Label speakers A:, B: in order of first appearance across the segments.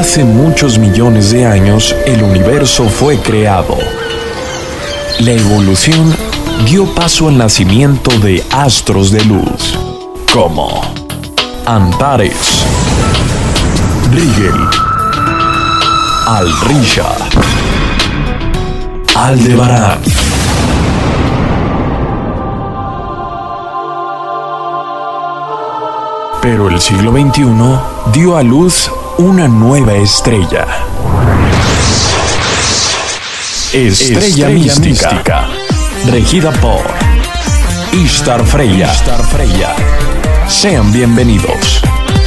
A: Hace muchos millones de años, el universo fue creado. La evolución dio paso al nacimiento de astros de luz, como Antares, Rigel, Alrisha, Aldebarán. Pero el siglo XXI dio a luz una nueva estrella. Estrella mística, regida por Ishtar Freya. Sean bienvenidos.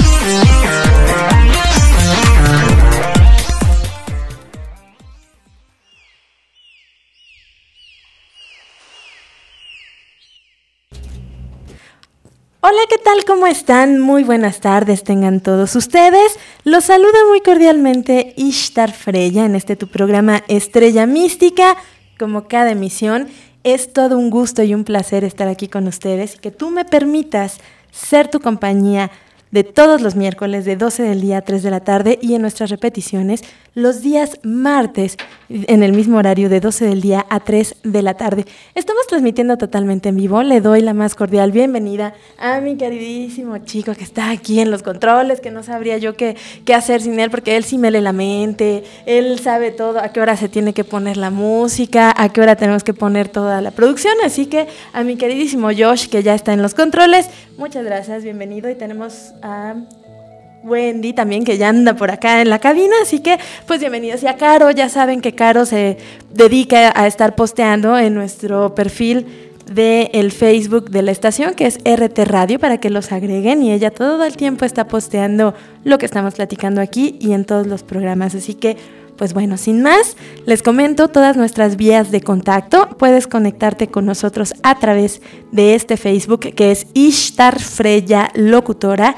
B: Hola, ¿qué tal? ¿Cómo están? Muy buenas tardes tengan todos ustedes. Los saluda muy cordialmente Ishtar Freya en este tu programa Estrella Mística. Como cada emisión, es todo un gusto y un placer estar aquí con ustedes y que tú me permitas ser tu compañía de todos los miércoles de 12 del día a 3 de la tarde y en nuestras repeticiones los días martes en el mismo horario de 12 del día a 3 de la tarde. Estamos transmitiendo totalmente en vivo. Le doy la más cordial bienvenida a mi queridísimo chico que está aquí en los controles, que no sabría yo qué hacer sin él, porque él sí me lee la mente, él sabe todo, a qué hora se tiene que poner la música, a qué hora tenemos que poner toda la producción. Así que a mi queridísimo Josh, que ya está en los controles, muchas gracias, bienvenido. Y tenemos a Wendy también, que ya anda por acá en la cabina, así que pues bienvenidos. Y a Caro, ya saben que Caro se dedica a estar posteando en nuestro perfil del Facebook de la estación, que es RT Radio, para que los agreguen, y ella todo el tiempo está posteando lo que estamos platicando aquí y en todos los programas. Así que pues bueno, sin más, les comento todas nuestras vías de contacto. Puedes conectarte con nosotros a través de este Facebook, que es Ishtar Freya Locutora,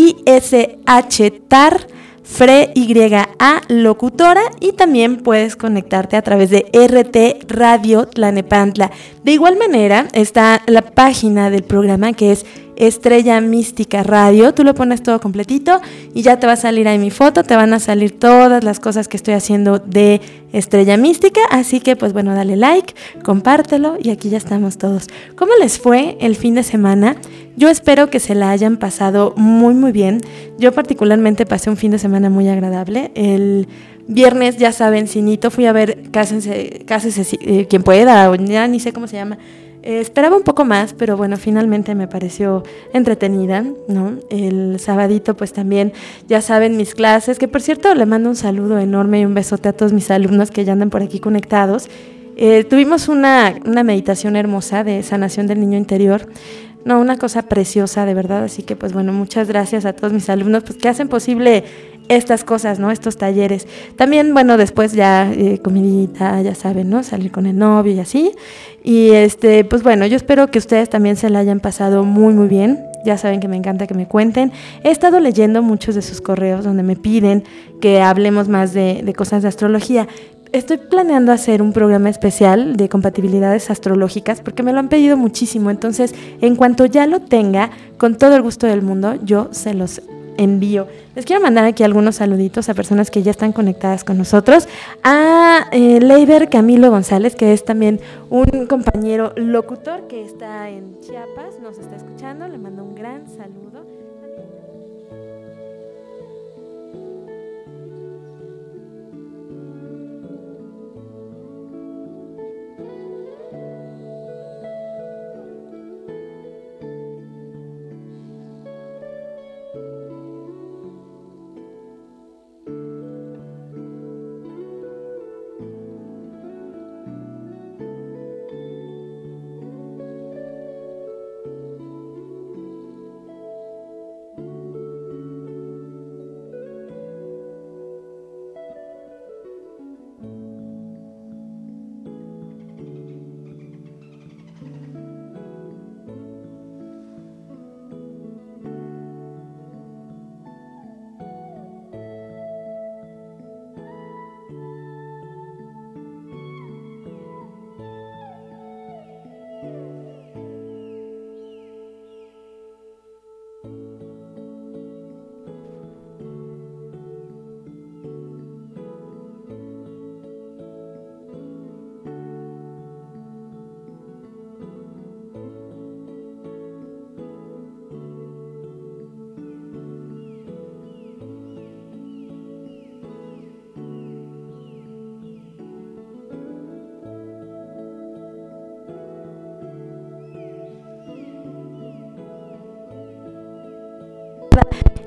B: ISHTAR Freya Locutora, y también puedes conectarte a través de RT Radio Tlanepantla. De igual manera está la página del programa, que es Estrella Mística Radio. Tú lo pones todo completito y ya te va a salir ahí mi foto, te van a salir todas las cosas que estoy haciendo de Estrella Mística, así que pues bueno, dale like, compártelo y aquí ya estamos todos. ¿Cómo les fue el fin de semana? Yo espero que se la hayan pasado muy muy bien. Yo particularmente pasé un fin de semana muy agradable. El viernes, ya saben, Cinito, fui a ver Cásese quien pueda, o ya ni sé cómo se llama. Esperaba un poco más, pero bueno, finalmente me pareció entretenida, ¿no? El sabadito pues también, ya saben, mis clases, que por cierto le mando un saludo enorme y un besote a todos mis alumnos que ya andan por aquí conectados. Tuvimos una meditación hermosa de sanación del niño interior. No, una cosa preciosa, de verdad. Así que pues bueno, muchas gracias a todos mis alumnos pues que hacen posible estas cosas, ¿no? Estos talleres. También, bueno, después ya comidita, ya saben, ¿no? Salir con el novio y así. Y pues bueno, yo espero que ustedes también se la hayan pasado muy muy bien. Ya saben que me encanta que me cuenten. He estado leyendo muchos de sus correos donde me piden que hablemos más de cosas de astrología. Estoy planeando hacer un programa especial de compatibilidades astrológicas porque me lo han pedido muchísimo. Entonces, en cuanto ya lo tenga, con todo el gusto del mundo, yo se los envío. Les quiero mandar aquí algunos saluditos a personas que ya están conectadas con nosotros. A Leiber Camilo González, que es también un compañero locutor que está en Chiapas, nos está escuchando. Le mando un gran saludo.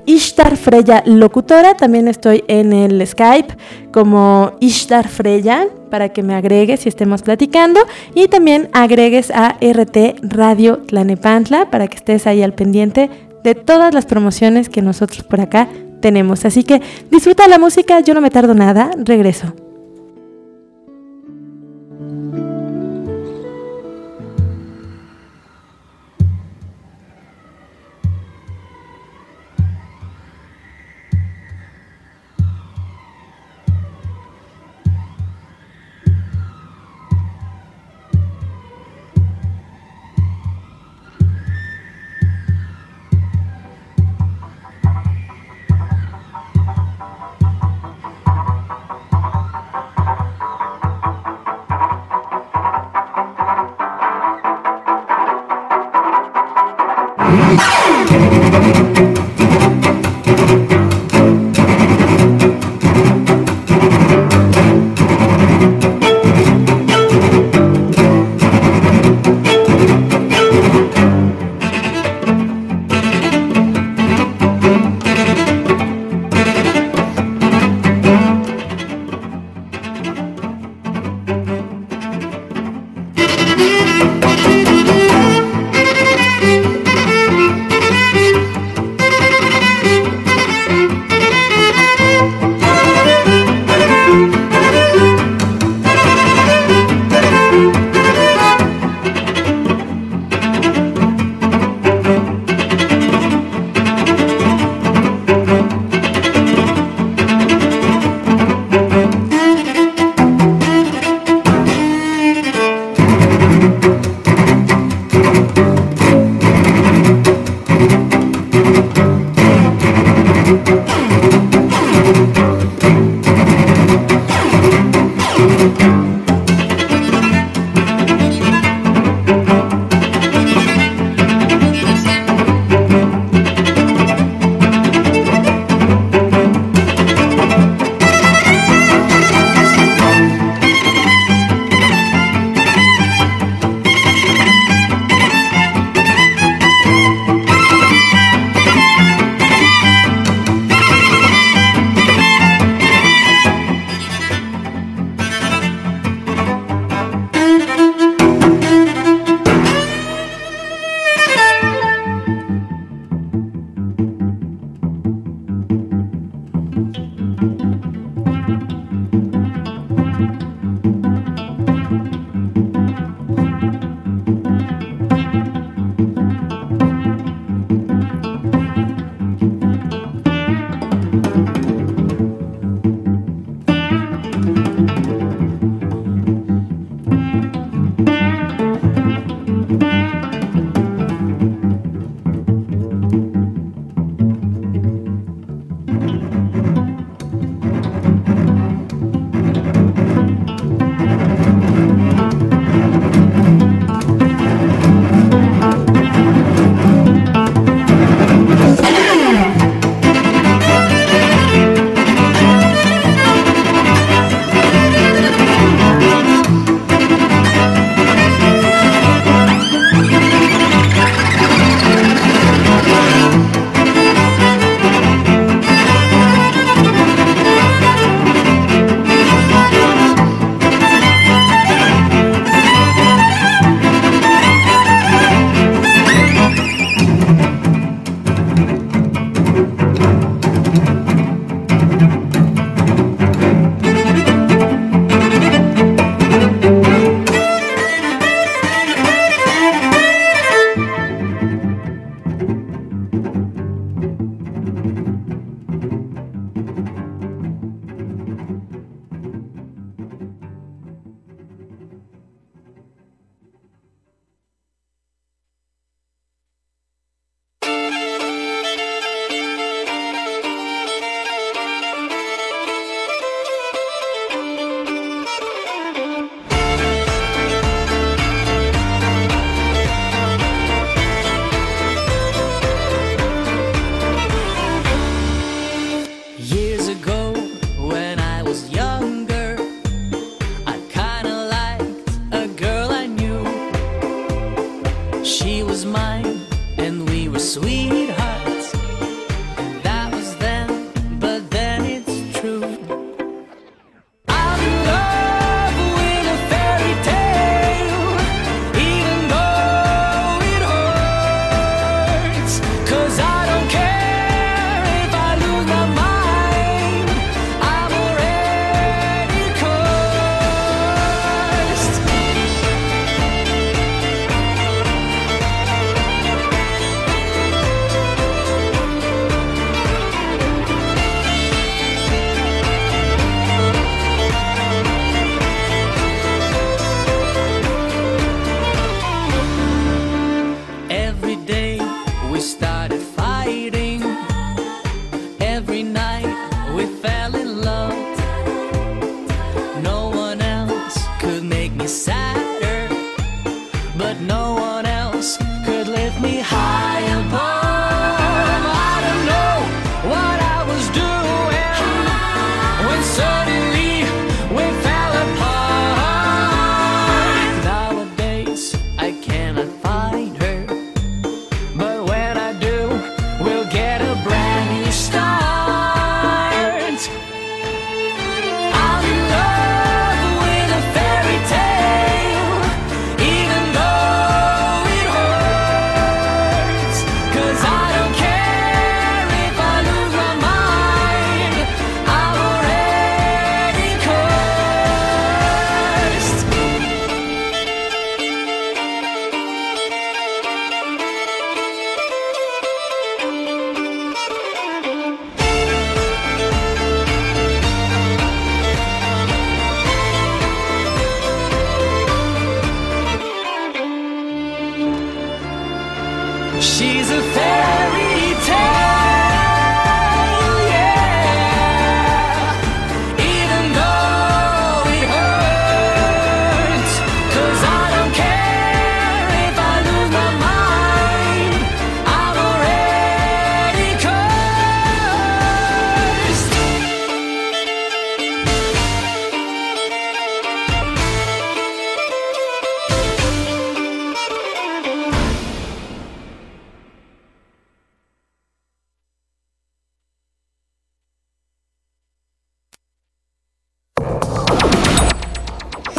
B: Ishtar Freya Locutora. También estoy en el Skype como Ishtar Freya para que me agregues y estemos platicando. Y también agregues a RT Radio Tlanepantla para que estés ahí al pendiente de todas las promociones que nosotros por acá tenemos. Así que disfruta la música, yo no me tardo nada, regreso.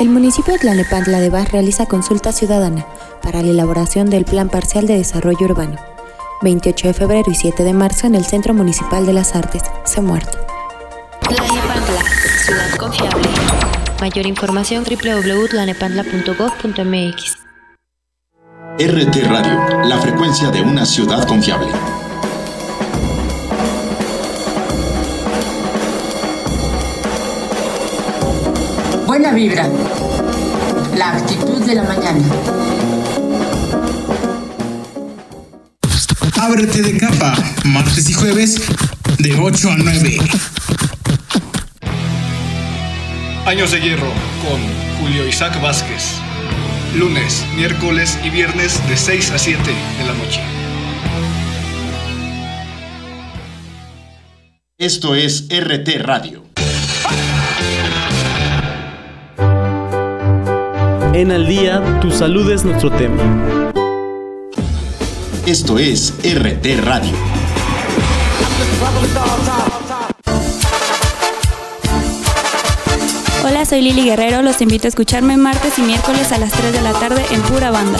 C: El municipio de Tlalnepantla de Baz realiza consulta ciudadana para la elaboración del Plan Parcial de Desarrollo Urbano. 28 de febrero y 7 de marzo en el Centro Municipal de las Artes, Semuerto.
D: Tlalnepantla, ciudad confiable. Mayor información www.tlalnepantla.gov.mx.
E: RT Radio, la frecuencia de una ciudad confiable.
F: Buena vibra, la actitud de la mañana.
G: Ábrete de capa, martes y jueves, de 8 a 9.
H: Años de Hierro, con Julio Isaac Vázquez. Lunes, miércoles y viernes de 6 a 7 de la noche.
E: Esto es RT Radio.
I: En Al Día, tu salud es nuestro tema.
E: Esto es RT Radio.
J: Hola, soy Lili Guerrero. Los invito a escucharme martes y miércoles a las 3 de la tarde en Pura Banda.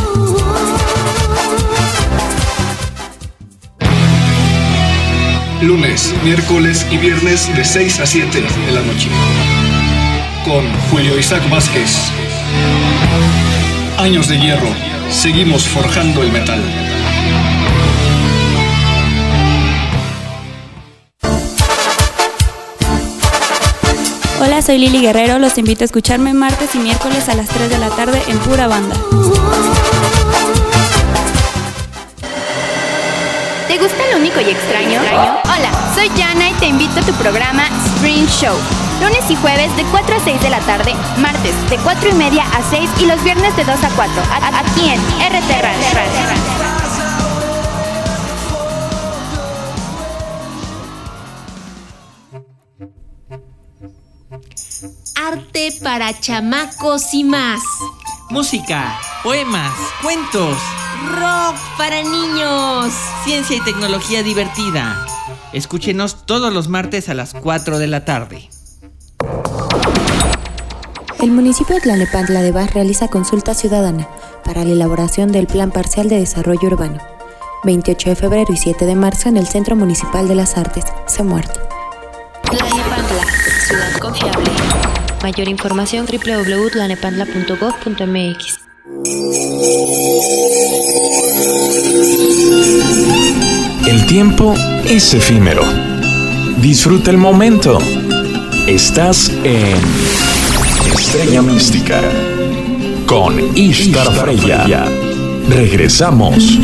H: Lunes, miércoles y viernes de 6 a 7 de la noche. Con Julio Isaac Vázquez. Años de Hierro. Seguimos forjando el metal.
J: Hola, soy Lili Guerrero. Los invito a escucharme martes y miércoles a las 3 de la tarde en Pura Banda.
K: ¿Te gusta lo único y extraño? Hola, soy Yana y te invito a tu programa Spring Show. Lunes y jueves de 4 a 6 de la tarde, martes de 4 y media a 6 y los viernes de 2 a 4, aquí en RT Radio.
L: Arte para chamacos y más.
M: Música, poemas, cuentos,
L: rock para niños,
M: ciencia y tecnología divertida. Escúchenos todos los martes a las 4 de la tarde.
C: El municipio de Tlalnepantla de Baz realiza consulta ciudadana para la elaboración del Plan Parcial de Desarrollo Urbano. 28 de febrero y 7 de marzo en el Centro Municipal de las Artes, Semuerto.
D: Tlalnepantla, ciudad confiable. Mayor información www.tlalnepantla.gov.mx.
A: El tiempo es efímero. Disfruta el momento. Estás en Estrella Mística con Ishtar Freya. Regresamos.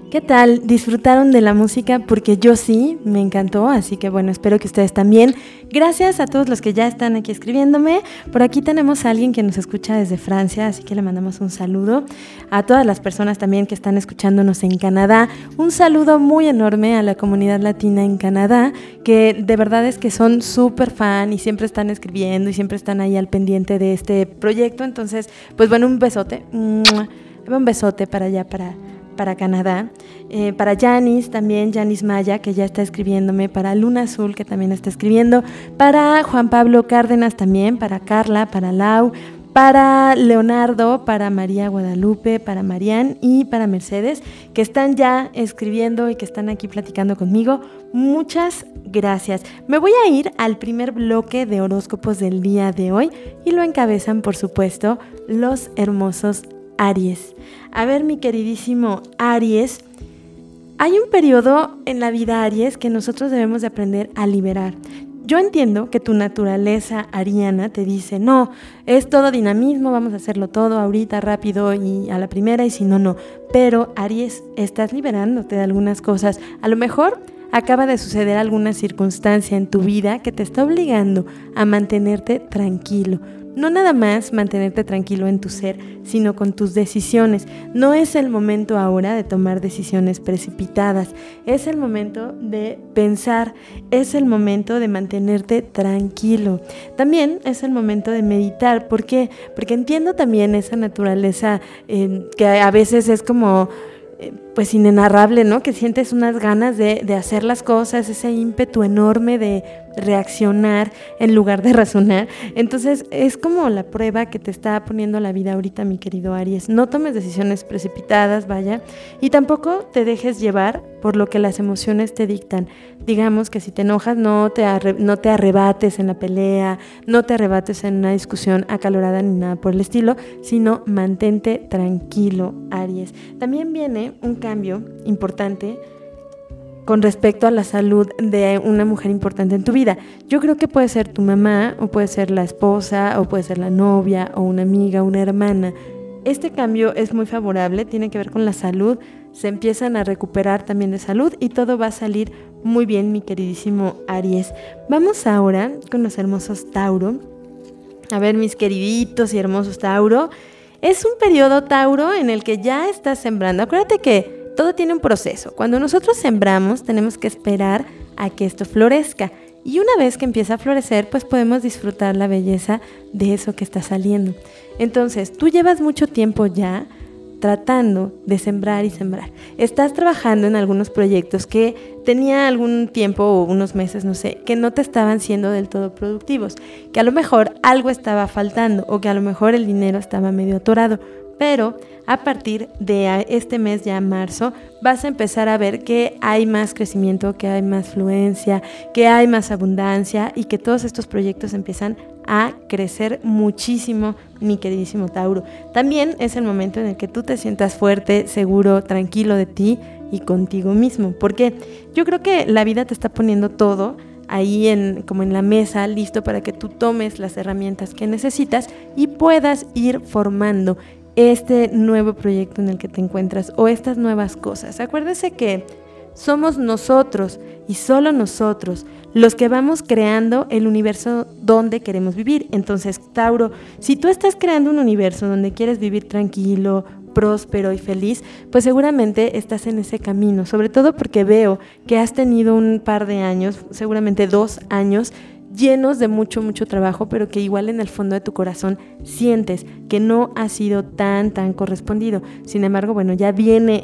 B: ¿Qué tal? ¿Disfrutaron de la música? Porque yo sí, me encantó, así que bueno, espero que ustedes también. Gracias a todos los que ya están aquí escribiéndome. Por aquí tenemos a alguien que nos escucha desde Francia, así que le mandamos un saludo. A todas las personas también que están escuchándonos en Canadá, un saludo muy enorme a la comunidad latina en Canadá, que de verdad es que son súper fan y siempre están escribiendo y siempre están ahí al pendiente de este proyecto. Entonces, pues bueno, un besote. Un besote para allá, para Canadá, para Yanis también, Yanis Maya, que ya está escribiéndome, para Luna Azul, que también está escribiendo, para Juan Pablo Cárdenas también, para Carla, para Lau, para Leonardo, para María Guadalupe, para Marian y para Mercedes, que están ya escribiendo y que están aquí platicando conmigo. Muchas gracias. Me voy a ir al primer bloque de horóscopos del día de hoy y lo encabezan, por supuesto, los hermosos Aries. A ver, mi queridísimo Aries, hay un periodo en la vida, Aries, que nosotros debemos de aprender a liberar. Yo entiendo que tu naturaleza ariana te dice, no, es todo dinamismo, vamos a hacerlo todo ahorita, rápido y a la primera, y si no, no. Pero, Aries, estás liberándote de algunas cosas. A lo mejor acaba de suceder alguna circunstancia en tu vida que te está obligando a mantenerte tranquilo. No nada más mantenerte tranquilo en tu ser, sino con tus decisiones. No es el momento ahora de tomar decisiones precipitadas, es el momento de pensar, es el momento de mantenerte tranquilo. También es el momento de meditar. ¿Por qué? Porque entiendo también esa naturaleza que a veces es como pues inenarrable, ¿no? Que sientes unas ganas de hacer las cosas, ese ímpetu enorme de reaccionar en lugar de razonar. Entonces es como la prueba que te está poniendo la vida ahorita, mi querido Aries. No tomes decisiones precipitadas, vaya, y tampoco te dejes llevar por lo que las emociones te dictan. Digamos que si te enojas, no te arrebates en la pelea, no te arrebates en una discusión acalorada ni nada por el estilo, sino mantente tranquilo, Aries. También viene un cambio importante con respecto a la salud de una mujer importante en tu vida. Yo creo que puede ser tu mamá, o puede ser la esposa, o puede ser la novia, o una amiga, una hermana. Este cambio es muy favorable, tiene que ver con la salud, se empiezan a recuperar también de salud y todo va a salir muy bien, mi queridísimo Aries. Vamos ahora con los hermosos Tauro. A ver, mis queriditos y hermosos Tauro, es un periodo, Tauro, en el que ya estás sembrando. Acuérdate que todo tiene un proceso. Cuando nosotros sembramos, tenemos que esperar a que esto florezca. Y una vez que empieza a florecer, pues podemos disfrutar la belleza de eso que está saliendo. Entonces, tú llevas mucho tiempo ya tratando de sembrar y sembrar. Estás trabajando en algunos proyectos que tenía algún tiempo o unos meses, no sé, que no te estaban siendo del todo productivos, que a lo mejor algo estaba faltando o que a lo mejor el dinero estaba medio atorado. Pero a partir de este mes, ya marzo, vas a empezar a ver que hay más crecimiento, que hay más fluencia, que hay más abundancia y que todos estos proyectos empiezan a crecer muchísimo, mi queridísimo Tauro. También es el momento en el que tú te sientas fuerte, seguro, tranquilo de ti y contigo mismo. Porque yo creo que la vida te está poniendo todo ahí como en la mesa, listo para que tú tomes las herramientas que necesitas y puedas ir formando este nuevo proyecto en el que te encuentras o estas nuevas cosas. Acuérdese que somos nosotros y solo nosotros los que vamos creando el universo donde queremos vivir. Entonces, Tauro, si tú estás creando un universo donde quieres vivir tranquilo, próspero y feliz, pues seguramente estás en ese camino, sobre todo porque veo que has tenido un par de años, seguramente 2 años, llenos de mucho trabajo, pero que igual en el fondo de tu corazón sientes que no ha sido tan correspondido. Sin embargo, bueno, ya viene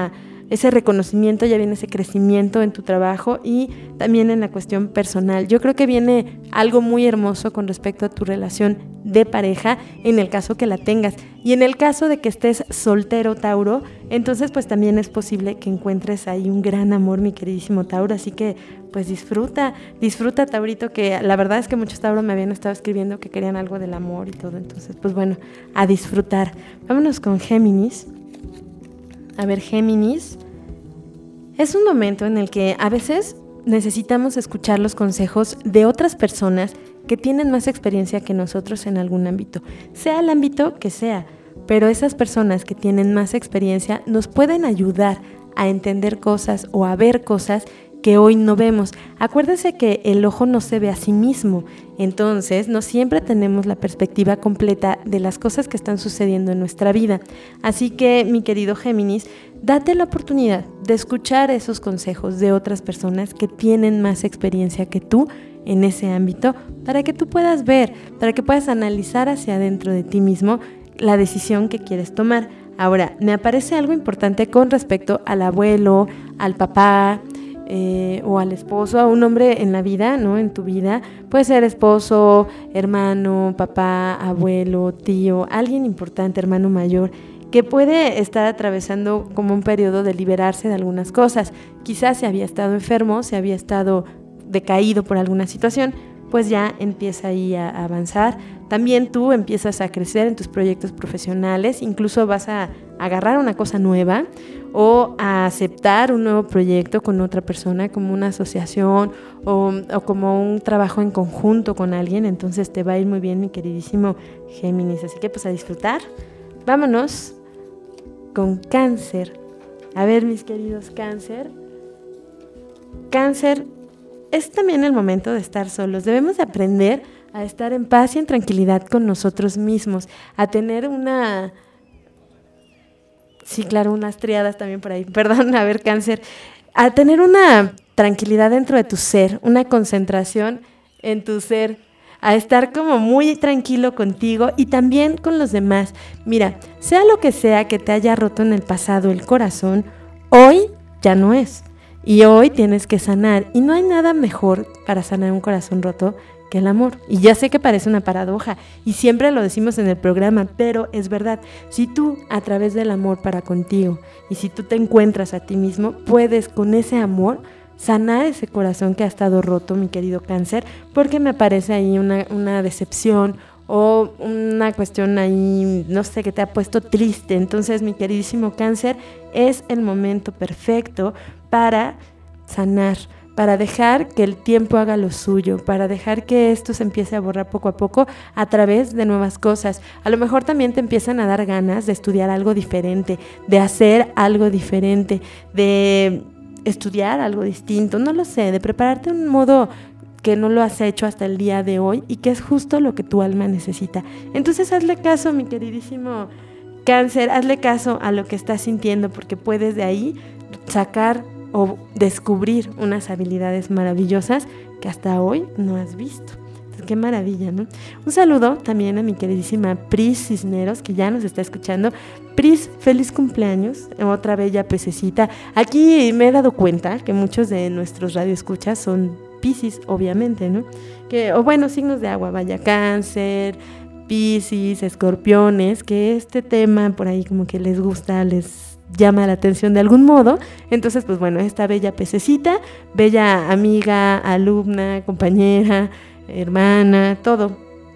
B: ese reconocimiento, ya viene ese crecimiento en tu trabajo y también en la cuestión personal. Yo creo que viene algo muy hermoso con respecto a tu relación de pareja, en el caso que la tengas. Y en el caso de que estés soltero, Tauro, entonces pues también es posible que encuentres ahí un gran amor, mi queridísimo Tauro. Así que pues disfruta, Taurito, que la verdad es que muchos Tauros me habían estado escribiendo que querían algo del amor y todo. Entonces pues bueno, a disfrutar. Vámonos con Géminis. A ver, Géminis, es un momento en el que a veces necesitamos escuchar los consejos de otras personas que tienen más experiencia que nosotros en algún ámbito, sea el ámbito que sea, pero esas personas que tienen más experiencia nos pueden ayudar a entender cosas o a ver cosas que hoy no vemos. Acuérdense que el ojo no se ve a sí mismo, entonces no siempre tenemos la perspectiva completa de las cosas que están sucediendo en nuestra vida. Así que, mi querido Géminis, date la oportunidad de escuchar esos consejos de otras personas que tienen más experiencia que tú en ese ámbito, para que tú puedas ver, para que puedas analizar hacia adentro de ti mismo la decisión que quieres tomar. Ahora, me aparece algo importante con respecto al abuelo, al papá, o al esposo, a un hombre en la vida, ¿no? En tu vida, puede ser esposo, hermano, papá, abuelo, tío, alguien importante, hermano mayor, que puede estar atravesando como un periodo de liberarse de algunas cosas. Quizás se había estado enfermo, se había estado decaído por alguna situación, pues ya empieza ahí a avanzar. También tú empiezas a crecer en tus proyectos profesionales, incluso vas a agarrar una cosa nueva o a aceptar un nuevo proyecto con otra persona, como una asociación o como un trabajo en conjunto con alguien. Entonces te va a ir muy bien, mi queridísimo Géminis. Así que pues a disfrutar. Vámonos con Cáncer. A ver, mis queridos Cáncer. Cáncer, es también el momento de estar solos. Debemos de aprender a estar en paz y en tranquilidad con nosotros mismos, a tener una... Sí, claro, unas triadas también por ahí. Perdón, a ver, Cáncer. A tener una tranquilidad dentro de tu ser, una concentración en tu ser, a estar como muy tranquilo contigo y también con los demás. Mira, sea lo que sea que te haya roto en el pasado el corazón, hoy ya no es. Y hoy tienes que sanar. Y no hay nada mejor para sanar un corazón roto que el amor. Y ya sé que parece una paradoja y siempre lo decimos en el programa, pero es verdad. Si tú, a través del amor para contigo, y si tú te encuentras a ti mismo, puedes con ese amor sanar ese corazón que ha estado roto, mi querido Cáncer, porque me parece ahí una decepción o una cuestión ahí, no sé, que te ha puesto triste. Entonces, mi queridísimo Cáncer, es el momento perfecto para sanar, para dejar que el tiempo haga lo suyo, para dejar que esto se empiece a borrar poco a poco a través de nuevas cosas. A lo mejor también te empiezan a dar ganas de estudiar algo diferente, de hacer algo diferente, de estudiar algo distinto, no lo sé, de prepararte de un modo que no lo has hecho hasta el día de hoy y que es justo lo que tu alma necesita. Entonces hazle caso, mi queridísimo Cáncer, hazle caso a lo que estás sintiendo, porque puedes de ahí sacar o descubrir unas habilidades maravillosas que hasta hoy no has visto. Entonces, qué maravilla, ¿no? Un saludo también a mi queridísima Pris Cisneros, que ya nos está escuchando. Pris, feliz cumpleaños, otra bella pececita. Aquí me he dado cuenta que muchos de nuestros radioescuchas son Piscis, obviamente, ¿no? O bueno, signos de agua, vaya, Cáncer, Piscis, Escorpiones, que este tema por ahí como que les gusta, les llama la atención de algún modo. Entonces, pues bueno, esta bella pececita, bella amiga, alumna, compañera, hermana, todo,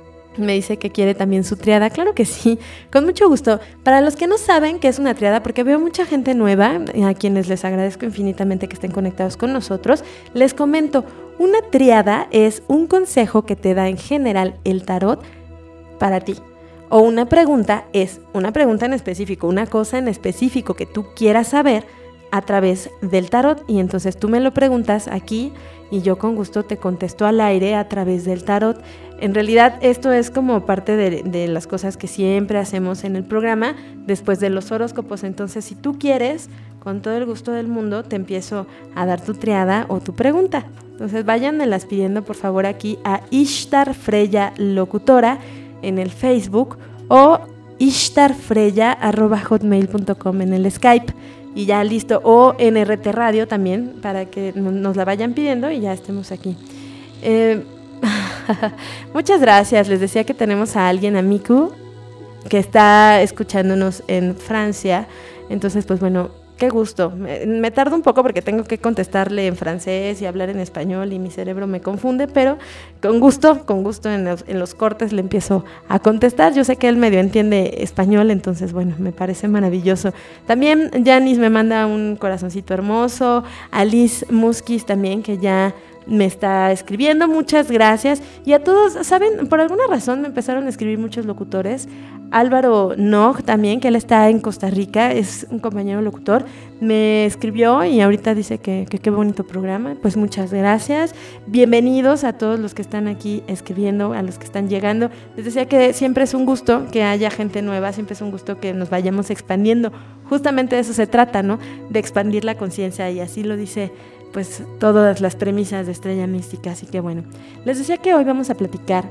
B: me dice que quiere también su triada. Claro que sí, con mucho gusto. Para los que no saben qué es una triada, porque veo mucha gente nueva, a quienes les agradezco infinitamente que estén conectados con nosotros, les comento, una triada es un consejo que te da en general el tarot para ti. O una pregunta es una pregunta en específico, una cosa en específico que tú quieras saber a través del tarot. Y entonces tú me lo preguntas aquí y yo con gusto te contesto al aire a través del tarot. En realidad esto es como parte de las cosas que siempre hacemos en el programa después de los horóscopos. Entonces, si tú quieres, con todo el gusto del mundo, te empiezo a dar tu triada o tu pregunta. Entonces váyanmelas pidiendo por favor aquí a Ishtar Freya Locutora en el Facebook o ishtarfreya@hotmail.com en el Skype y ya listo, o en RT Radio también para que nos la vayan pidiendo y ya estemos aquí. Muchas gracias, les decía que tenemos a alguien, a Miku, que está escuchándonos en Francia, entonces pues bueno, qué gusto. Me tardo un poco porque tengo que contestarle en francés y hablar en español y mi cerebro me confunde, pero con gusto en los cortes le empiezo a contestar. Yo sé que él medio entiende español, entonces bueno, me parece maravilloso. También Janice me manda un corazoncito hermoso, Alice Muskis también, que ya me está escribiendo, muchas gracias. Y a todos, ¿saben? Por alguna razón me empezaron a escribir muchos locutores. Álvaro Nog también, que él está en Costa Rica, es un compañero locutor, me escribió y ahorita dice que qué bonito programa. Pues muchas gracias. Bienvenidos a todos los que están aquí escribiendo, a los que están llegando. Les decía que siempre es un gusto que haya gente nueva, siempre es un gusto que nos vayamos expandiendo. Justamente de eso se trata, ¿no? De expandir la conciencia, y así lo dice pues todas las premisas de Estrella Mística. Así que bueno, les decía que hoy vamos a platicar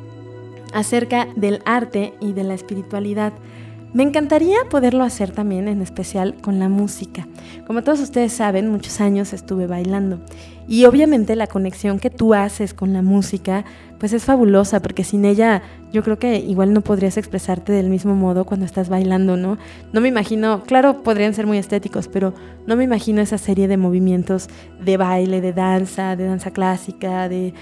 B: acerca del arte y de la espiritualidad. Me encantaría poderlo hacer también, en especial con la música. Como todos ustedes saben, muchos años estuve bailando, y obviamente la conexión que tú haces con la música pues es fabulosa, porque sin ella yo creo que igual no podrías expresarte del mismo modo cuando estás bailando, ¿no? No me imagino, claro, podrían ser muy estéticos, pero no me imagino esa serie de movimientos de baile, de danza clásica, de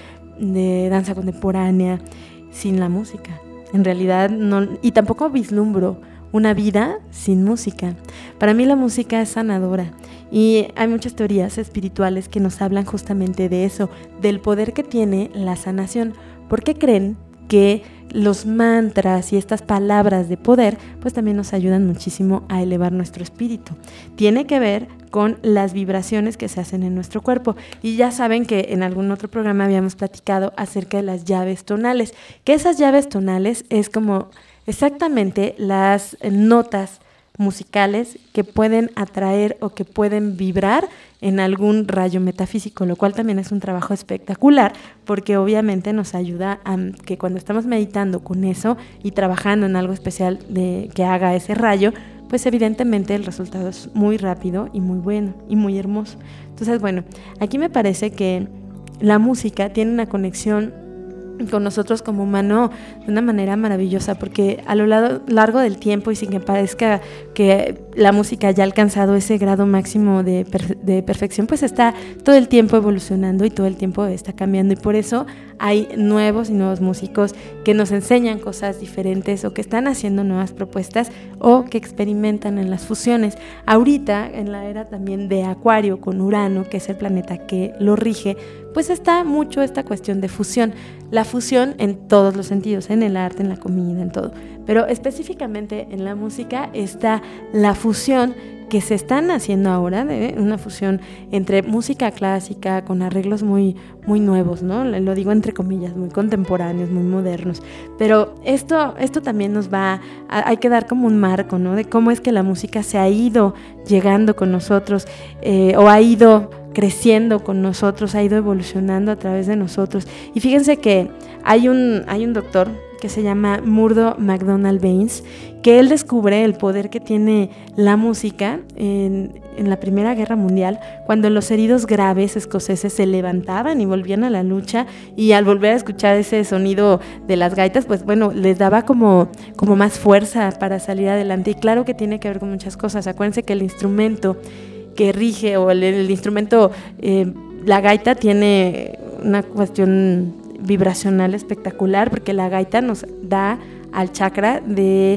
B: danza contemporánea, sin la música. En realidad no, y tampoco vislumbro una vida sin música. Para mí la música es sanadora, y hay muchas teorías espirituales que nos hablan justamente de eso, del poder que tiene la sanación. ¿Por qué creen que los mantras y estas palabras de poder pues también nos ayudan muchísimo a elevar nuestro espíritu? Tiene que ver con las vibraciones que se hacen en nuestro cuerpo, y ya saben que en algún otro programa habíamos platicado acerca de las llaves tonales, que esas llaves tonales es como exactamente las notas musicales que pueden atraer o que pueden vibrar en algún rayo metafísico, lo cual también es un trabajo espectacular, porque obviamente nos ayuda a que cuando estamos meditando con eso y trabajando en algo especial de que haga ese rayo, pues evidentemente el resultado es muy rápido y muy bueno y muy hermoso. Entonces, bueno, aquí me parece que la música tiene una conexión con nosotros como humano de una manera maravillosa, porque a lo largo del tiempo, y sin que parezca que la música haya alcanzado ese grado máximo de perfección, pues está todo el tiempo evolucionando y todo el tiempo está cambiando, y por eso hay nuevos y nuevos músicos que nos enseñan cosas diferentes, o que están haciendo nuevas propuestas, o que experimentan en las fusiones. Ahorita, en la era también de Acuario con Urano, que es el planeta que lo rige, pues está mucho esta cuestión de fusión. La fusión en todos los sentidos, en el arte, en la comida, en todo. Pero específicamente en la música está la fusión que se están haciendo ahora, una fusión entre música clásica con arreglos muy, muy nuevos, ¿no? Lo digo entre comillas, muy contemporáneos, muy modernos. Pero esto también nos va hay que dar como un marco, ¿no? De cómo es que la música se ha ido llegando con nosotros, o ha ido creciendo con nosotros, ha ido evolucionando a través de nosotros. Y fíjense que hay un doctor que se llama Murdo McDonald Baines, que él descubre el poder que tiene la música en la Primera Guerra Mundial, cuando los heridos graves escoceses se levantaban y volvían a la lucha, y al volver a escuchar ese sonido de las gaitas, pues bueno, les daba como más fuerza para salir adelante. Y claro que tiene que ver con muchas cosas. Acuérdense que el instrumento que rige, o el instrumento, la gaita, tiene una cuestión vibracional espectacular, porque la gaita nos da al chakra de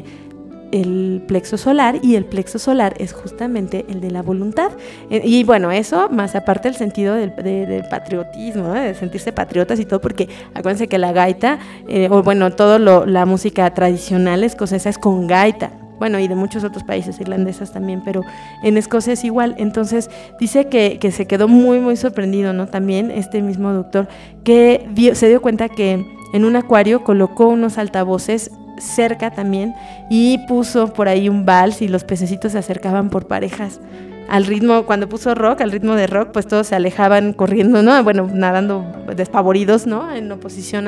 B: el plexo solar, y el plexo solar es justamente el de la voluntad. Y bueno, eso más aparte el sentido del patriotismo, ¿no? De sentirse patriotas y todo, porque acuérdense que la gaita, o bueno, la música tradicional escocesa es con gaita. Bueno, y de muchos otros países, irlandesas también, pero en Escocia es igual. Entonces dice que se quedó muy, muy sorprendido, ¿no? También este mismo doctor, que se dio cuenta que en un acuario colocó unos altavoces cerca también, y puso por ahí un vals, y los pececitos se acercaban por parejas al ritmo. Cuando puso rock, al ritmo de rock, pues todos se alejaban corriendo, ¿no? Bueno, nadando despavoridos, ¿no? En oposición a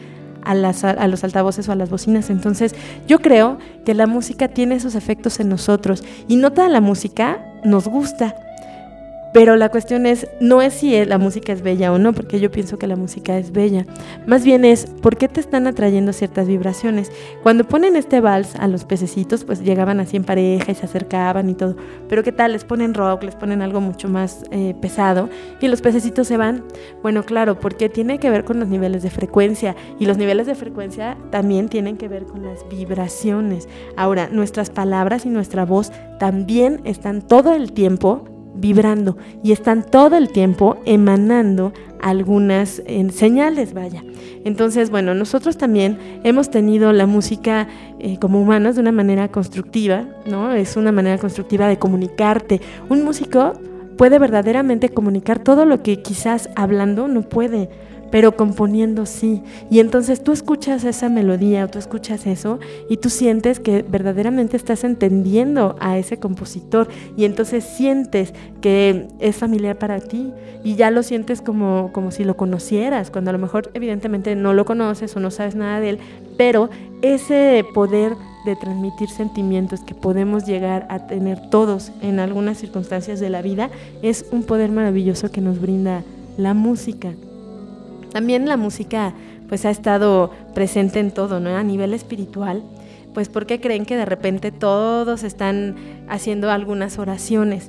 B: los altavoces o a las bocinas. Entonces yo creo que la música tiene esos efectos en nosotros, y no toda la música nos gusta, pero la cuestión no es si la música es bella o no, porque yo pienso que la música es bella. Más bien es por qué te están atrayendo ciertas vibraciones. Cuando ponen este vals a los pececitos, pues llegaban así en pareja y se acercaban y todo. Pero ¿qué tal? Les ponen rock, les ponen algo mucho más pesado, y los pececitos se van. Bueno, claro, porque tiene que ver con los niveles de frecuencia, y los niveles de frecuencia también tienen que ver con las vibraciones. Ahora, nuestras palabras y nuestra voz también están todo el tiempo vibrando y están todo el tiempo emanando algunas señales, vaya. Entonces, bueno, nosotros también hemos tenido la música como humanos de una manera constructiva, ¿no? Es una manera constructiva de comunicarte. Un músico puede verdaderamente comunicar todo lo que quizás hablando no puede, pero componiendo sí. Y entonces tú escuchas esa melodía o tú escuchas eso y tú sientes que verdaderamente estás entendiendo a ese compositor y entonces sientes que es familiar para ti y ya lo sientes como si lo conocieras, cuando a lo mejor evidentemente no lo conoces o no sabes nada de él, pero ese poder de transmitir sentimientos que podemos llegar a tener todos en algunas circunstancias de la vida es un poder maravilloso que nos brinda la música. También la música pues ha estado presente en todo, ¿no? A nivel espiritual, pues ¿por qué creen que de repente todos están haciendo algunas oraciones?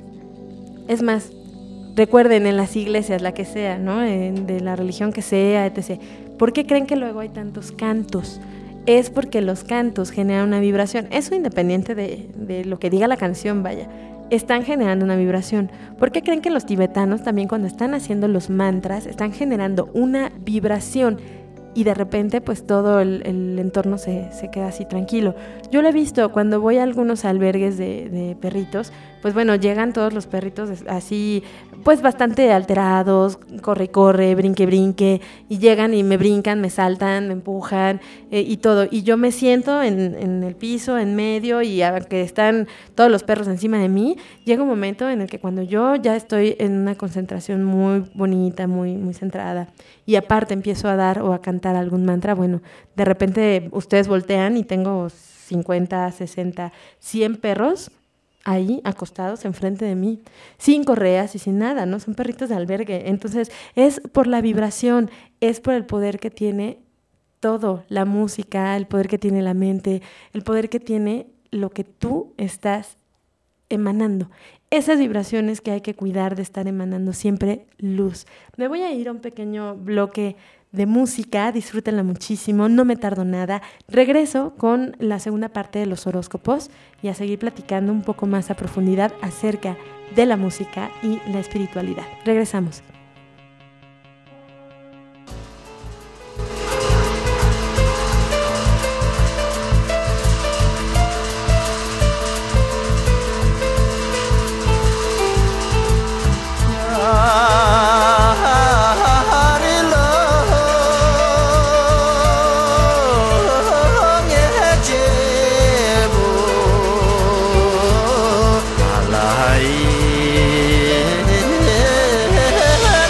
B: Es más, recuerden, en las iglesias, la que sea, ¿no? De la religión que sea, etc. ¿Por qué creen que luego hay tantos cantos? Es porque los cantos generan una vibración. Eso independiente de lo que diga la canción, vaya. Están generando una vibración. ¿Por qué creen que los tibetanos también cuando están haciendo los mantras están generando una vibración? Y de repente pues todo el entorno se queda así tranquilo. Yo lo he visto cuando voy a algunos albergues de perritos, pues bueno, llegan todos los perritos así pues bastante alterados, corre, brinque, y llegan y me brincan, me saltan, me empujan y todo. Y yo me siento en el piso, en medio, y aunque están todos los perros encima de mí, llega un momento en el que cuando yo ya estoy en una concentración muy bonita, muy, muy centrada, y aparte empiezo a dar o a cantar algún mantra, bueno, de repente ustedes voltean y tengo 50, 60, 100 perros ahí acostados enfrente de mí, sin correas y sin nada, ¿no? Son perritos de albergue. Entonces es por la vibración, es por el poder que tiene todo, la música, el poder que tiene la mente, el poder que tiene lo que tú estás emanando. Esas vibraciones que hay que cuidar de estar emanando siempre luz. Me voy a ir a un pequeño bloque de música, disfrútenla muchísimo, no me tardo nada. Regreso con la segunda parte de los horóscopos y a seguir platicando un poco más a profundidad acerca de la música y la espiritualidad. Regresamos.
N: Alai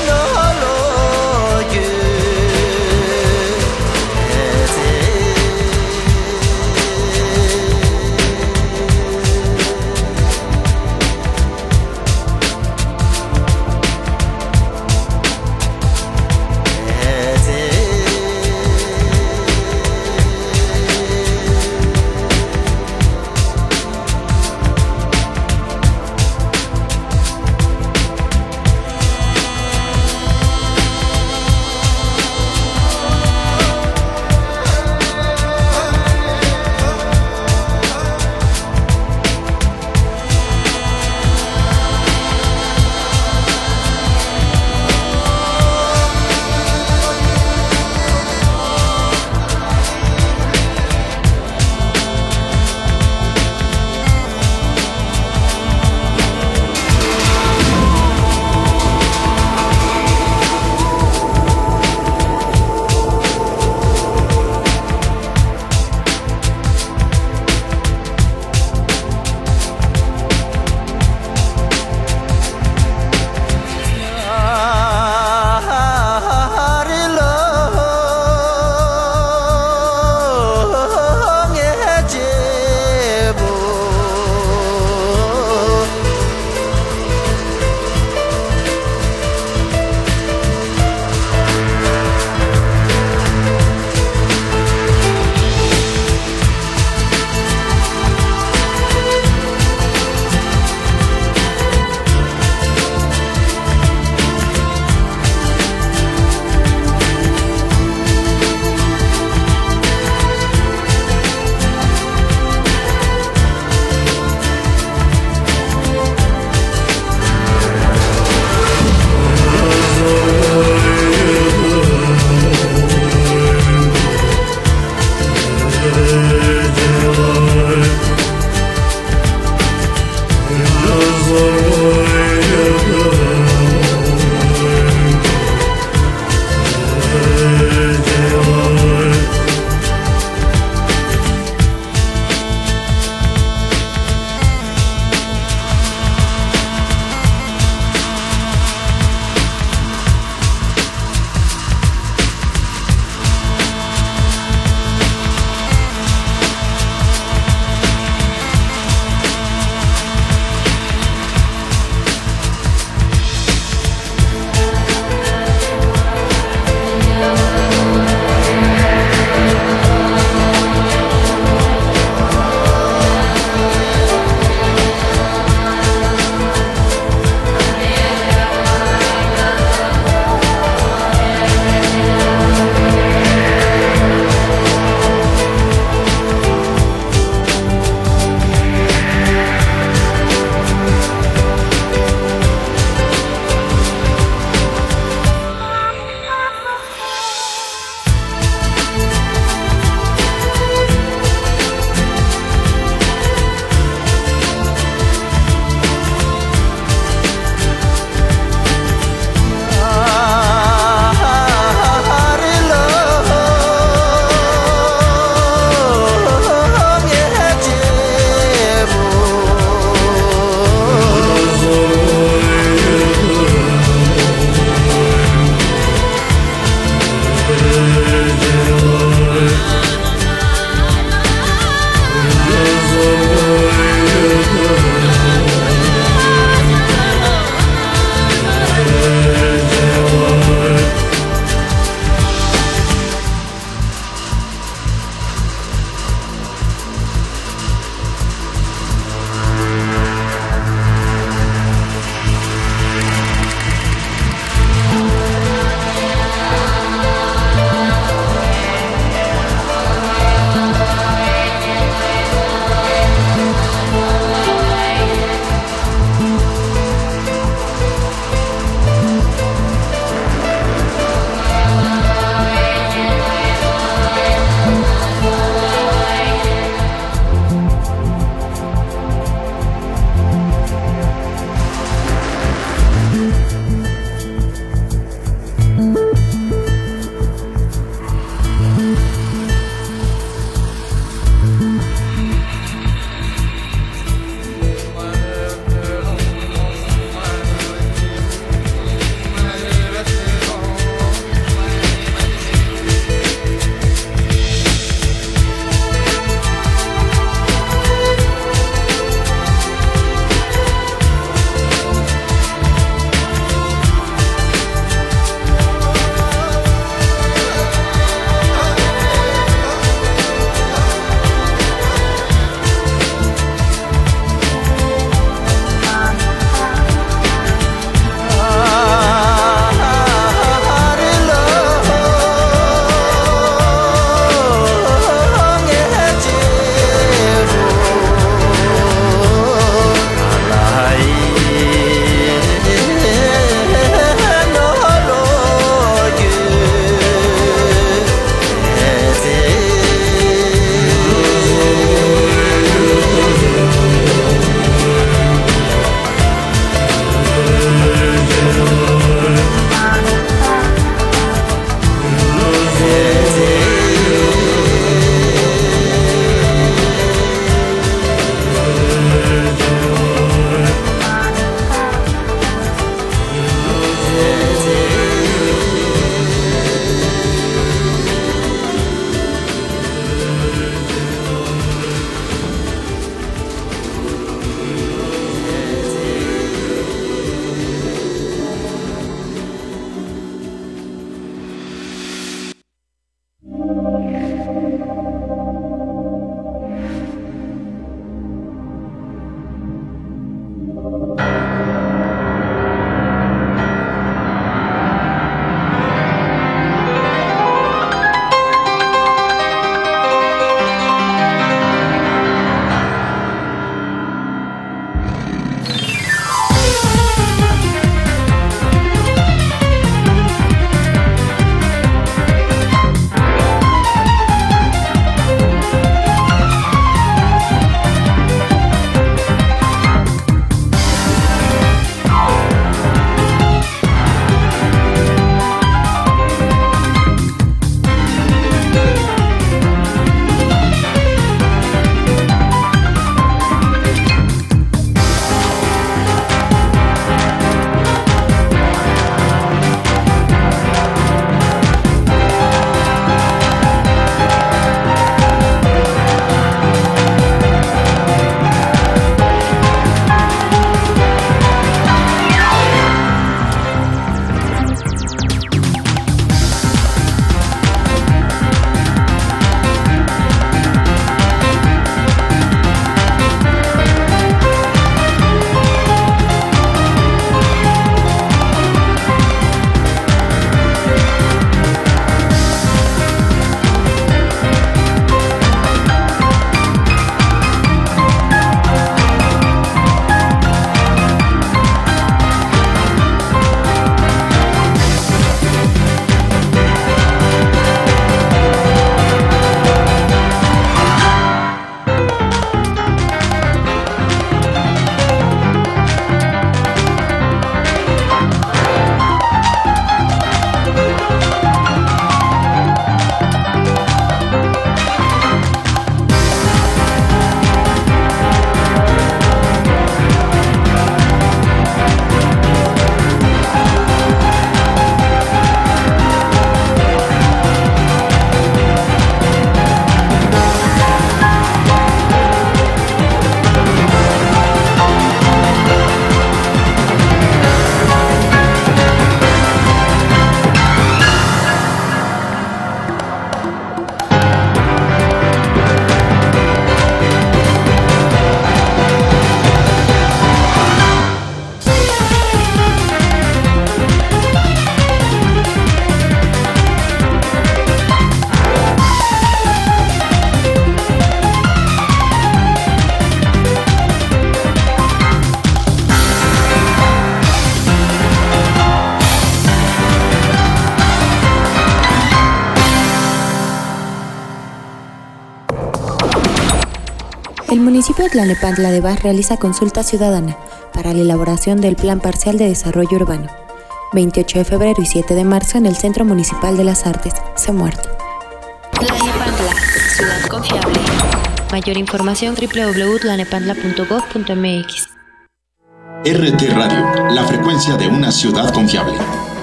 C: El municipio de Tlalnepantla de Baz realiza consulta ciudadana para la elaboración del Plan Parcial de Desarrollo Urbano. 28 de febrero y 7 de marzo en el Centro Municipal de las Artes, Semuerto.
D: Tlalnepantla, ciudad confiable. Mayor información www.tlalnepantla.gov.mx.
E: RT Radio, la frecuencia de una ciudad confiable.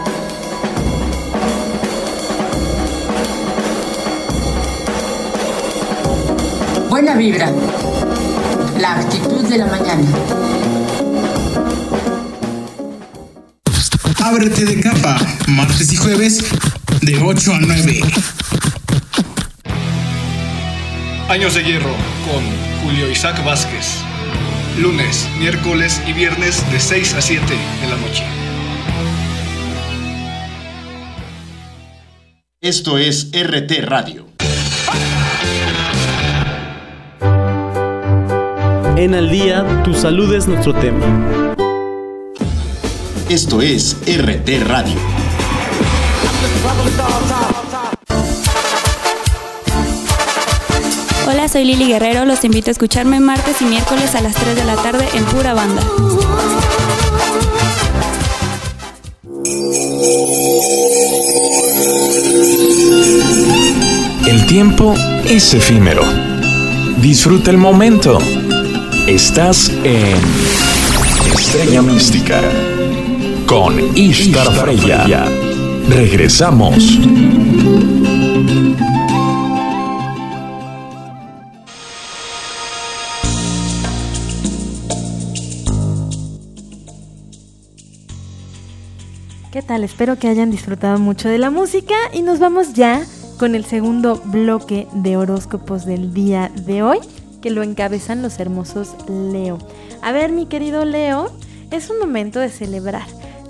F: Buena vibra, la actitud de la mañana.
G: Ábrete de capa, martes y jueves de 8 a 9.
H: Años de Hierro con Julio Isaac Vázquez. Lunes, miércoles y viernes de 6 a 7 de la noche.
E: Esto es RT Radio.
I: En Al Día, tu salud es nuestro tema.
E: Esto es RT Radio.
J: Hola, soy Lili Guerrero, los invito a escucharme martes y miércoles a las 3 de la tarde en Pura Banda.
A: El tiempo es efímero. Disfruta el momento. Estás en Estrella Mística con Ishtar Freya. Regresamos.
B: ¿Qué tal? Espero que hayan disfrutado mucho de la música y nos vamos ya con el segundo bloque de horóscopos del día de hoy, que lo encabezan los hermosos Leo. A ver, mi querido Leo, es un momento de celebrar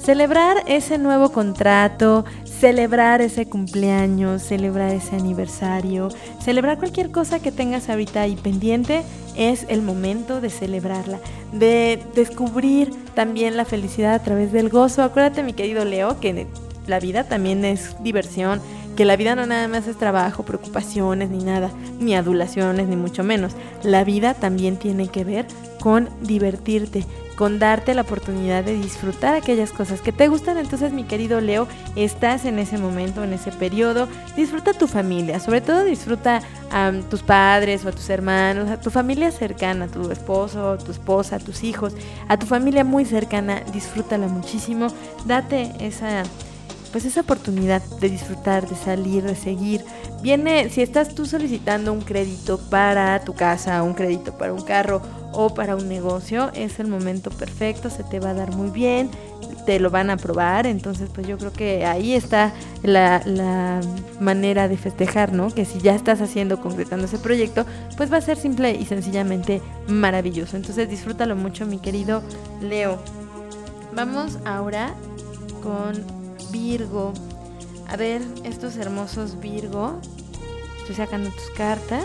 B: ese nuevo contrato, celebrar ese cumpleaños, celebrar ese aniversario, celebrar cualquier cosa que tengas ahorita ahí pendiente. Es el momento de celebrarla, de descubrir también la felicidad a través del gozo. Acuérdate, mi querido Leo, que la vida también es diversión, que la vida no nada más es trabajo, preocupaciones, ni nada, ni adulaciones, ni mucho menos. La vida también tiene que ver con divertirte, con darte la oportunidad de disfrutar aquellas cosas que te gustan. Entonces, mi querido Leo, estás en ese momento, en ese periodo. Disfruta a tu familia, sobre todo disfruta a tus padres o a tus hermanos, a tu familia cercana, a tu esposo, tu esposa, a tus hijos, a tu familia muy cercana. Disfrútala muchísimo, date esa oportunidad de disfrutar, de salir, de seguir. Viene, si estás tú solicitando un crédito para tu casa, un crédito para un carro o para un negocio, es el momento perfecto, se te va a dar muy bien, te lo van a aprobar. Entonces, pues yo creo que ahí está la manera de festejar, ¿no? Que si ya estás concretando ese proyecto, pues va a ser simple y sencillamente maravilloso. Entonces, disfrútalo mucho, mi querido Leo. Vamos ahora con Virgo. A ver, estos hermosos Virgo. Estoy sacando tus cartas.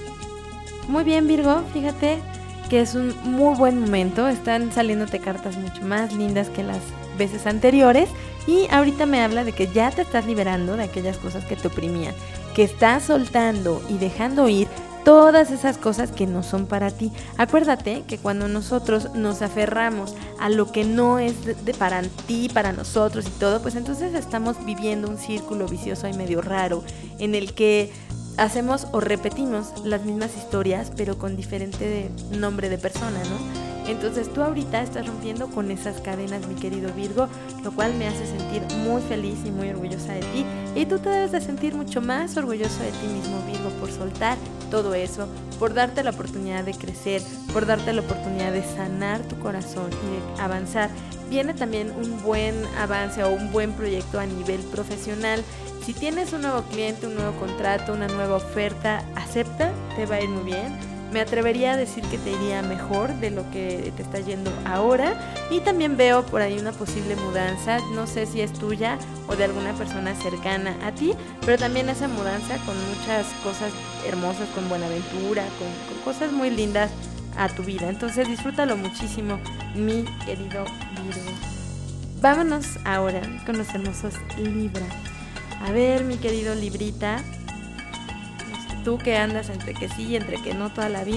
B: Muy bien, Virgo, fíjate que es un muy buen momento. Están saliéndote cartas mucho más lindas que las veces anteriores. Y ahorita me habla de que ya te estás liberando de aquellas cosas que te oprimían, que estás soltando y dejando ir todas esas cosas que no son para ti. Acuérdate que cuando nosotros nos aferramos a lo que no es para ti, para nosotros y todo, pues entonces estamos viviendo un círculo vicioso y medio raro, en el que hacemos o repetimos las mismas historias, pero con diferente nombre de persona, ¿no? Entonces tú ahorita estás rompiendo con esas cadenas, mi querido Virgo, lo cual me hace sentir muy feliz y muy orgullosa de ti. Y tú te debes de sentir mucho más orgulloso de ti mismo, Virgo, por soltar todo eso, por darte la oportunidad de crecer, por darte la oportunidad de sanar tu corazón y de avanzar. Viene también un buen avance o un buen proyecto a nivel profesional. Si tienes un nuevo cliente, un nuevo contrato, una nueva oferta, acepta, te va a ir muy bien. Me atrevería a decir que te iría mejor de lo que te está yendo ahora. Y también veo por ahí una posible mudanza. No sé si es tuya o de alguna persona cercana a ti, pero también esa mudanza con muchas cosas hermosas, con buenaventura, con cosas muy lindas a tu vida. Entonces disfrútalo muchísimo, mi querido Virgo. Vámonos ahora con los hermosos Libra. A ver, mi querido Librita, tú que andas entre que sí y entre que no toda la vida,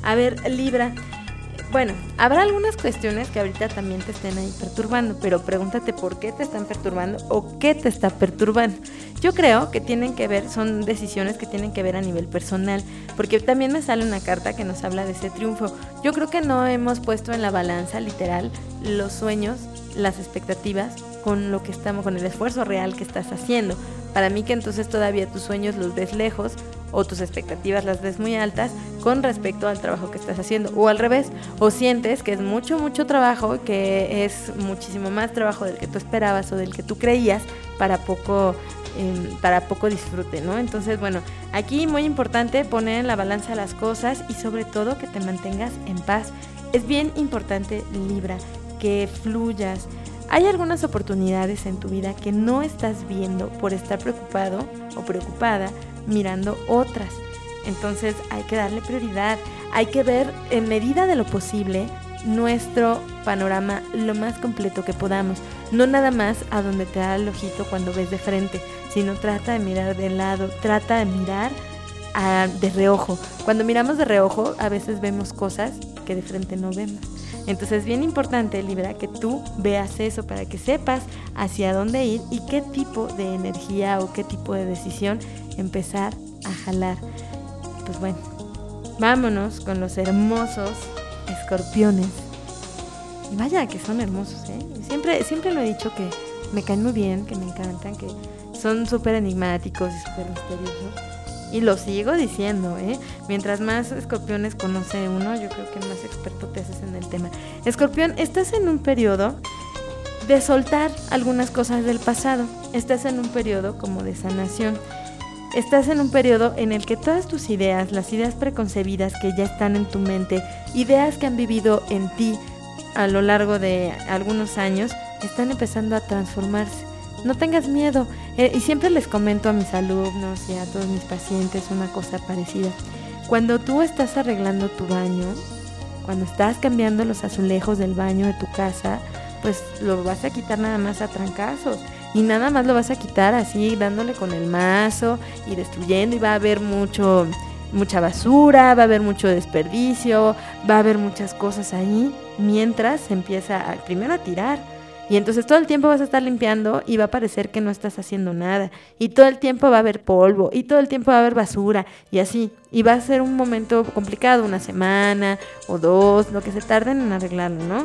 B: A ver, Libra, bueno, habrá algunas cuestiones que ahorita también te estén ahí perturbando, pero pregúntate por qué te están perturbando o qué te está perturbando. Yo creo que tienen que ver, son decisiones que tienen que ver a nivel personal, porque también me sale una carta que nos habla de ese triunfo. Yo creo que no hemos puesto en la balanza, literal, los sueños, las expectativas con lo que estamos, con el esfuerzo real que estás haciendo. Para mí que entonces todavía tus sueños los ves lejos o tus expectativas las ves muy altas con respecto al trabajo que estás haciendo, o al revés, o sientes que es mucho trabajo, que es muchísimo más trabajo del que tú esperabas o del que tú creías para poco disfrute, ¿no? Entonces, bueno, aquí muy importante poner en la balanza las cosas y sobre todo que te mantengas en paz. Es bien importante, Libra, que fluyas. Hay algunas oportunidades en tu vida que no estás viendo por estar preocupado o preocupada mirando otras. Entonces hay que darle prioridad, hay que ver en medida de lo posible nuestro panorama lo más completo que podamos, no nada más a donde te da el ojito cuando ves de frente, sino trata de mirar de lado, trata de mirar de reojo. Cuando miramos de reojo a veces vemos cosas que de frente no vemos. Entonces es bien importante, Libra, que tú veas eso para que sepas hacia dónde ir y qué tipo de energía o qué tipo de decisión empezar a jalar. Pues bueno, vámonos con los hermosos escorpiones. Y vaya que son hermosos, ¿eh? Siempre lo he dicho que me caen muy bien, que me encantan, que son súper enigmáticos y súper misteriosos. Y lo sigo diciendo, ¿eh? Mientras más escorpiones conoce uno, yo creo que más experto te haces en el tema. Escorpión, estás en un periodo de soltar algunas cosas del pasado. Estás en un periodo como de sanación. Estás en un periodo en el que todas tus ideas, las ideas preconcebidas que ya están en tu mente, ideas que han vivido en ti a lo largo de algunos años, están empezando a transformarse. No tengas miedo. Y siempre les comento a mis alumnos y a todos mis pacientes una cosa parecida. Cuando tú estás arreglando tu baño, cuando estás cambiando los azulejos del baño de tu casa, pues lo vas a quitar nada más a trancazos. Y nada más lo vas a quitar así, dándole con el mazo y destruyendo, y va a haber mucha basura, va a haber mucho desperdicio, va a haber muchas cosas ahí, mientras se empieza primero a tirar. Y entonces todo el tiempo vas a estar limpiando y va a parecer que no estás haciendo nada. Y todo el tiempo va a haber polvo y todo el tiempo va a haber basura y así. Y va a ser un momento complicado, una semana o dos, lo que se tarden en arreglarlo, ¿no?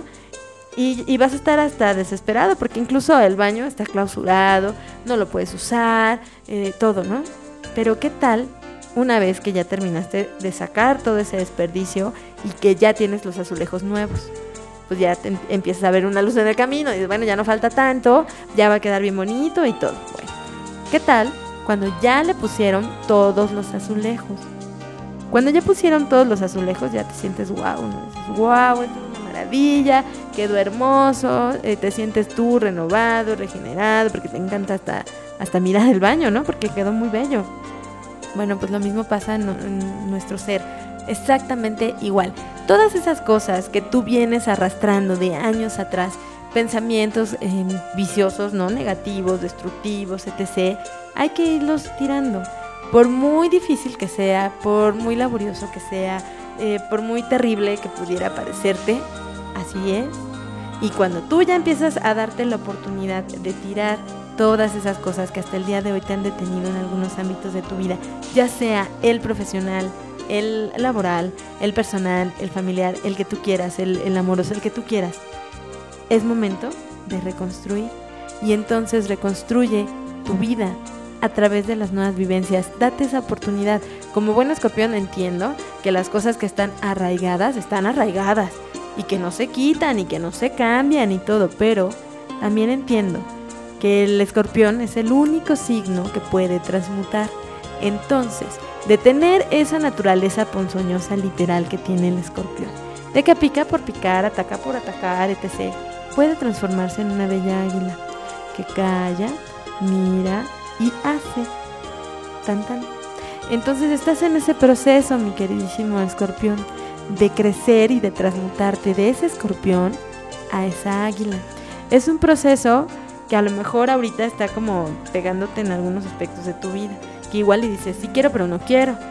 B: Y vas a estar hasta desesperado porque incluso el baño está clausurado, no lo puedes usar, todo, ¿no? Pero ¿qué tal una vez que ya terminaste de sacar todo ese desperdicio y que ya tienes los azulejos nuevos? Pues ya empiezas a ver una luz en el camino y dices, bueno, ya no falta tanto, ya va a quedar bien bonito y todo. Bueno, ¿qué tal cuando ya le pusieron todos los azulejos? Cuando ya pusieron todos los azulejos ya te sientes guau, ¿no? Dices, guau, esto es una maravilla, quedó hermoso, te sientes tú renovado, regenerado, porque te encanta hasta mirar el baño, ¿no? Porque quedó muy bello. Bueno, pues lo mismo pasa en nuestro ser, exactamente igual. Todas esas cosas que tú vienes arrastrando de años atrás, pensamientos viciosos, ¿no? Negativos, destructivos, etc., hay que irlos tirando. Por muy difícil que sea, por muy laborioso que sea, por muy terrible que pudiera parecerte, así es. Y cuando tú ya empiezas a darte la oportunidad de tirar todas esas cosas que hasta el día de hoy te han detenido en algunos ámbitos de tu vida, ya sea el profesional, el laboral, el personal, el familiar, el que tú quieras, el amoroso, el que tú quieras, es momento de reconstruir. Y entonces reconstruye tu vida a través de las nuevas vivencias. Date esa oportunidad. Como buen escorpión entiendo que las cosas que están arraigadas y que no se quitan y que no se cambian y todo, pero también entiendo que el escorpión es el único signo que puede transmutar. Entonces, de tener esa naturaleza ponzoñosa literal que tiene el escorpión, de que pica por picar, ataca por atacar, etc., puede transformarse en una bella águila que calla, mira y hace. Tan tan. Entonces estás en ese proceso, mi queridísimo escorpión, de crecer y de transmutarte de ese escorpión a esa águila. Es un proceso que a lo mejor ahorita está como pegándote en algunos aspectos de tu vida, que igual y dices, sí quiero pero no quiero,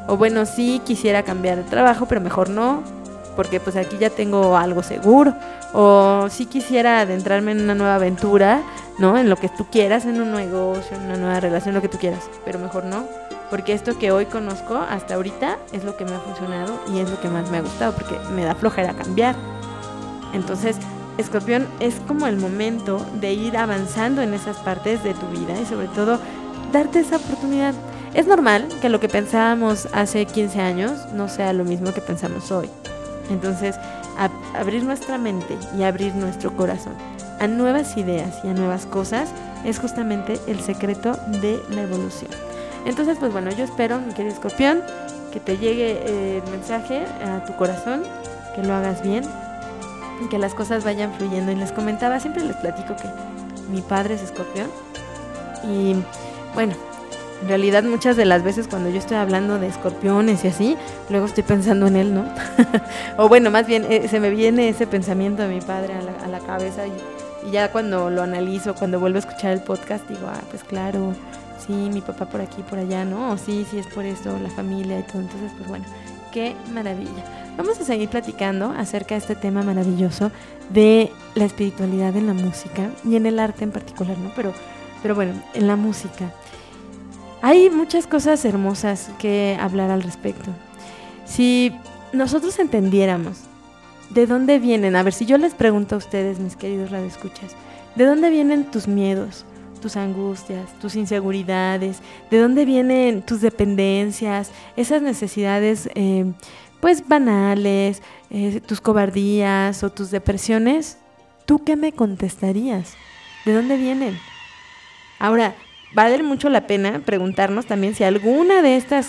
B: O bueno, sí quisiera cambiar de trabajo, pero mejor no, porque pues aquí ya tengo algo seguro. O sí quisiera adentrarme en una nueva aventura, ¿no? En lo que tú quieras, en un negocio, en una nueva relación, lo que tú quieras, pero mejor no, porque esto que hoy conozco hasta ahorita es lo que me ha funcionado y es lo que más me ha gustado, porque me da flojera cambiar. Entonces, Escorpión, es como el momento de ir avanzando en esas partes de tu vida y sobre todo darte esa oportunidad. Es normal que lo que pensábamos hace 15 años no sea lo mismo que pensamos hoy. Entonces, abrir nuestra mente y abrir nuestro corazón a nuevas ideas y a nuevas cosas es justamente el secreto de la evolución. Entonces, pues bueno, yo espero, mi querido Escorpión, que te llegue el mensaje a tu corazón, que lo hagas bien, que las cosas vayan fluyendo. Y les comentaba, siempre les platico que mi padre es Escorpión y bueno, en realidad muchas de las veces cuando yo estoy hablando de escorpiones y así, luego estoy pensando en él, ¿no? O bueno, más bien se me viene ese pensamiento de mi padre a la cabeza y ya cuando lo analizo, cuando vuelvo a escuchar el podcast, digo, pues claro, sí, mi papá por aquí, por allá, ¿no? O sí, es por esto, la familia y todo. Entonces, pues bueno, qué maravilla. Vamos a seguir platicando acerca de este tema maravilloso de la espiritualidad en la música y en el arte en particular, ¿no? Pero bueno, en la música hay muchas cosas hermosas que hablar al respecto. Si nosotros entendiéramos de dónde vienen, a ver, si yo les pregunto a ustedes, mis queridos radioescuchas, ¿de dónde vienen tus miedos, tus angustias, tus inseguridades? ¿De dónde vienen tus dependencias, esas necesidades pues banales, tus cobardías o tus depresiones? ¿Tú qué me contestarías? ¿De dónde vienen? Ahora, vale mucho la pena preguntarnos también si alguna de estas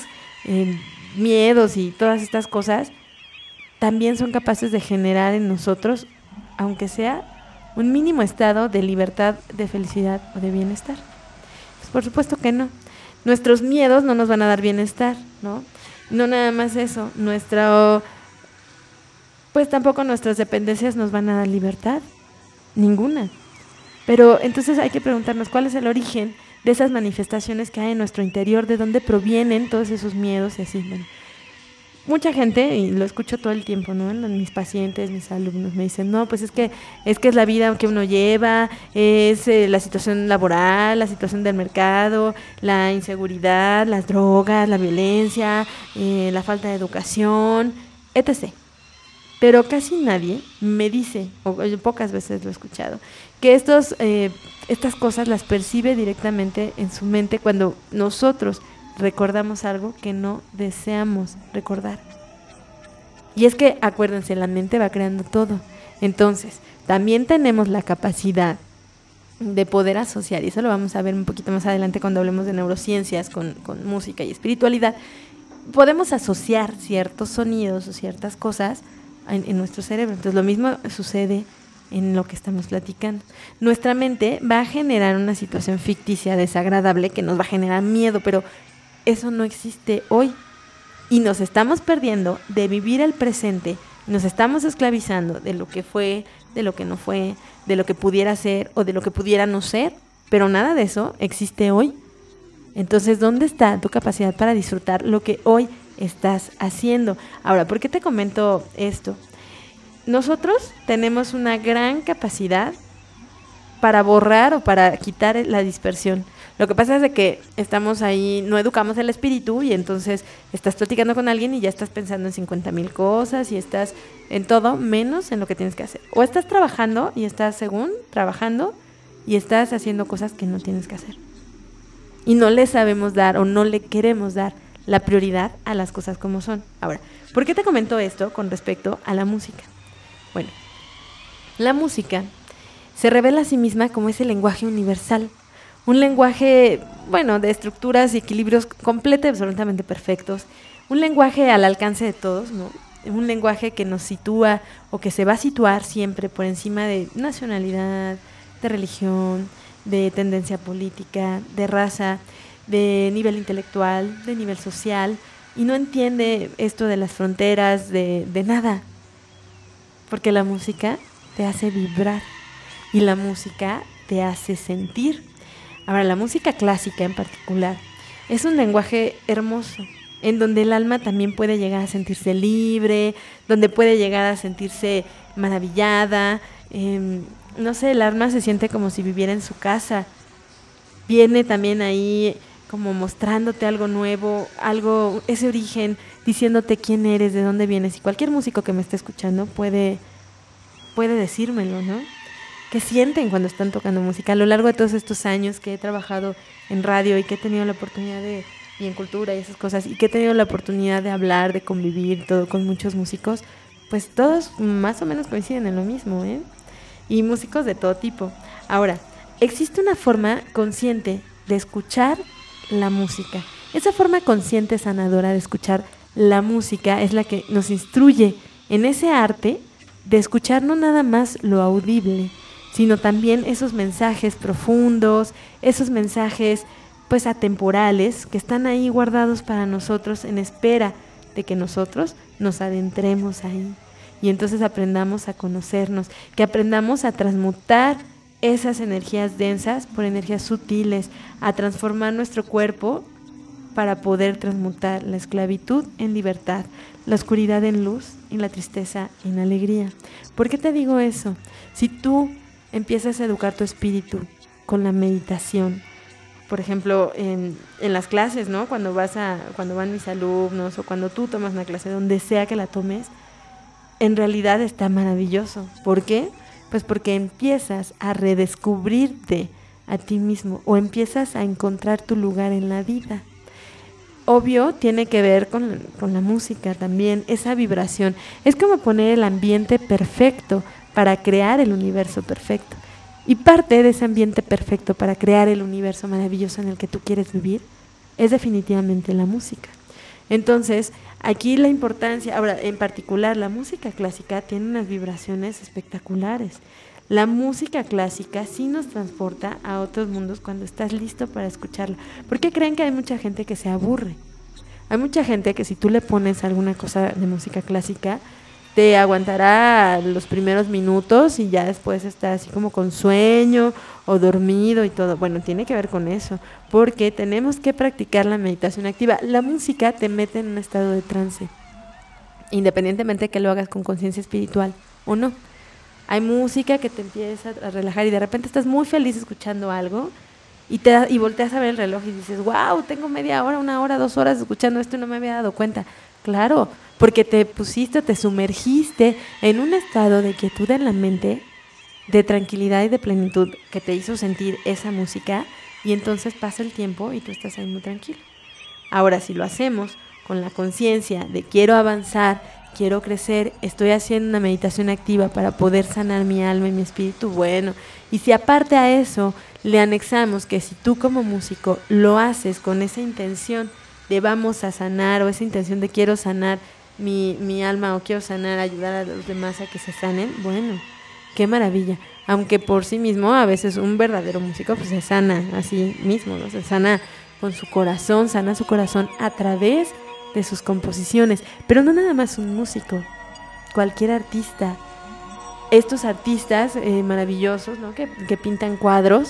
B: miedos y todas estas cosas también son capaces de generar en nosotros, aunque sea un mínimo estado de libertad, de felicidad o de bienestar. Pues por supuesto que no. Nuestros miedos no nos van a dar bienestar, ¿no? No nada más eso, pues tampoco nuestras dependencias nos van a dar libertad, ninguna. Pero entonces hay que preguntarnos cuál es el origen de esas manifestaciones que hay en nuestro interior, de dónde provienen todos esos miedos y así. Bueno, mucha gente, y lo escucho todo el tiempo, ¿no? Mis pacientes, mis alumnos me dicen, no, pues es que es la vida que uno lleva, es la situación laboral, la situación del mercado, la inseguridad, las drogas, la violencia, la falta de educación, etc. Pero casi nadie me dice, o pocas veces lo he escuchado, que estas cosas las percibe directamente en su mente cuando nosotros recordamos algo que no deseamos recordar. Y es que, acuérdense, la mente va creando todo. Entonces, también tenemos la capacidad de poder asociar, y eso lo vamos a ver un poquito más adelante cuando hablemos de neurociencias con música y espiritualidad. Podemos asociar ciertos sonidos o ciertas cosas en nuestro cerebro. Entonces, lo mismo sucede en lo que estamos platicando. Nuestra mente va a generar una situación ficticia desagradable que nos va a generar miedo, pero eso no existe hoy. Y nos estamos perdiendo de vivir el presente, nos estamos esclavizando de lo que fue, de lo que no fue, de lo que pudiera ser o de lo que pudiera no ser, pero nada de eso existe hoy. Entonces, ¿dónde está tu capacidad para disfrutar lo que hoy estás haciendo? Ahora, ¿por qué te comento esto? Nosotros tenemos una gran capacidad para borrar o para quitar la dispersión. Lo que pasa es de que estamos ahí, no educamos el espíritu y entonces estás platicando con alguien y ya estás pensando en 50,000 cosas y estás en todo menos en lo que tienes que hacer. O estás trabajando y estás trabajando y estás haciendo cosas que no tienes que hacer. Y no le sabemos dar o no le queremos dar la prioridad a las cosas como son. Ahora, ¿por qué te comento esto con respecto a la música? Bueno, la música se revela a sí misma como ese lenguaje universal. Un lenguaje, de estructuras y equilibrios completos y absolutamente perfectos. Un lenguaje al alcance de todos, ¿no? Un lenguaje que nos sitúa o que se va a situar siempre por encima de nacionalidad, de religión, de tendencia política, de raza, de nivel intelectual, de nivel social. Y no entiende esto de las fronteras, de nada. Porque la música te hace vibrar y la música te hace sentir. Ahora, la música clásica en particular es un lenguaje hermoso, en donde el alma también puede llegar a sentirse libre, donde puede llegar a sentirse maravillada. No sé, el alma se siente como si viviera en su casa. Viene también ahí como mostrándote algo nuevo, algo, ese origen, diciéndote quién eres, de dónde vienes. Y cualquier músico que me esté escuchando puede decírmelo, ¿no? ¿Qué sienten cuando están tocando música? A lo largo de todos estos años que he trabajado en radio y que he tenido la oportunidad y en cultura y esas cosas, y que he tenido la oportunidad de hablar, de convivir todo con muchos músicos, pues todos más o menos coinciden en lo mismo, ¿eh? Y músicos de todo tipo. Ahora, existe una forma consciente de escuchar la música. Esa forma consciente sanadora de escuchar la música es la que nos instruye en ese arte de escuchar no nada más lo audible, sino también esos mensajes profundos, esos mensajes pues atemporales que están ahí guardados para nosotros en espera de que nosotros nos adentremos ahí. Y entonces aprendamos a conocernos, que aprendamos a transmutar esas energías densas por energías sutiles, a transformar nuestro cuerpo para poder transmutar la esclavitud en libertad, la oscuridad en luz y la tristeza en alegría. ¿Por qué te digo eso? Si tú empiezas a educar tu espíritu con la meditación, por ejemplo, en las clases, ¿no? Cuando van mis alumnos o cuando tú tomas una clase, donde sea que la tomes, en realidad está maravilloso. ¿Por qué? Pues porque empiezas a redescubrirte a ti mismo o empiezas a encontrar tu lugar en la vida. Obvio, tiene que ver con la música también, esa vibración. Es como poner el ambiente perfecto para crear el universo perfecto. Y parte de ese ambiente perfecto para crear el universo maravilloso en el que tú quieres vivir es definitivamente la música. Entonces, aquí la importancia, ahora en particular la música clásica tiene unas vibraciones espectaculares. La música clásica sí nos transporta a otros mundos cuando estás listo para escucharla. ¿Por qué creen que hay mucha gente que se aburre? Hay mucha gente que si tú le pones alguna cosa de música clásica, te aguantará los primeros minutos y ya después está así como con sueño o dormido y todo. Bueno, tiene que ver con eso, porque tenemos que practicar la meditación activa. La música te mete en un estado de trance, independientemente que lo hagas con conciencia espiritual o no. Hay música que te empieza a relajar y de repente estás muy feliz escuchando algo y volteas a ver el reloj y dices, wow, tengo media hora, 1 hora, 2 horas escuchando esto y no me había dado cuenta. Claro, porque te sumergiste en un estado de quietud en la mente, de tranquilidad y de plenitud que te hizo sentir esa música, y entonces pasa el tiempo y tú estás ahí muy tranquilo. Ahora, si lo hacemos con la conciencia de quiero avanzar, quiero crecer, estoy haciendo una meditación activa para poder sanar mi alma y mi espíritu, bueno, y si aparte a eso le anexamos que si tú como músico lo haces con esa intención de vamos a sanar, o esa intención de quiero sanar mi alma, o quiero sanar, ayudar a los demás a que se sanen, bueno, qué maravilla. Aunque por sí mismo a veces un verdadero músico pues se sana así mismo, ¿no? Se sana con su corazón, sana su corazón a través de sus composiciones, pero no nada más un músico, cualquier artista. Estos artistas maravillosos, ¿no? que pintan cuadros,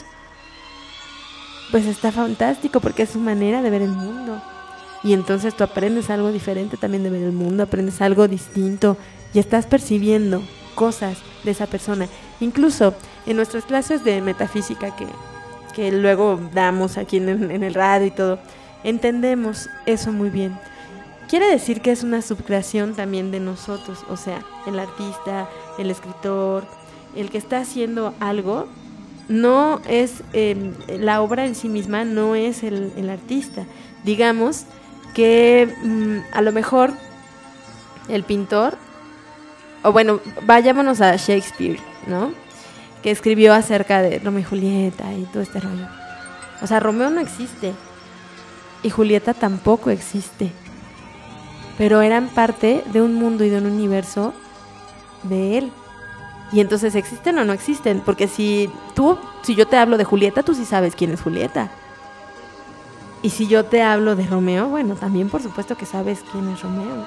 B: pues está fantástico porque es su manera de ver el mundo. Y entonces tú aprendes algo diferente también de ver el mundo, aprendes algo distinto y estás percibiendo cosas de esa persona. Incluso en nuestras clases de metafísica que luego damos aquí en el radio y todo, entendemos eso muy bien. Quiere decir que es una subcreación también de nosotros, o sea, el artista, el escritor, el que está haciendo algo, no es la obra en sí misma, no es el artista. Digamos que a lo mejor el pintor, o bueno, vayámonos a Shakespeare, ¿no? Que escribió acerca de Romeo y Julieta y todo este rollo. O sea, Romeo no existe y Julieta tampoco existe, pero eran parte de un mundo y de un universo de él. Y entonces, ¿existen o no existen? Porque si yo te hablo de Julieta, tú sí sabes quién es Julieta. Y si yo te hablo de Romeo, bueno, también por supuesto que sabes quién es Romeo.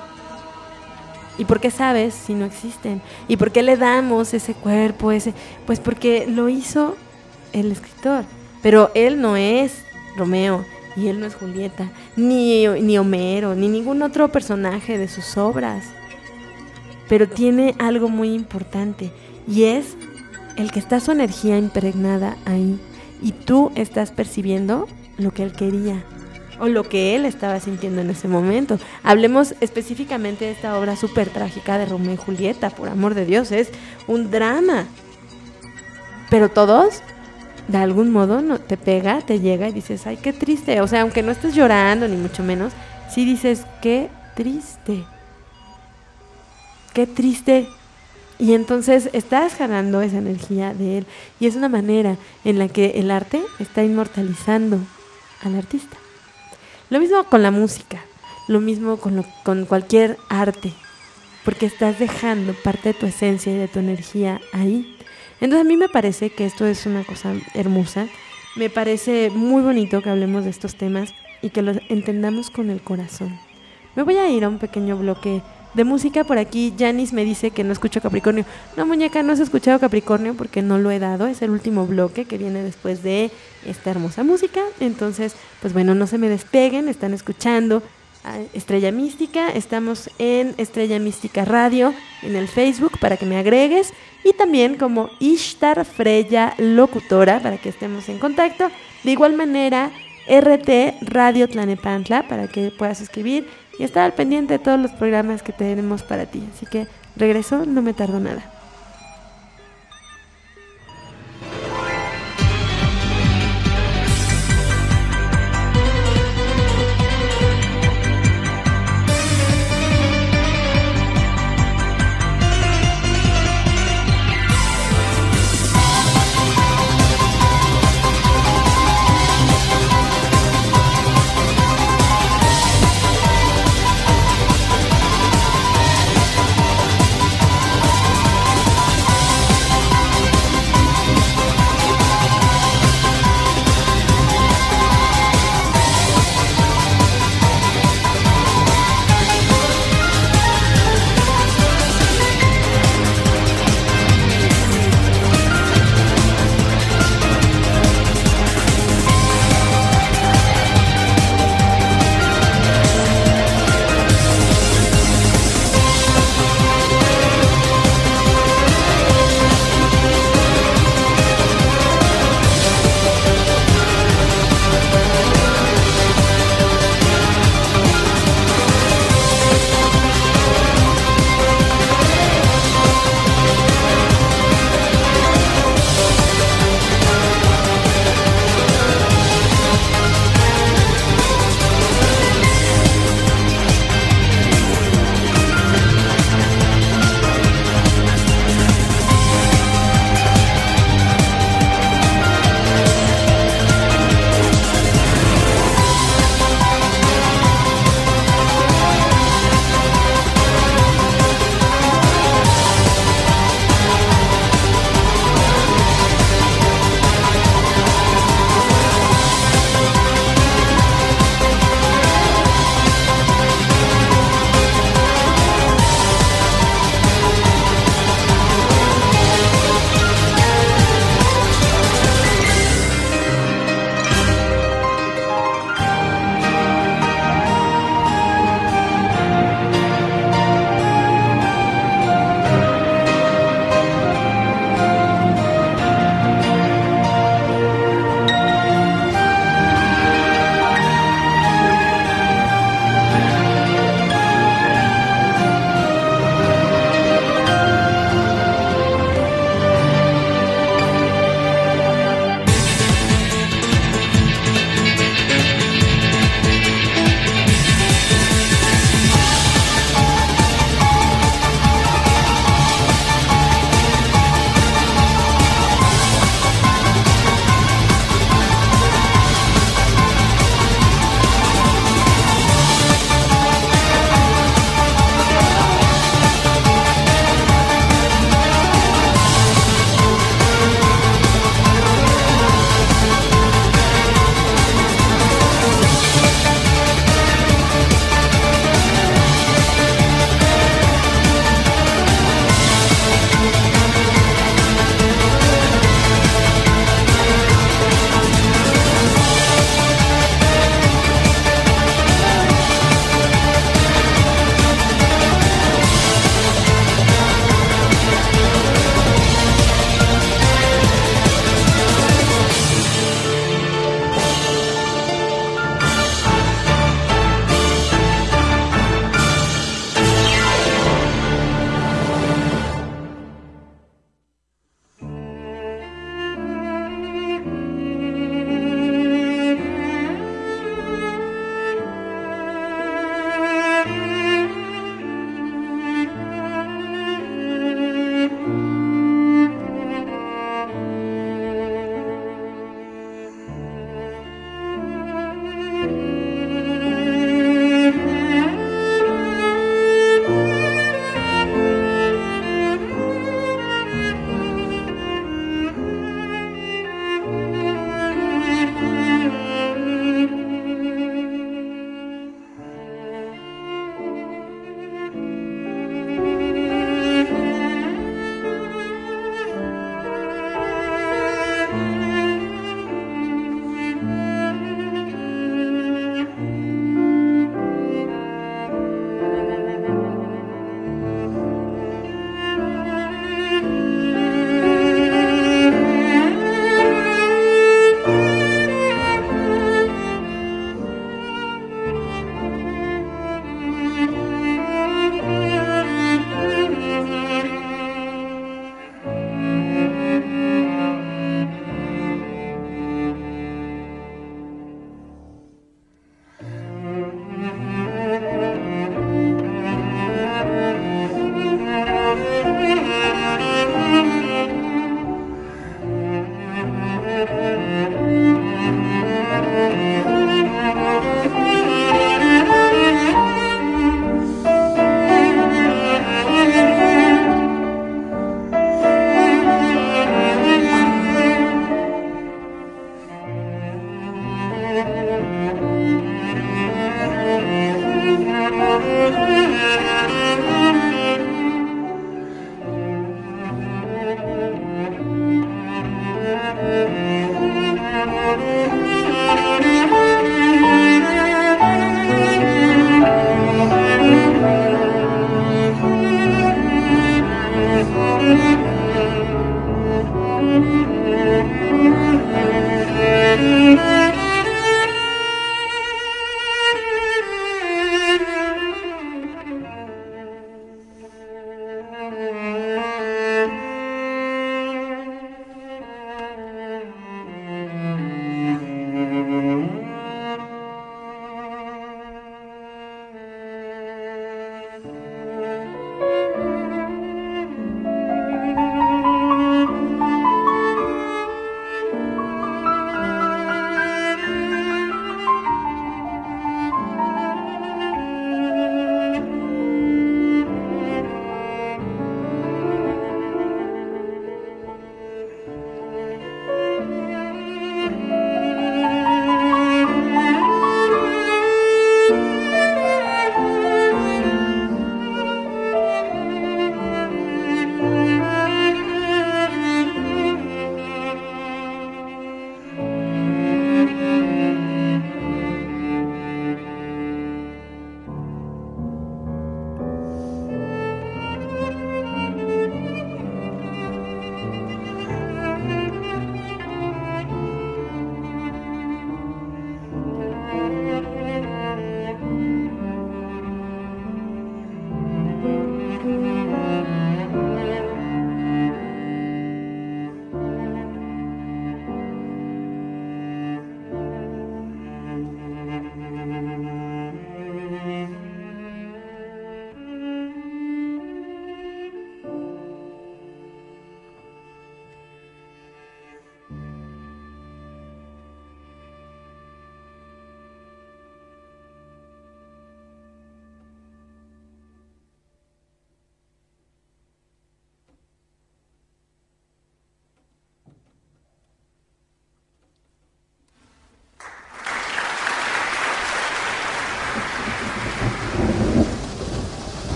B: ¿Y por qué sabes si no existen? ¿Y por qué le damos ese cuerpo, pues porque lo hizo el escritor. Pero él no es Romeo, y él no es Julieta, ni Homero, ni ningún otro personaje de sus obras. Pero tiene algo muy importante, y es el que está su energía impregnada ahí, y tú estás percibiendo lo que él quería, o lo que él estaba sintiendo en ese momento. Hablemos específicamente de esta obra súper trágica de Romeo y Julieta, por amor de Dios, es un drama. Pero todos, de algún modo, no, te pega, te llega y dices, ay, qué triste. O sea, aunque no estés llorando, ni mucho menos, sí dices, qué triste. Qué triste. Y entonces estás jalando esa energía de él. Y es una manera en la que el arte está inmortalizando al artista. Lo mismo con la música, lo mismo con cualquier arte, porque estás dejando parte de tu esencia y de tu energía ahí. Entonces a mí me parece que esto es una cosa hermosa, me parece muy bonito que hablemos de estos temas y que los entendamos con el corazón. Me voy a ir a un pequeño bloque de música. Por aquí Janice me dice que no escucho Capricornio. No, muñeca, no has escuchado Capricornio porque no lo he dado. Es el último bloque que viene después de esta hermosa música. Entonces, pues bueno, no se me despeguen. Están escuchando a Estrella Mística. Estamos en Estrella Mística Radio en el Facebook para que me agregues. Y también como Ishtar Freya Locutora para que estemos en contacto. De igual manera, RT Radio Tlanepantla para que puedas escribir y estar al pendiente de todos los programas que tenemos para ti. Así que regreso, no me tardo nada.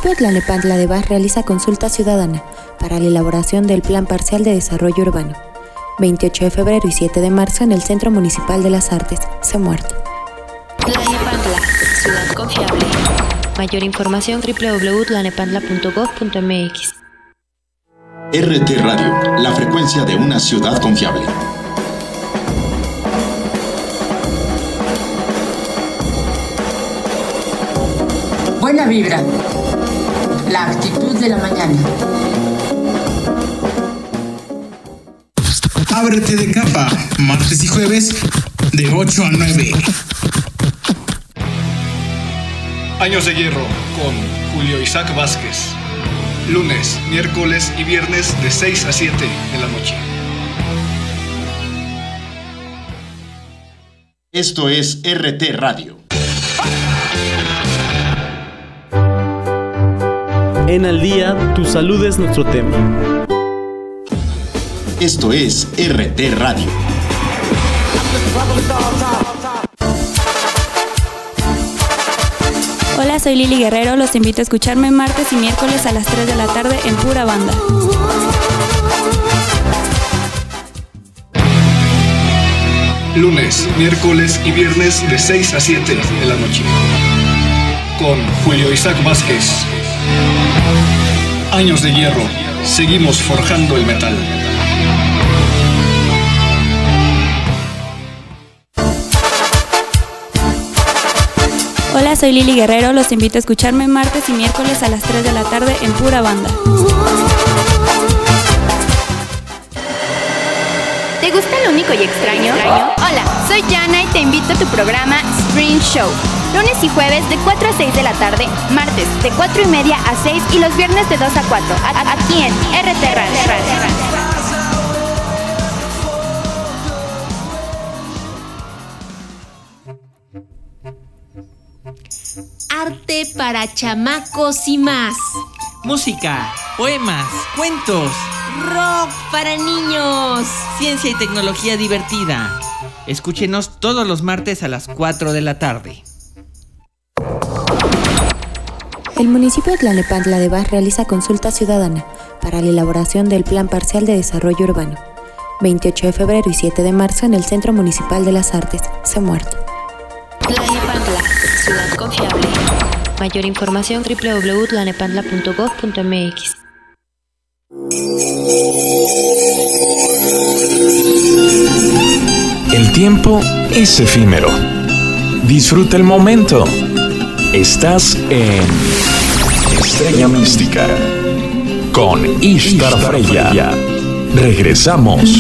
C: municipio de Tlalnepantla de Baz realiza consulta ciudadana para la elaboración del Plan Parcial de Desarrollo Urbano. 28 de febrero y 7 de marzo en el Centro Municipal de las Artes, Semuerto.
D: Tlalnepantla, ciudad confiable. Mayor información www.tlalnepantla.gov.mx.
E: RT Radio, la frecuencia de una ciudad confiable.
F: Buena vibra, la actitud de la mañana.
G: Ábrete de capa, martes y jueves de 8 a 9.
H: Años de Hierro con Julio Isaac Vázquez. Lunes, miércoles y viernes de 6 a 7 de la noche.
E: Esto es RT Radio.
I: En Al Día, tu salud es nuestro tema.
E: Esto es RT Radio.
J: Hola, soy Lili Guerrero, los invito a escucharme martes y miércoles a las 3 de la tarde en Pura Banda.
H: Lunes, miércoles y viernes de 6 a 7 de la noche. Con Julio Isaac Vázquez. Años de Hierro. Seguimos forjando el metal.
J: Hola, soy Lili Guerrero, los invito a escucharme martes y miércoles a las 3 de la tarde en Pura Banda.
K: ¿Te gusta lo único y extraño? Hola, soy Yana y te invito a tu programa Spring Show. Lunes y jueves de 4 a 6 de la tarde, martes de 4 y media a 6 y los viernes de 2 a 4, aquí en RT Radio.
L: Arte para chamacos y más.
M: Música, poemas, cuentos,
L: Rock para niños.
M: ciencia y tecnología divertida. Escúchenos todos los martes a las 4 de la tarde.
C: El municipio de Tlalnepantla de Baz realiza consulta ciudadana para la elaboración del Plan Parcial de Desarrollo Urbano. 28 de febrero y 7 de marzo en el Centro Municipal de las Artes, Semuerto.
D: Tlalnepantla, ciudad confiable. Mayor información www.tlalnepantla.gov.mx.
A: El tiempo es efímero. Disfruta el momento. Estás en Estrella Mística con Ishtar Freya. Regresamos.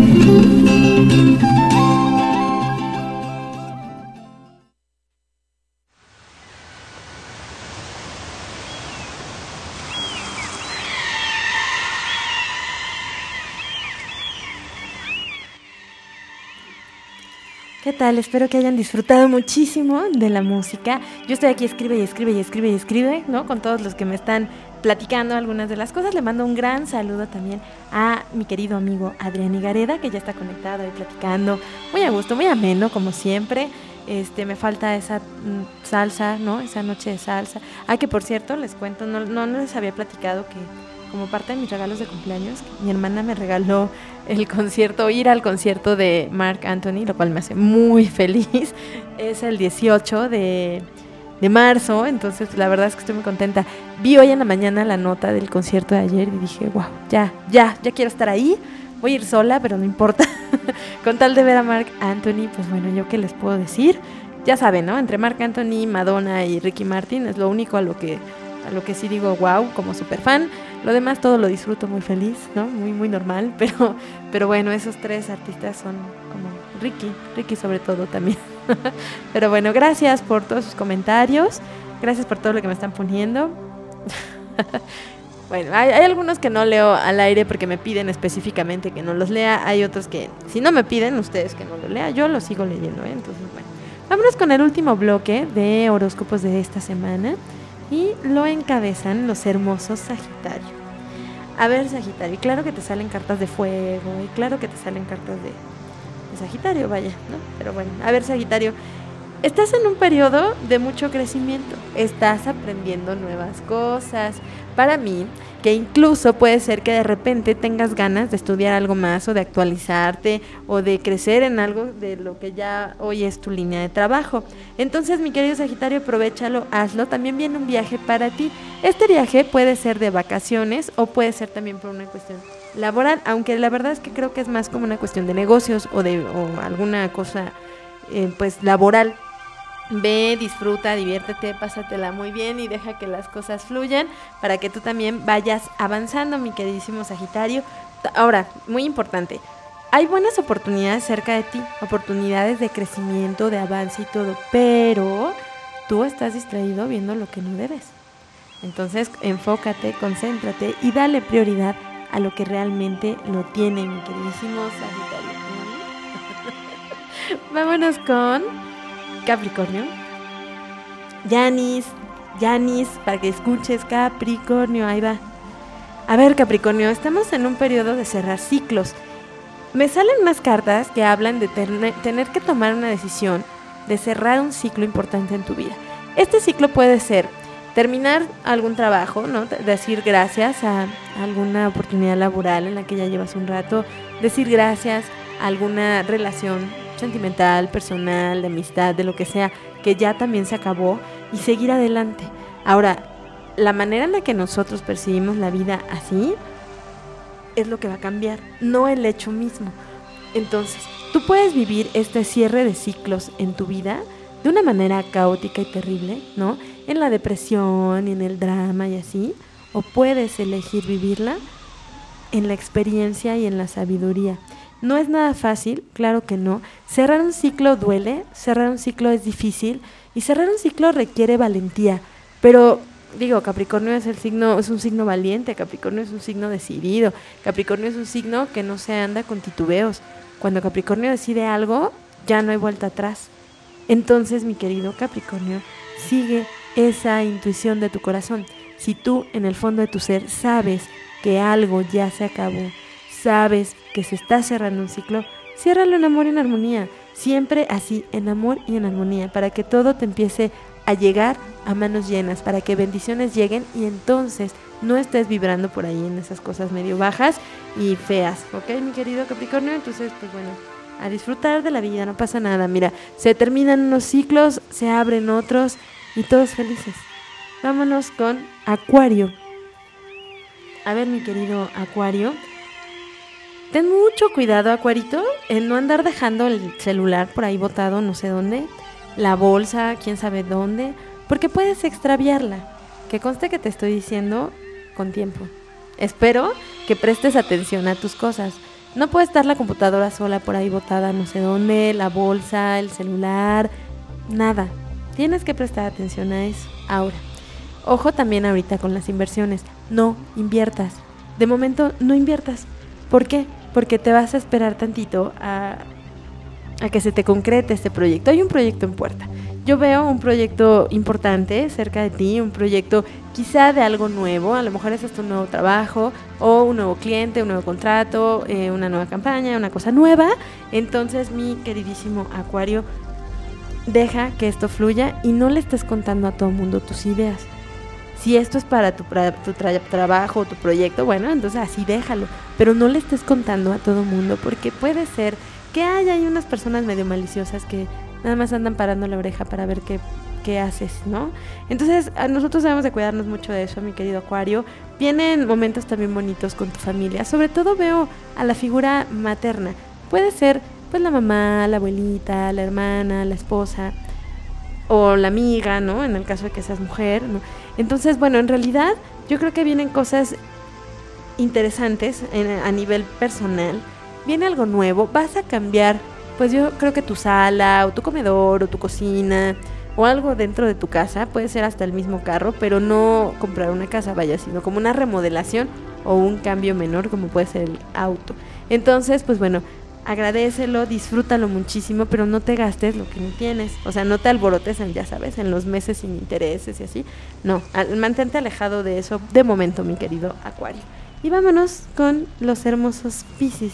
B: ¿Qué tal? Espero que hayan disfrutado muchísimo de la música. Yo estoy aquí, escribe, ¿no? Con todos los que me están platicando algunas de las cosas. Le mando un gran saludo también a mi querido amigo Adrián Higareda, que ya está conectado ahí platicando. Muy a gusto, muy ameno, como siempre. Me falta esa salsa, ¿no? Esa noche de salsa. Que por cierto, les cuento, no les había platicado que como parte de mis regalos de cumpleaños, mi hermana me regaló ir al concierto de Marc Anthony, lo cual me hace muy feliz. Es el 18 de marzo, entonces la verdad es que estoy muy contenta. Vi hoy en la mañana la nota del concierto de ayer y dije, wow, ya quiero estar ahí. Voy a ir sola, pero no importa. Con tal de ver a Marc Anthony, pues bueno, ¿yo qué les puedo decir? Ya saben, ¿no? Entre Marc Anthony, Madonna y Ricky Martin es lo único a lo que sí digo wow, como super fan. Lo demás todo lo disfruto muy feliz, ¿no? Muy normal, pero bueno, esos tres artistas son como Ricky sobre todo también. Pero bueno, gracias por todos sus comentarios, gracias por todo lo que me están poniendo. Bueno, hay algunos que no leo al aire porque me piden específicamente que no los lea. Hay otros que, si no me piden ustedes que no lo lea, yo lo sigo leyendo, ¿eh? Entonces, bueno, vámonos con el último bloque de horóscopos de esta semana. Y lo encabezan los hermosos Sagitario. A ver, Sagitario, claro que te salen cartas de fuego, y claro que te salen cartas de Sagitario, vaya, ¿no? Pero bueno, a ver, Sagitario, Estás en un periodo de mucho crecimiento, estás aprendiendo nuevas cosas. Para mí, que incluso puede ser que de repente tengas ganas de estudiar algo más o de actualizarte o de crecer en algo de lo que ya hoy es tu línea de trabajo. Entonces, mi querido Sagitario, aprovéchalo, hazlo. También viene un viaje para ti. Este viaje puede ser de vacaciones o puede ser también por una cuestión laboral, aunque la verdad es que creo que es más como una cuestión de negocios o alguna cosa pues laboral. Ve, disfruta, diviértete, pásatela muy bien y deja que las cosas fluyan para que tú también vayas avanzando, mi queridísimo Sagitario. Ahora, muy importante, hay buenas oportunidades cerca de ti, oportunidades de crecimiento, de avance y todo, pero tú estás distraído viendo lo que no debes. Entonces, enfócate, concéntrate y dale prioridad a lo que realmente lo tiene, mi queridísimo Sagitario. Vámonos con Capricornio. Yanis, para que escuches, Capricornio, ahí va. A ver, Capricornio, estamos en un periodo de cerrar ciclos. Me salen unas cartas que hablan de tener que tomar una decisión, de cerrar un ciclo importante en tu vida. Este ciclo puede ser terminar algún trabajo, ¿no? Decir gracias a alguna oportunidad laboral en la que ya llevas un rato, decir gracias a alguna relación sentimental, personal, de amistad, de lo que sea, que ya también se acabó y seguir adelante. Ahora, la manera en la que nosotros percibimos la vida así es lo que va a cambiar, no el hecho mismo. Entonces, tú puedes vivir este cierre de ciclos en tu vida de una manera caótica y terrible, ¿no? En la depresión, en el drama y así, o puedes elegir vivirla en la experiencia y en la sabiduría. No es nada fácil, claro que no. Cerrar un ciclo duele, cerrar un ciclo es difícil y cerrar un ciclo requiere valentía. Pero digo, Capricornio es un signo valiente, Capricornio es un signo decidido, Capricornio es un signo que no se anda con titubeos. Cuando Capricornio decide algo, ya no hay vuelta atrás. Entonces, mi querido Capricornio, sigue esa intuición de tu corazón. Si tú en el fondo de tu ser sabes que algo ya se acabó, sabes que se está cerrando un ciclo, ciérralo en amor y en armonía, siempre así, en amor y en armonía, para que todo te empiece a llegar a manos llenas, para que bendiciones lleguen y entonces no estés vibrando por ahí en esas cosas medio bajas y feas, ¿ok, mi querido Capricornio? Entonces, pues bueno, a disfrutar de la vida, no pasa nada, mira, se terminan unos ciclos, se abren otros y todos felices. Vámonos con Acuario. A ver, mi querido Acuario, ten mucho cuidado, Acuarito, en no andar dejando el celular por ahí botado, no sé dónde, la bolsa, quién sabe dónde, porque puedes extraviarla. Que conste que te estoy diciendo con tiempo. Espero que prestes atención a tus cosas. No puede estar la computadora sola por ahí botada, no sé dónde, la bolsa, el celular, nada. Tienes que prestar atención a eso. Ahora, ojo también ahorita con las inversiones. No inviertas. De momento, no inviertas. ¿Por qué? Porque te vas a esperar tantito a que se te concrete este proyecto. Hay un proyecto en puerta. Yo veo un proyecto importante cerca de ti, un proyecto quizá de algo nuevo, a lo mejor es tu nuevo trabajo o un nuevo cliente, un nuevo contrato, una nueva campaña, una cosa nueva. Entonces, mi queridísimo Acuario, deja que esto fluya y no le estés contando a todo el mundo tus ideas. Si esto es para tu trabajo o tu proyecto, bueno, entonces así déjalo, pero no le estés contando a todo el mundo porque puede ser que haya unas personas medio maliciosas que nada más andan parando la oreja para ver qué haces, ¿no? Entonces, nosotros debemos de cuidarnos mucho de eso, mi querido Acuario. Vienen momentos también bonitos con tu familia. Sobre todo veo a la figura materna. Puede ser, pues, la mamá, la abuelita, la hermana, la esposa o la amiga, ¿no? En el caso de que seas mujer, ¿no? Entonces, bueno, en realidad yo creo que vienen cosas interesantes a nivel personal. Viene algo nuevo, vas a cambiar, pues yo creo que tu sala, o tu comedor, o tu cocina, o algo dentro de tu casa, puede ser hasta el mismo carro, pero no comprar una casa, vaya, sino como una remodelación o un cambio menor, como puede ser el auto. Entonces, pues bueno, agradécelo, disfrútalo muchísimo, pero no te gastes lo que no tienes, o sea, no te alborotes ya sabes, en los meses sin intereses y así, no, mantente alejado de eso de momento, mi querido Acuario. Y vámonos con los hermosos Piscis.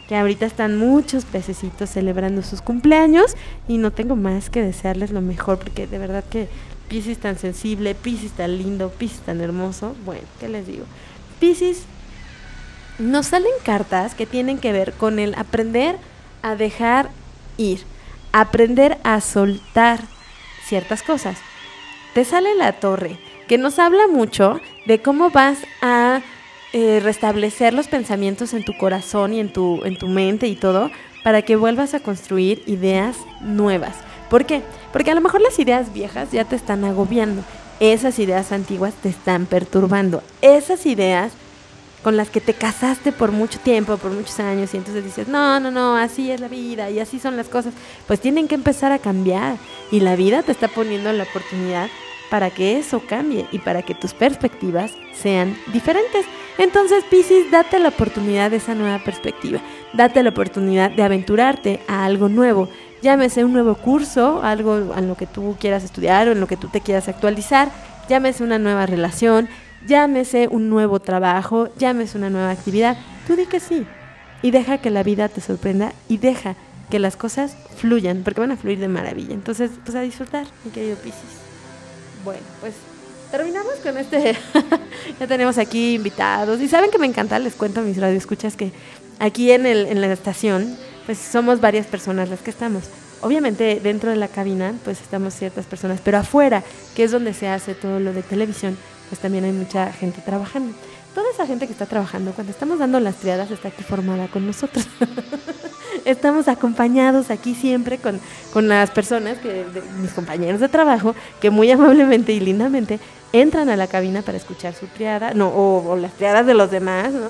B: que ahorita están muchos pececitos celebrando sus cumpleaños y no tengo más que desearles lo mejor, porque de verdad que Piscis tan sensible, Piscis tan lindo, Piscis tan hermoso. Bueno, ¿qué les digo? Piscis, nos salen cartas que tienen que ver con el aprender a dejar ir, aprender a soltar ciertas cosas. Te sale la Torre, que nos habla mucho de cómo vas a restablecer los pensamientos en tu corazón y en tu mente y todo, para que vuelvas a construir ideas nuevas. ¿Por qué? Porque a lo mejor las ideas viejas ya te están agobiando, esas ideas antiguas te están perturbando, esas ideas con las que te casaste por mucho tiempo, por muchos años, y entonces dices, no, así es la vida y así son las cosas, pues tienen que empezar a cambiar, y la vida te está poniendo la oportunidad para que eso cambie y para que tus perspectivas sean diferentes. Entonces, Piscis, date la oportunidad de esa nueva perspectiva, date la oportunidad de aventurarte a algo nuevo, llámese un nuevo curso, algo en lo que tú quieras estudiar o en lo que tú te quieras actualizar, llámese una nueva relación, llámese un nuevo trabajo, llámese una nueva actividad. Tú di que sí y deja que la vida te sorprenda y deja que las cosas fluyan, porque van a fluir de maravilla. Entonces, pues a disfrutar, mi querido Piscis. Bueno, pues terminamos con ya tenemos aquí invitados y saben que me encanta, les cuento a mis radioescuchas que aquí en la estación pues somos varias personas las que estamos. Obviamente dentro de la cabina pues estamos ciertas personas, pero afuera, que es donde se hace todo lo de televisión, pues también hay mucha gente trabajando. Toda esa gente que está trabajando, cuando estamos dando las triadas, está aquí formada con nosotros. Estamos acompañados aquí siempre con las personas, mis compañeros de trabajo, que muy amablemente y lindamente entran a la cabina para escuchar su triada, o las triadas de los demás, ¿no?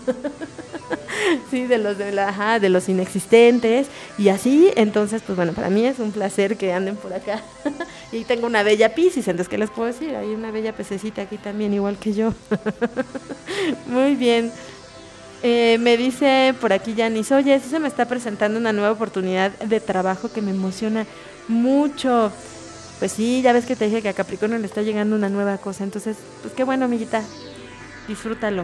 B: Sí, de los inexistentes y así. Entonces, pues bueno, para mí es un placer que anden por acá. Y tengo una bella Piscis, entonces, ¿qué les puedo decir? Hay una bella pececita aquí también, igual que yo. Muy bien. Me dice por aquí Yanis, oye, sí se me está presentando una nueva oportunidad de trabajo que me emociona mucho. Pues sí, ya ves que te dije que a Capricornio le está llegando una nueva cosa. Entonces, pues qué bueno, amiguita, disfrútalo.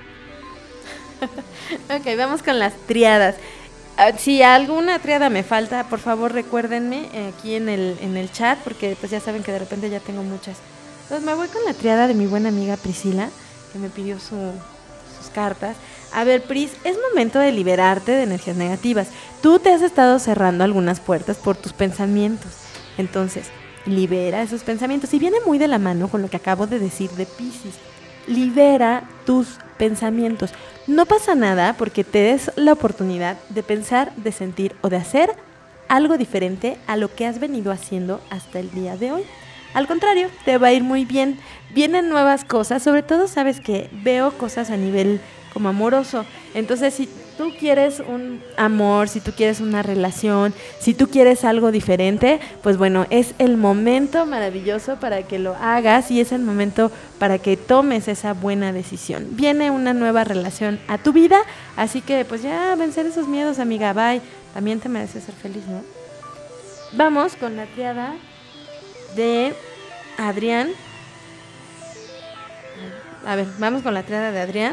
B: Ok, vamos con las triadas. Si alguna triada me falta, por favor recuérdenme aquí en el chat, porque pues ya saben que de repente ya tengo muchas. Entonces me voy con la triada de mi buena amiga Priscila, que me pidió sus cartas. A ver, Pris, es momento de liberarte de energías negativas. Tú te has estado cerrando algunas puertas por tus pensamientos. Entonces, libera esos pensamientos. Y viene muy de la mano con lo que acabo de decir de Piscis. Libera tus pensamientos. No pasa nada porque te des la oportunidad de pensar, de sentir o de hacer algo diferente a lo que has venido haciendo hasta el día de hoy. Al contrario, te va a ir muy bien. Vienen nuevas cosas, sobre todo sabes que veo cosas a nivel como amoroso. Entonces, si tú quieres un amor, si tú quieres una relación, si tú quieres algo diferente, pues bueno, es el momento maravilloso para que lo hagas y es el momento para que tomes esa buena decisión. Viene una nueva relación a tu vida, así que pues ya vencer esos miedos, amiga, bye. También te mereces ser feliz, ¿no? Vamos con la triada de Adrián. A ver, vamos con la triada de Adrián.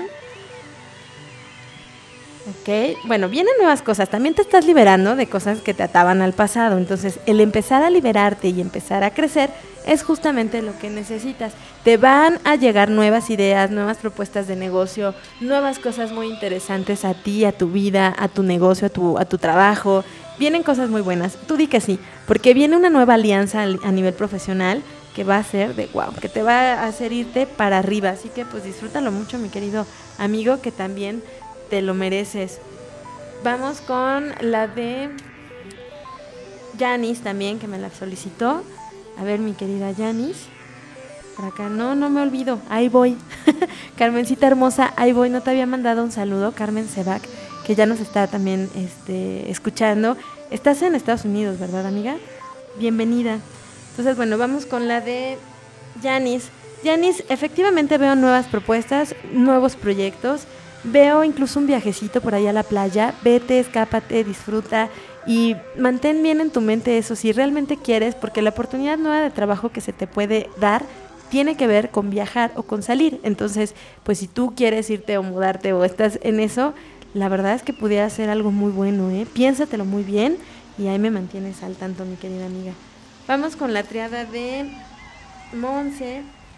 B: Ok, bueno, vienen nuevas cosas, también te estás liberando de cosas que te ataban al pasado, entonces el empezar a liberarte y empezar a crecer es justamente lo que necesitas. Te van a llegar nuevas ideas, nuevas propuestas de negocio, nuevas cosas muy interesantes a ti, a tu vida, a tu negocio, a tu trabajo, vienen cosas muy buenas, tú di que sí, porque viene una nueva alianza a nivel profesional que va a ser de wow, que te va a hacer irte para arriba, así que pues disfrútalo mucho, mi querido amigo, que también te lo mereces. Vamos con la de Yanis también, que me la solicitó. A ver, mi querida Yanis. Por acá, no me olvido. Ahí voy. Carmencita hermosa, ahí voy. No te había mandado un saludo, Carmen Sebac, que ya nos está también escuchando. Estás en Estados Unidos, ¿verdad, amiga? Bienvenida. Entonces, bueno, vamos con la de Yanis. Yanis, efectivamente veo nuevas propuestas, nuevos proyectos. Veo incluso un viajecito por ahí a la playa. Vete, escápate, disfruta y mantén bien en tu mente eso si realmente quieres, porque la oportunidad nueva de trabajo que se te puede dar tiene que ver con viajar o con salir. Entonces, pues si tú quieres irte o mudarte o estás en eso, la verdad es que pudiera ser algo muy bueno, ¿eh? Piénsatelo muy bien y ahí me mantienes al tanto, mi querida amiga. Vamos con la triada de Monse.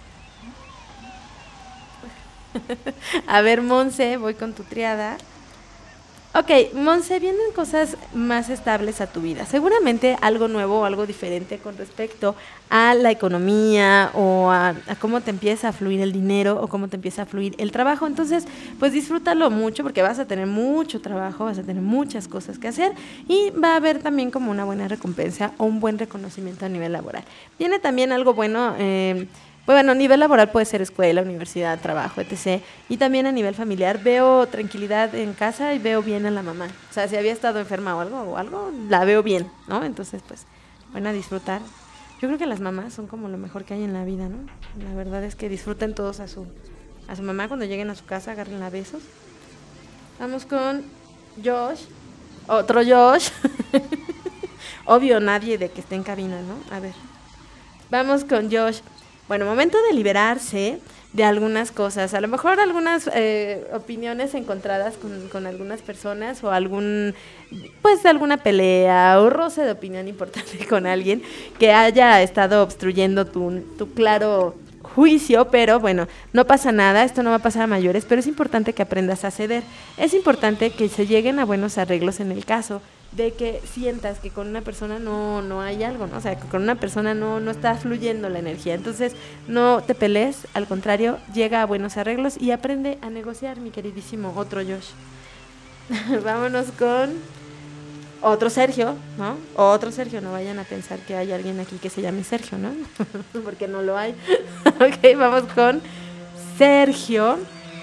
B: A ver, Monse, voy con tu triada. Ok, Monse, vienen cosas más estables a tu vida. Seguramente algo nuevo o algo diferente con respecto a la economía o a cómo te empieza a fluir el dinero o cómo te empieza a fluir el trabajo. Entonces, pues disfrútalo mucho porque vas a tener mucho trabajo, vas a tener muchas cosas que hacer y va a haber también como una buena recompensa o un buen reconocimiento a nivel laboral. Viene también algo bueno. Bueno, a nivel laboral puede ser escuela, universidad, trabajo, etc. Y también a nivel familiar veo tranquilidad en casa y veo bien a la mamá. O sea, si había estado enferma o algo, la veo bien, ¿no? Entonces, pues, van a disfrutar. Yo creo que las mamás son como lo mejor que hay en la vida, ¿no? La verdad es que disfruten todos a su mamá cuando lleguen a su casa, agárrenla a besos. Vamos con Josh, otro Josh. Obvio, nadie de que esté en cabina, ¿no? A ver, vamos con Josh. Bueno, momento de liberarse de algunas cosas, a lo mejor algunas opiniones encontradas con algunas personas o alguna pelea o roce de opinión importante con alguien que haya estado obstruyendo tu claro juicio, pero bueno, no pasa nada, esto no va a pasar a mayores, pero es importante que aprendas a ceder, es importante que se lleguen a buenos arreglos en el caso de que sientas que con una persona no hay algo, ¿no? O sea, que con una persona no está fluyendo la energía. Entonces, no te pelees, al contrario, llega a buenos arreglos y aprende a negociar, mi queridísimo otro Josh. Vámonos con otro Sergio, ¿no? Otro Sergio, no vayan a pensar que hay alguien aquí que se llame Sergio, ¿no? Porque no lo hay. Ok, vamos con Sergio.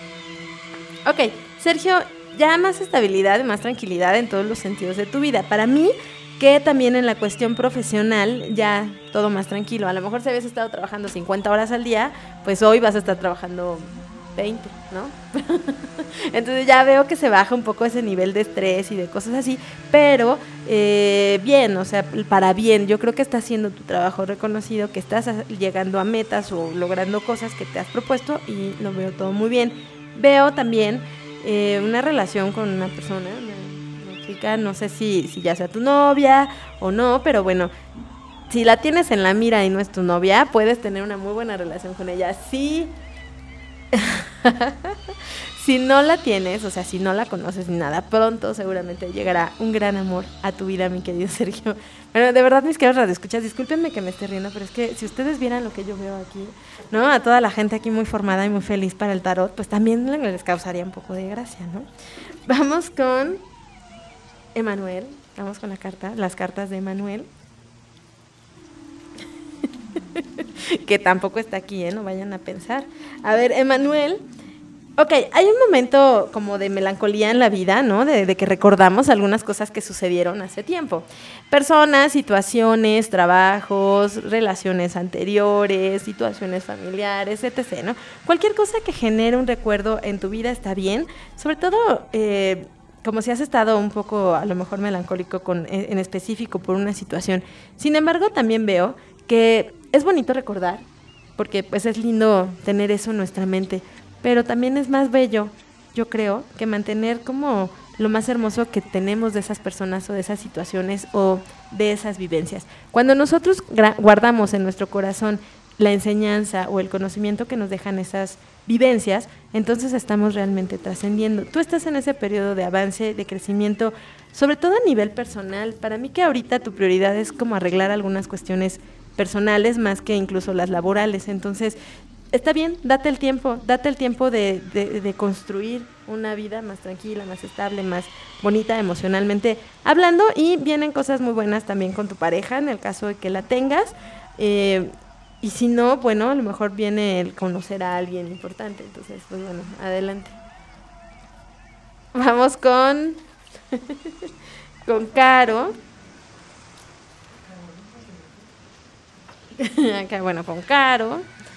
B: Ok, Sergio, ya más estabilidad y más tranquilidad en todos los sentidos de tu vida. Para mí, que también en la cuestión profesional, ya todo más tranquilo. A lo mejor si habías estado trabajando 50 horas al día, pues hoy vas a estar trabajando 20, ¿no? Entonces ya veo que se baja un poco ese nivel de estrés y de cosas así, pero bien, o sea, para bien. Yo creo que estás haciendo tu trabajo reconocido, que estás llegando a metas o logrando cosas que te has propuesto y lo veo todo muy bien. Veo también una relación con una persona, una chica, no sé si ya sea tu novia o no, pero bueno, si la tienes en la mira y no es tu novia, puedes tener una muy buena relación con ella. Sí. Si no la tienes, o sea, si no la conoces ni nada, pronto seguramente llegará un gran amor a tu vida, mi querido Sergio. Bueno, de verdad, mis queridos radioescuchas, discúlpenme que me esté riendo, pero es que si ustedes vieran lo que yo veo aquí, ¿no? A toda la gente aquí muy formada y muy feliz para el tarot, pues también les causaría un poco de gracia, ¿no? Vamos con Emanuel, vamos con las cartas de Emanuel. Que tampoco está aquí, no vayan a pensar. A ver, Emanuel. Ok, hay un momento como de melancolía en la vida, ¿no? De que recordamos algunas cosas que sucedieron hace tiempo. Personas, situaciones, trabajos, relaciones anteriores, situaciones familiares, etc., ¿no? Cualquier cosa que genere un recuerdo en tu vida está bien, sobre todo como si has estado un poco a lo mejor melancólico en específico por una situación. Sin embargo, también veo que es bonito recordar, porque pues es lindo tener eso en nuestra mente, pero también es más bello, yo creo, que mantener como lo más hermoso que tenemos de esas personas o de esas situaciones o de esas vivencias. Cuando nosotros guardamos en nuestro corazón la enseñanza o el conocimiento que nos dejan esas vivencias, entonces estamos realmente trascendiendo. Tú estás en ese periodo de avance, de crecimiento, sobre todo a nivel personal. Para mí que ahorita tu prioridad es como arreglar algunas cuestiones personales más que incluso las laborales. Entonces, está bien, date el tiempo de construir una vida más tranquila, más estable, más bonita emocionalmente hablando, y vienen cosas muy buenas también con tu pareja, en el caso de que la tengas, y si no, bueno, a lo mejor viene el conocer a alguien importante. Entonces, pues bueno, adelante. Vamos con Caro. Acá, bueno, con Caro.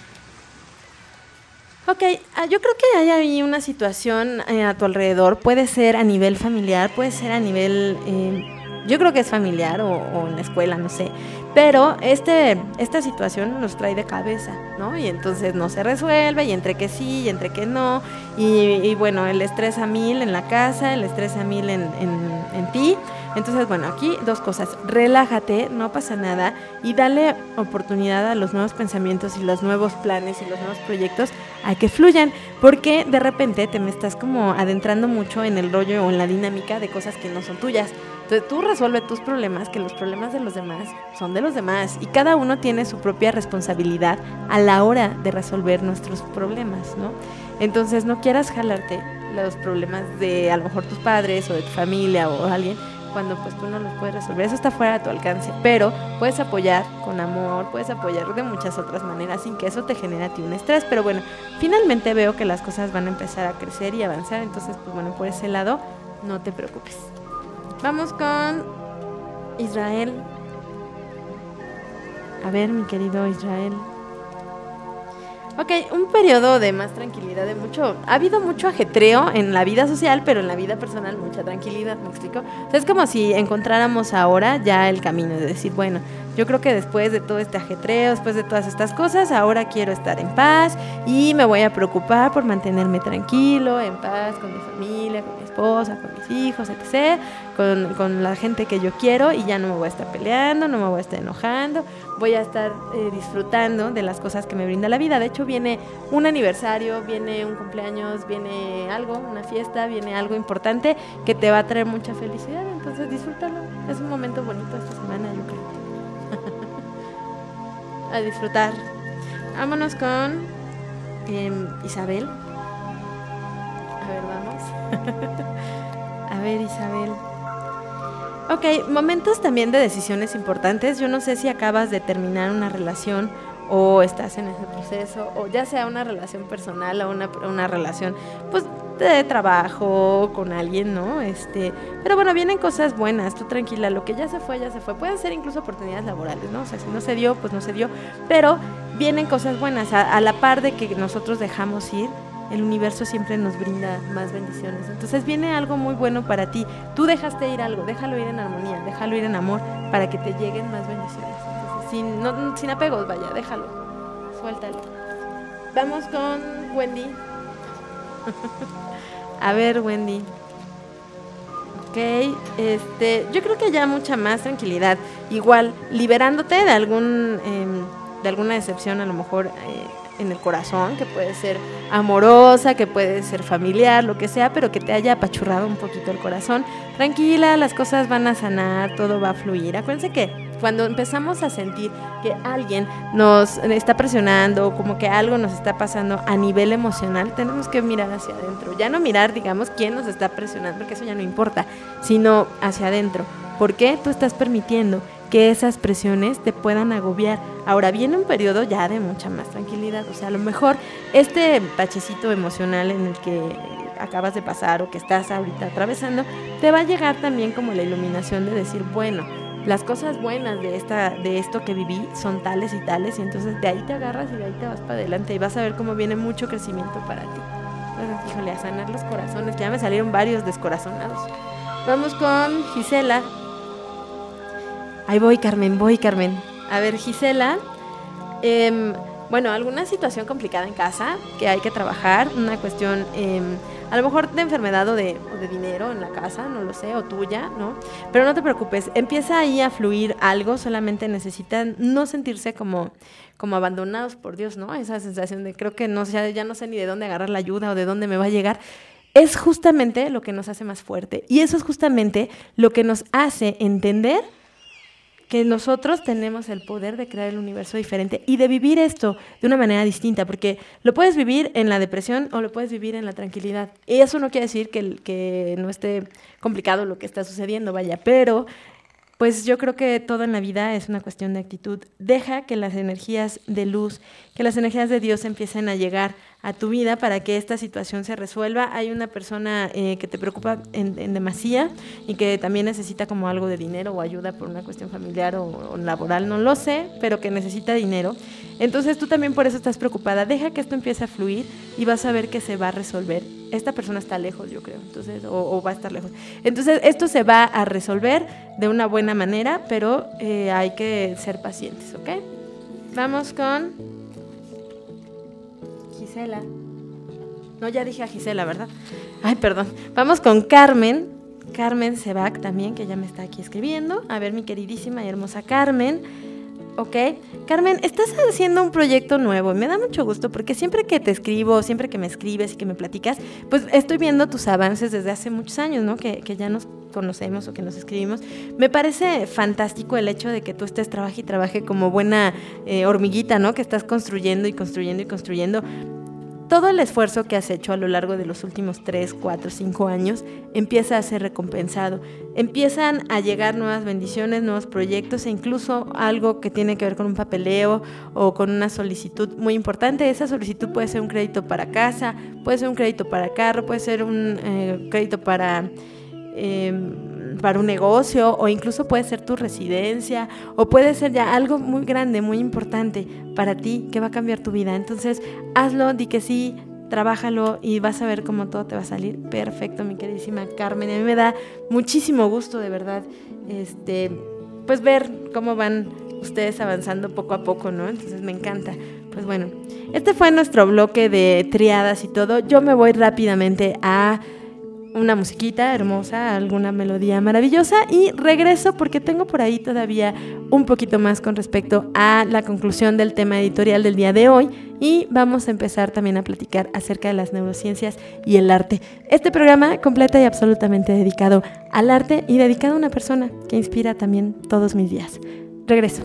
B: Ok, yo creo que hay ahí una situación a tu alrededor, puede ser a nivel familiar, puede ser a nivel Yo creo que es familiar o en la escuela, no sé. Pero esta situación nos trae de cabeza, ¿no? Y entonces no se resuelve, y entre que sí, y entre que no. Y bueno, el estrés a 1000 en la casa, el estrés a 1000 en ti. Entonces, bueno, aquí 2 cosas. Relájate, no pasa nada, y dale oportunidad a los nuevos pensamientos y los nuevos planes y los nuevos proyectos a que fluyan, porque de repente te me estás como adentrando mucho en el rollo o en la dinámica de cosas que no son tuyas. Entonces tú resuelve tus problemas, que los problemas de los demás son de los demás, y cada uno tiene su propia responsabilidad a la hora de resolver nuestros problemas, ¿no? Entonces no quieras jalarte los problemas de a lo mejor tus padres o de tu familia o alguien, cuando pues tú no los puedes resolver. Eso está fuera de tu alcance, pero puedes apoyar con amor, puedes apoyar de muchas otras maneras sin que eso te genere a ti un estrés. Pero bueno, finalmente veo que las cosas van a empezar a crecer y avanzar, entonces pues bueno, por ese lado no te preocupes. Vamos con Israel. A ver, mi querido Israel. Ok, un periodo de más tranquilidad, ha habido mucho ajetreo en la vida social, pero en la vida personal mucha tranquilidad, ¿me explico? O sea, es como si encontráramos ahora ya el camino de decir, bueno, yo creo que después de todo este ajetreo, después de todas estas cosas, ahora quiero estar en paz y me voy a preocupar por mantenerme tranquilo, en paz con mi familia, con mi esposa, con mis hijos, etc., con la gente que yo quiero, y ya no me voy a estar peleando, no me voy a estar enojando, voy a estar disfrutando de las cosas que me brinda la vida. De hecho, viene un aniversario, viene un cumpleaños, viene algo, una fiesta, viene algo importante que te va a traer mucha felicidad, entonces disfrútalo. Es un momento bonito esta semana, yo creo. A disfrutar. Vámonos con Isabel. A ver, vamos. A ver, Isabel. Ok, momentos también de decisiones importantes. Yo no sé si acabas de terminar una relación o estás en ese proceso, o ya sea una relación personal o una relación pues de trabajo con alguien, ¿no? Pero bueno, vienen cosas buenas, tú tranquila, lo que ya se fue, pueden ser incluso oportunidades laborales, ¿no? O sea, si no se dio, pues no se dio, pero vienen cosas buenas, a la par de que nosotros dejamos ir, el universo siempre nos brinda más bendiciones, entonces viene algo muy bueno para ti, tú dejaste ir algo, déjalo ir en armonía, déjalo ir en amor, para que te lleguen más bendiciones. Sin apegos, vaya, déjalo, suéltalo. Vamos con Wendy. A ver, Wendy. Ok, yo creo que ya mucha más tranquilidad. Igual, liberándote de alguna decepción, a lo mejor en el corazón, que puede ser amorosa, que puede ser familiar, lo que sea, pero que te haya apachurrado un poquito el corazón. Tranquila, las cosas van a sanar, todo va a fluir. Acuérdense que cuando empezamos a sentir que alguien nos está presionando, como que algo nos está pasando a nivel emocional, tenemos que mirar hacia adentro. Ya no mirar, digamos, quién nos está presionando, porque eso ya no importa, sino hacia adentro. ¿Por qué tú estás permitiendo que esas presiones te puedan agobiar? Ahora viene un periodo ya de mucha más tranquilidad. O sea, a lo mejor este bachecito emocional en el que acabas de pasar o que estás ahorita atravesando, te va a llegar también como la iluminación de decir, bueno, las cosas buenas de esto que viví son tales y tales, y entonces de ahí te agarras y de ahí te vas para adelante y vas a ver cómo viene mucho crecimiento para ti. Bueno, híjole, a sanar los corazones, que ya me salieron varios descorazonados. Vamos con Gisela. Ahí voy, Carmen. A ver, Gisela, bueno, alguna situación complicada en casa que hay que trabajar, una cuestión a lo mejor de enfermedad o de dinero en la casa, no lo sé, o tuya, ¿no? Pero no te preocupes, empieza ahí a fluir algo, solamente necesitan no sentirse como abandonados por Dios, ¿no? Esa sensación de creo que ya no sé ni de dónde agarrar la ayuda o de dónde me va a llegar. Es justamente lo que nos hace más fuerte, y eso es justamente lo que nos hace entender que nosotros tenemos el poder de crear el universo diferente y de vivir esto de una manera distinta, porque lo puedes vivir en la depresión o lo puedes vivir en la tranquilidad. Y eso no quiere decir que no esté complicado lo que está sucediendo, vaya, pero pues yo creo que todo en la vida es una cuestión de actitud. Deja que las energías de luz, que las energías de Dios empiecen a llegar a tu vida para que esta situación se resuelva. Hay una persona que te preocupa en demasía y que también necesita como algo de dinero o ayuda por una cuestión familiar o laboral, no lo sé, pero que necesita dinero. Entonces tú también por eso estás preocupada. Deja que esto empiece a fluir y vas a ver que se va a resolver. Esta persona está lejos, yo creo, entonces, o va a estar lejos. Entonces esto se va a resolver de una buena manera, pero hay que ser pacientes, ¿ok? Vamos con Gisela. No, ya dije a Gisela, ¿verdad? Ay, perdón. Vamos con Carmen. Carmen Sebac también, que ya me está aquí escribiendo. A ver, mi queridísima y hermosa Carmen. Ok. Carmen, estás haciendo un proyecto nuevo y me da mucho gusto porque siempre que te escribo, siempre que me escribes y que me platicas, pues estoy viendo tus avances desde hace muchos años, ¿no? Que ya nos conocemos o que nos escribimos. Me parece fantástico el hecho de que tú estés trabaje y trabaje como buena hormiguita, ¿no? Que estás construyendo y construyendo y construyendo. Todo el esfuerzo que has hecho a lo largo de los últimos 3, 4, 5 años empieza a ser recompensado. Empiezan a llegar nuevas bendiciones, nuevos proyectos e incluso algo que tiene que ver con un papeleo o con una solicitud muy importante. Esa solicitud puede ser un crédito para casa, puede ser un crédito para carro, puede ser un crédito para un negocio o incluso puede ser tu residencia o puede ser ya algo muy grande, muy importante para ti que va a cambiar tu vida. Entonces hazlo, di que sí, trabájalo y vas a ver cómo todo te va a salir perfecto, mi queridísima Carmen. A mí me da muchísimo gusto, de verdad, pues ver cómo van ustedes avanzando poco a poco, ¿no? Entonces me encanta. Pues bueno, este fue nuestro bloque de triadas y todo. Yo me voy rápidamente a una musiquita hermosa, alguna melodía maravillosa y regreso porque tengo por ahí todavía un poquito más con respecto a la conclusión del tema editorial del día de hoy y vamos a empezar también a platicar acerca de las neurociencias y el arte. Este programa completa y absolutamente dedicado al arte y dedicado a una persona que inspira también todos mis días. Regreso.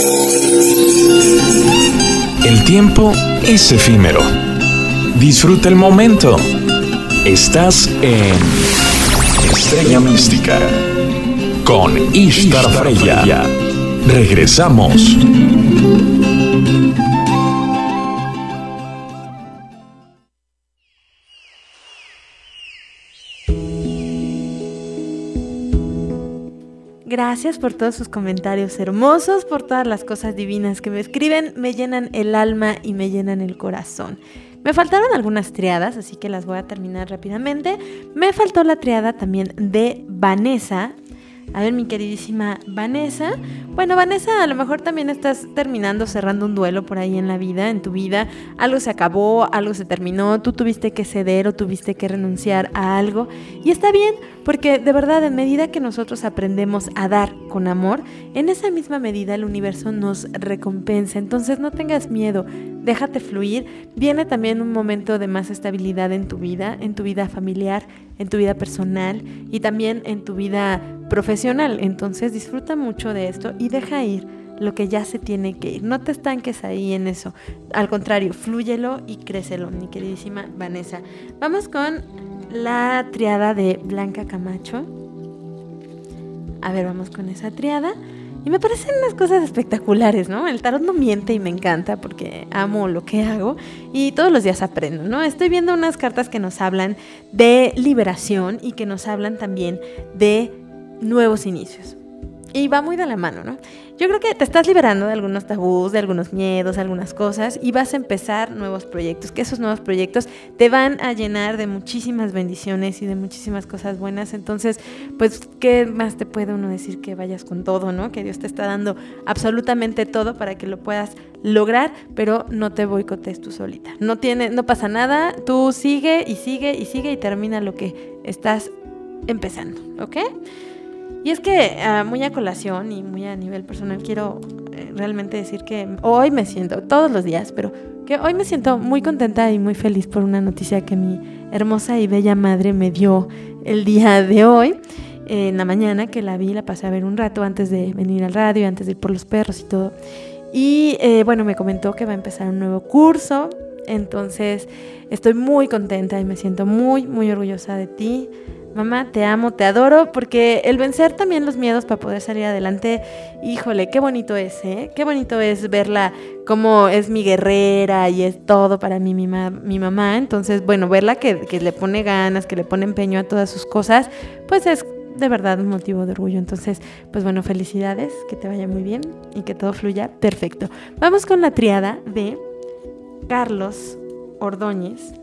A: El tiempo es efímero. Disfruta el momento. Estás en Estrella Mística con Ishtar Freya. Regresamos.
B: Gracias por todos sus comentarios hermosos, por todas las cosas divinas que me escriben, me llenan el alma y me llenan el corazón. Me faltaron algunas triadas, así que las voy a terminar rápidamente. Me faltó la triada también de Vanessa. A ver, mi queridísima Vanessa. Bueno, Vanessa, a lo mejor también estás cerrando un duelo por ahí en la vida, en tu vida. Algo se acabó, algo se terminó, tú tuviste que ceder o tuviste que renunciar a algo. Y está bien, porque de verdad, en medida que nosotros aprendemos a dar con amor, en esa misma medida el universo nos recompensa. Entonces no tengas miedo, déjate fluir. Viene también un momento de más estabilidad en tu vida familiar, en tu vida personal y también en tu vida profesional. Entonces disfruta mucho de esto y deja ir lo que ya se tiene que ir. No te estanques ahí en eso. Al contrario, flúyelo y crécelo, mi queridísima Vanessa. Vamos con la triada de Blanca Camacho. A ver, vamos con esa triada. Y me parecen unas cosas espectaculares, ¿no? El tarot no miente y me encanta porque amo lo que hago y todos los días aprendo, ¿no? Estoy viendo unas cartas que nos hablan de liberación y que nos hablan también de nuevos inicios. Y va muy de la mano, ¿no? Yo creo que te estás liberando de algunos tabús, de algunos miedos, algunas cosas y vas a empezar nuevos proyectos, que esos nuevos proyectos te van a llenar de muchísimas bendiciones y de muchísimas cosas buenas. Entonces, pues, ¿qué más te puede uno decir? Que vayas con todo, ¿no? Que Dios te está dando absolutamente todo para que lo puedas lograr, pero no te boicotes tú solita. No pasa nada, tú sigue y termina lo que estás empezando, ¿ok? Y es que muy a colación y muy a nivel personal quiero realmente decir que hoy me siento, todos los días, pero que hoy me siento muy contenta y muy feliz por una noticia que mi hermosa y bella madre me dio el día de hoy, en la mañana que la pasé a ver un rato antes de venir al radio, antes de ir por los perros y todo. Y bueno, me comentó que va a empezar un nuevo curso, entonces estoy muy contenta y me siento muy, muy orgullosa de ti. Mamá, te amo, te adoro, porque el vencer también los miedos para poder salir adelante, híjole, qué bonito es, ¿eh? Qué bonito es verla como es mi guerrera y es todo para mí, mi mamá. Entonces, bueno, verla que le pone ganas, que le pone empeño a todas sus cosas, pues es de verdad un motivo de orgullo. Entonces, pues bueno, felicidades, que te vaya muy bien y que todo fluya perfecto. Vamos con la triada de Carlos Ordóñez.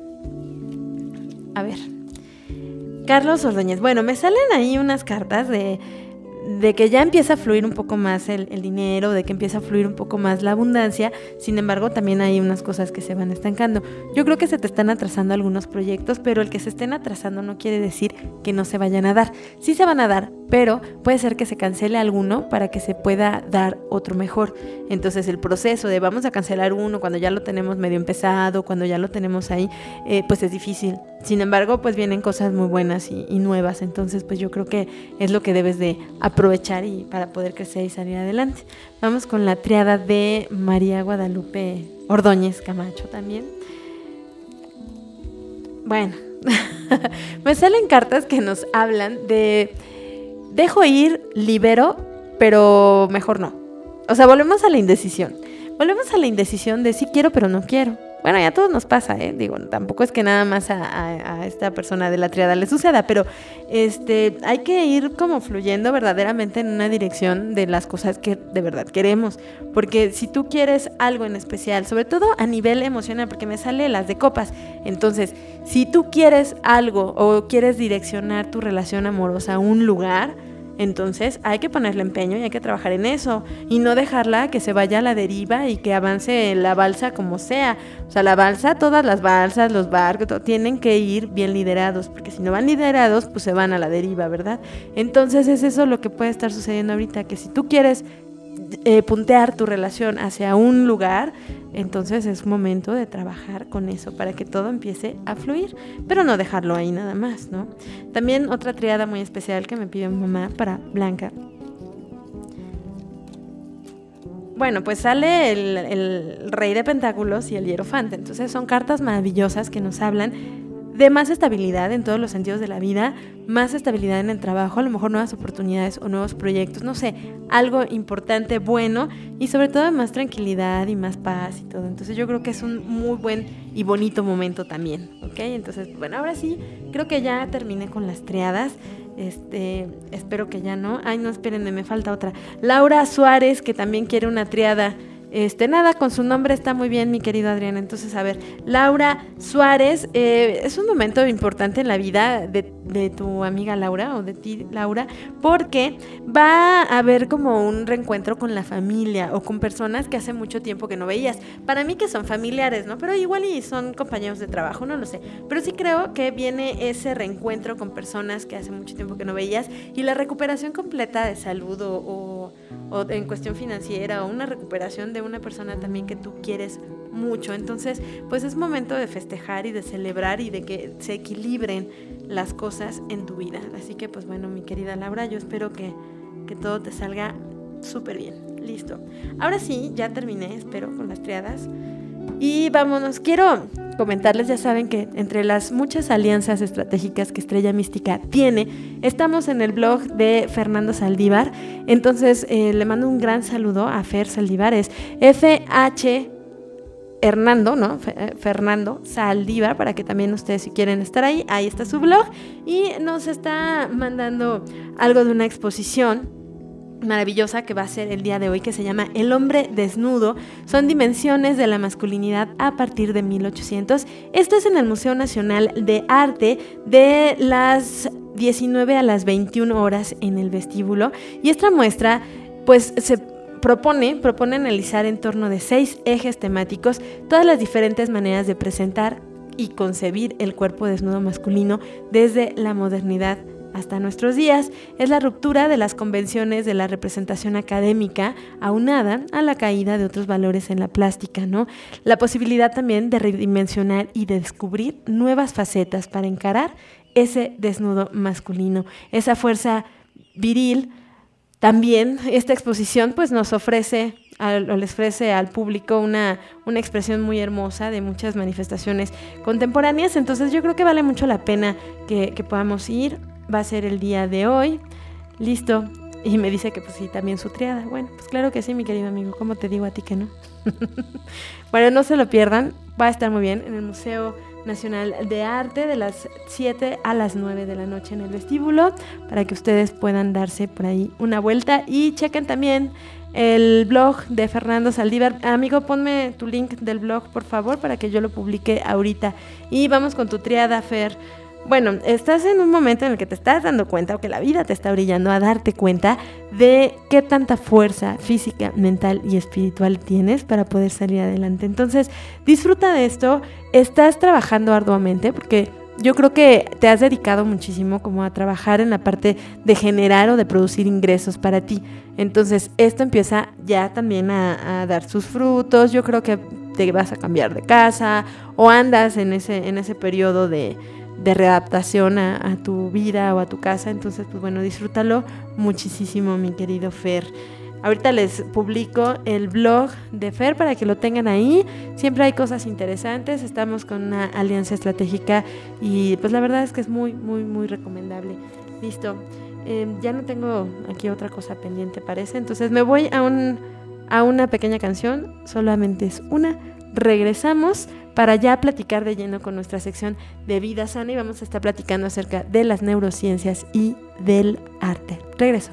B: A ver, Carlos Ordóñez. Bueno, me salen ahí unas cartas de que ya empieza a fluir un poco más el dinero, de que empieza a fluir un poco más la abundancia. Sin embargo, también hay unas cosas que se van estancando. Yo creo que se te están atrasando algunos proyectos, pero el que se estén atrasando no quiere decir que no se vayan a dar. Sí se van a dar, pero puede ser que se cancele alguno para que se pueda dar otro mejor. Entonces el proceso de vamos a cancelar uno cuando ya lo tenemos medio empezado, cuando ya lo tenemos ahí, pues es difícil. Sin embargo, pues vienen cosas muy buenas y nuevas. Entonces, pues yo creo que es lo que debes de aprovechar y para poder crecer y salir adelante. Vamos con la triada de María Guadalupe Ordóñez Camacho también. Bueno, me salen cartas que nos hablan de dejo ir, libero, pero mejor no. O sea, volvemos a la indecisión. Volvemos a la indecisión de sí quiero, pero no quiero. Bueno, ya a todos nos pasa, digo, tampoco es que nada más a esta persona de la triada le suceda, pero hay que ir como fluyendo verdaderamente en una dirección de las cosas que de verdad queremos, porque si tú quieres algo en especial, sobre todo a nivel emocional, porque me sale las de copas, entonces, si tú quieres algo o quieres direccionar tu relación amorosa a un lugar, entonces hay que ponerle empeño y hay que trabajar en eso y no dejarla que se vaya a la deriva y que avance la balsa como sea. O sea, la balsa, todas las balsas, los barcos, tienen que ir bien liderados, porque si no van liderados, pues se van a la deriva, ¿verdad? Entonces es eso lo que puede estar sucediendo ahorita, que si tú quieres puntear tu relación hacia un lugar, entonces es momento de trabajar con eso para que todo empiece a fluir, pero no dejarlo ahí nada más, ¿no? También otra triada muy especial que me pidió mi mamá para Blanca. bueno, pues sale el Rey de Pentáculos y el Hierofante. Entonces son cartas maravillosas que nos hablan de más estabilidad en todos los sentidos de la vida, más estabilidad en el trabajo, a lo mejor nuevas oportunidades o nuevos proyectos, no sé, algo importante, bueno, y sobre todo más tranquilidad y más paz y todo. Entonces yo creo que es un muy buen y bonito momento también, ¿ok? Entonces, bueno, ahora sí, creo que ya terminé con las triadas. Espero que ya no. Ay, no, espérenme, me falta otra. Laura Suárez, que también quiere una triada. Nada, con su nombre está muy bien, mi querido Adrián. Entonces, a ver, Laura Suárez, es un momento importante en la vida de tu amiga Laura, o de ti, Laura, porque va a haber como un reencuentro con la familia o con personas que hace mucho tiempo que no veías. Para mí que son familiares, ¿no? Pero igual y son compañeros de trabajo, no lo sé. Pero sí creo que viene ese reencuentro con personas que hace mucho tiempo que no veías y la recuperación completa de salud o en cuestión financiera, o una recuperación de una persona también que tú quieres mucho. Entonces, pues es momento de festejar y de celebrar y de que se equilibren las cosas en tu vida. Así que, pues bueno, mi querida Laura, yo espero que todo te salga súper bien. Listo. Ahora sí, ya terminé, espero, con las triadas. Y vámonos, quiero comentarles, ya saben que entre las muchas alianzas estratégicas que Estrella Mística tiene, estamos en el blog de Fernando Saldívar. Entonces le mando un gran saludo a Fer Saldívar, es FH Hernando, ¿no? Fernando Saldívar, para que también ustedes, si quieren estar ahí está su blog, y nos está mandando algo de una exposición maravillosa que va a ser el día de hoy, que se llama El hombre desnudo, son dimensiones de la masculinidad a partir de 1800. Esto es en el Museo Nacional de Arte, de las 19 a las 21 horas en el vestíbulo, y esta muestra pues se propone analizar en torno de 6 ejes temáticos todas las diferentes maneras de presentar y concebir el cuerpo desnudo masculino desde la modernidad hasta nuestros días. Es la ruptura de las convenciones de la representación académica aunada a la caída de otros valores en la plástica, ¿no? La posibilidad también de redimensionar y de descubrir nuevas facetas para encarar ese desnudo masculino, esa fuerza viril. También esta exposición pues nos ofrece les ofrece al público una expresión muy hermosa de muchas manifestaciones contemporáneas. Entonces yo creo que vale mucho la pena que podamos ir. Va a ser el día de hoy. Listo. Y me dice que pues sí, también su triada. Bueno, pues claro que sí, mi querido amigo. ¿Cómo te digo a ti que no? Bueno, no se lo pierdan. Va a estar muy bien en el Museo Nacional de Arte de las 7 a las 9 de la noche en el vestíbulo, para que ustedes puedan darse por ahí una vuelta. Y chequen también el blog de Fernando Saldívar. Amigo, ponme tu link del blog, por favor, para que yo lo publique ahorita. Y vamos con tu triada, Fer. Bueno, estás en un momento en el que te estás dando cuenta, o que la vida te está brillando a darte cuenta de qué tanta fuerza física, mental y espiritual tienes para poder salir adelante. Entonces, disfruta de esto. Estás trabajando arduamente, porque yo creo que te has dedicado muchísimo como a trabajar en la parte de generar o de producir ingresos para ti. Entonces, esto empieza ya también a dar sus frutos. Yo creo que te vas a cambiar de casa o andas en ese periodo de readaptación a tu vida o a tu casa. Entonces, pues bueno, disfrútalo muchísimo, mi querido Fer. Ahorita les publico el blog de Fer para que lo tengan ahí. Siempre hay cosas interesantes. Estamos con una alianza estratégica y pues la verdad es que es muy, muy, muy recomendable. Listo. Ya no tengo aquí otra cosa pendiente, parece. Entonces me voy a una pequeña canción. Solamente es una. Regresamos para ya platicar de lleno con nuestra sección de Vida Sana, y vamos a estar platicando acerca de las neurociencias y del arte. Regreso.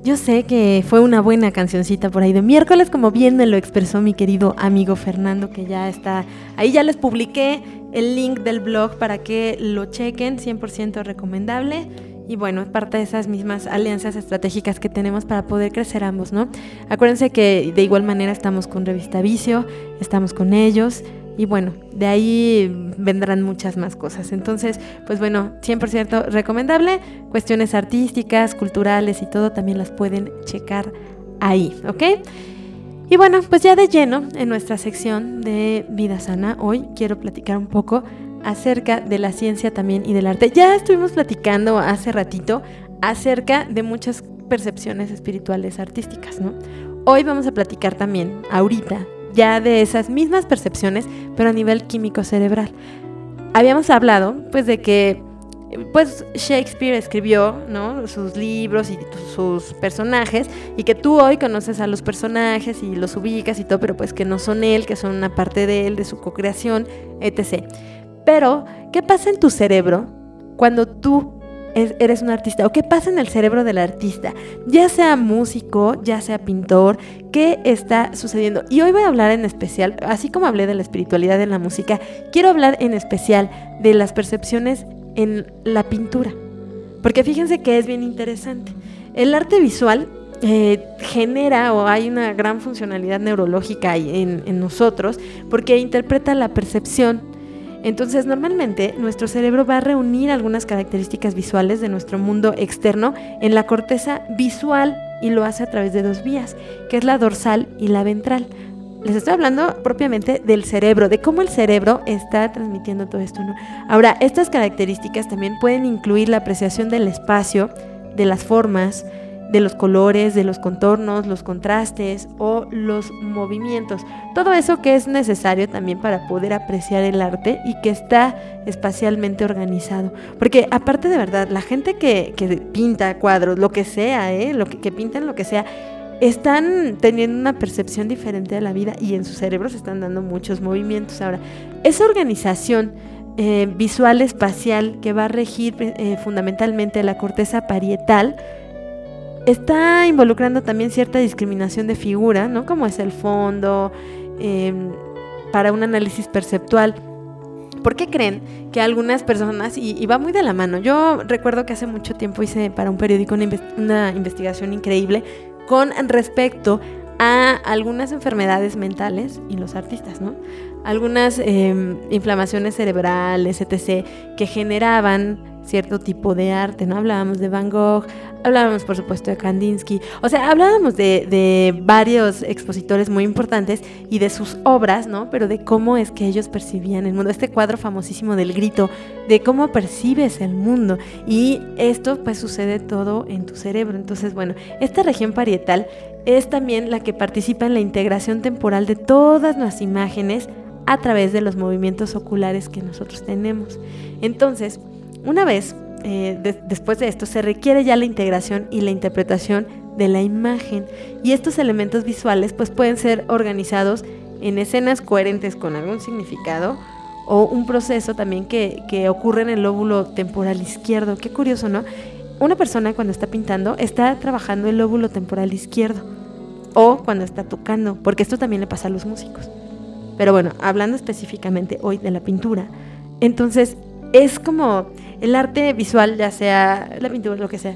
B: Yo sé que fue una buena cancioncita por ahí de miércoles, como bien me lo expresó mi querido amigo Fernando, que ya está ahí. Ya les publiqué el link del blog para que lo chequen, 100% recomendable. Y bueno, es parte de esas mismas alianzas estratégicas que tenemos para poder crecer ambos, ¿no? Acuérdense que de igual manera estamos con Revista Vicio, estamos con ellos. Y bueno, de ahí vendrán muchas más cosas. Entonces, pues bueno, 100% recomendable. Cuestiones artísticas, culturales y todo también las pueden checar ahí, ¿ok? Y bueno, pues ya de lleno en nuestra sección de Vida Sana, hoy quiero platicar un poco acerca de la ciencia también y del arte. Ya estuvimos platicando hace ratito acerca de muchas percepciones espirituales artísticas, ¿no? Hoy vamos a platicar también, ahorita, ya de esas mismas percepciones, pero a nivel químico cerebral. Habíamos hablado, pues, de que pues Shakespeare escribió, ¿no?, sus libros y sus personajes, y que tú hoy conoces a los personajes y los ubicas y todo, pero pues que no son él, que son una parte de él, de su co-creación, etc. Pero, ¿qué pasa en tu cerebro cuando tú eres un artista? ¿O qué pasa en el cerebro del artista? Ya sea músico, ya sea pintor, ¿qué está sucediendo? Y hoy voy a hablar en especial, así como hablé de la espiritualidad en la música, quiero hablar en especial de las percepciones en la pintura. Porque fíjense que es bien interesante. El arte visual genera, o hay una gran funcionalidad neurológica en nosotros, porque interpreta la percepción. Entonces, normalmente, nuestro cerebro va a reunir algunas características visuales de nuestro mundo externo en la corteza visual, y lo hace a través de dos vías, que es la dorsal y la ventral. Les estoy hablando propiamente del cerebro, de cómo el cerebro está transmitiendo todo esto, ¿no? Ahora, estas características también pueden incluir la apreciación del espacio, de las formas, de los colores, de los contornos, los contrastes o los movimientos. Todo eso que es necesario también para poder apreciar el arte y que está espacialmente organizado. Porque aparte, de verdad, la gente que pinta cuadros, lo que sea, que pintan lo que sea, están teniendo una percepción diferente de la vida y en su cerebro se están dando muchos movimientos. Ahora, esa organización visual espacial que va a regir fundamentalmente la corteza parietal está involucrando también cierta discriminación de figura, ¿no? Como es el fondo, para un análisis perceptual. ¿Por qué creen que algunas personas, y va muy de la mano? Yo recuerdo que hace mucho tiempo hice para un periódico una investigación increíble con respecto a algunas enfermedades mentales y los artistas, ¿no? Algunas inflamaciones cerebrales, etc., que generaban cierto tipo de arte, ¿no? Hablábamos de Van Gogh, hablábamos por supuesto de Kandinsky, o sea, hablábamos de varios expositores muy importantes y de sus obras, ¿no? Pero de cómo es que ellos percibían el mundo, este cuadro famosísimo del grito, de cómo percibes el mundo, y esto pues sucede todo en tu cerebro. Entonces, bueno, esta región parietal es también la que participa en la integración temporal de todas las imágenes a través de los movimientos oculares que nosotros tenemos. Entonces, una vez después de esto, se requiere ya la integración y la interpretación de la imagen, y estos elementos visuales pues pueden ser organizados en escenas coherentes con algún significado, o un proceso también que ocurre en el lóbulo temporal izquierdo. Qué curioso, ¿no? Una persona cuando está pintando está trabajando el lóbulo temporal izquierdo, o cuando está tocando, porque esto también le pasa a los músicos. Pero bueno, hablando específicamente hoy de la pintura, entonces es como el arte visual, ya sea la pintura, lo que sea,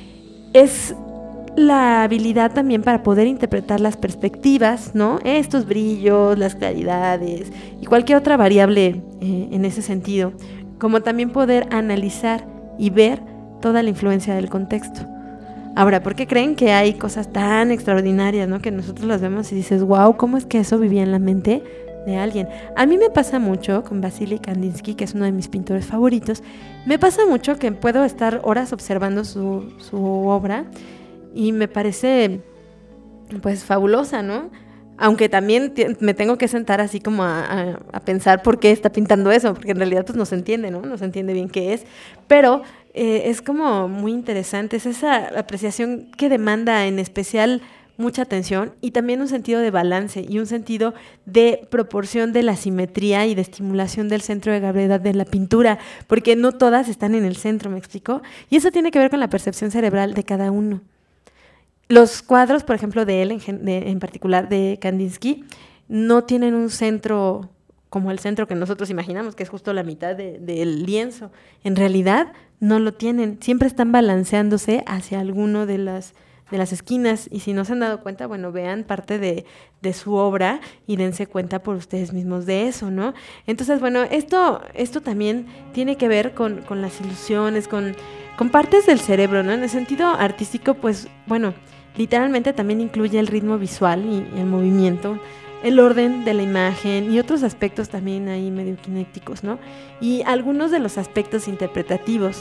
B: es la habilidad también para poder interpretar las perspectivas, ¿no? Estos brillos, las claridades y cualquier otra variable en ese sentido, como también poder analizar y ver toda la influencia del contexto. Ahora, ¿por qué creen que hay cosas tan extraordinarias, ¿no? Que nosotros las vemos y dices, wow, ¿cómo es que eso vivía en la mente de alguien? A mí me pasa mucho con Vasily Kandinsky, que es uno de mis pintores favoritos. Me pasa mucho que puedo estar horas observando su obra y me parece pues fabulosa, ¿no? Aunque también me tengo que sentar así como a pensar por qué está pintando eso, porque en realidad pues no se entiende, ¿no? No se entiende bien qué es, pero es como muy interesante, es esa apreciación que demanda en especial mucha atención y también un sentido de balance y un sentido de proporción de la simetría y de estimulación del centro de gravedad de la pintura, porque no todas están en el centro, ¿me explico? Y eso tiene que ver con la percepción cerebral de cada uno. Los cuadros, por ejemplo, de él, en particular de Kandinsky, no tienen un centro como el centro que nosotros imaginamos, que es justo la mitad del lienzo. En realidad no lo tienen, siempre están balanceándose hacia alguno de las esquinas, y si no se han dado cuenta, bueno, vean parte de su obra y dense cuenta por ustedes mismos de eso, ¿no? Entonces, bueno, esto también tiene que ver con las ilusiones, con partes del cerebro, ¿no? En el sentido artístico, pues, bueno, literalmente también incluye el ritmo visual y el movimiento, el orden de la imagen y otros aspectos también ahí medio kinéticos, ¿no? Y algunos de los aspectos interpretativos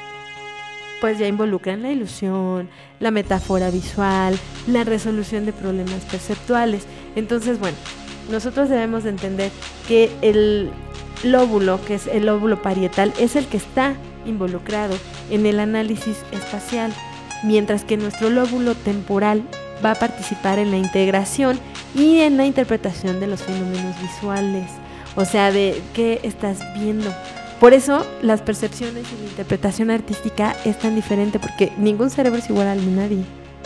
B: pues ya involucran la ilusión, la metáfora visual, la resolución de problemas perceptuales. Entonces, bueno, nosotros debemos de entender que el lóbulo, que es el lóbulo parietal, es el que está involucrado en el análisis espacial, mientras que nuestro lóbulo temporal va a participar en la integración y en la interpretación de los fenómenos visuales, o sea, de qué estás viendo. Por eso las percepciones y la interpretación artística es tan diferente, porque ningún cerebro es igual al de nadie.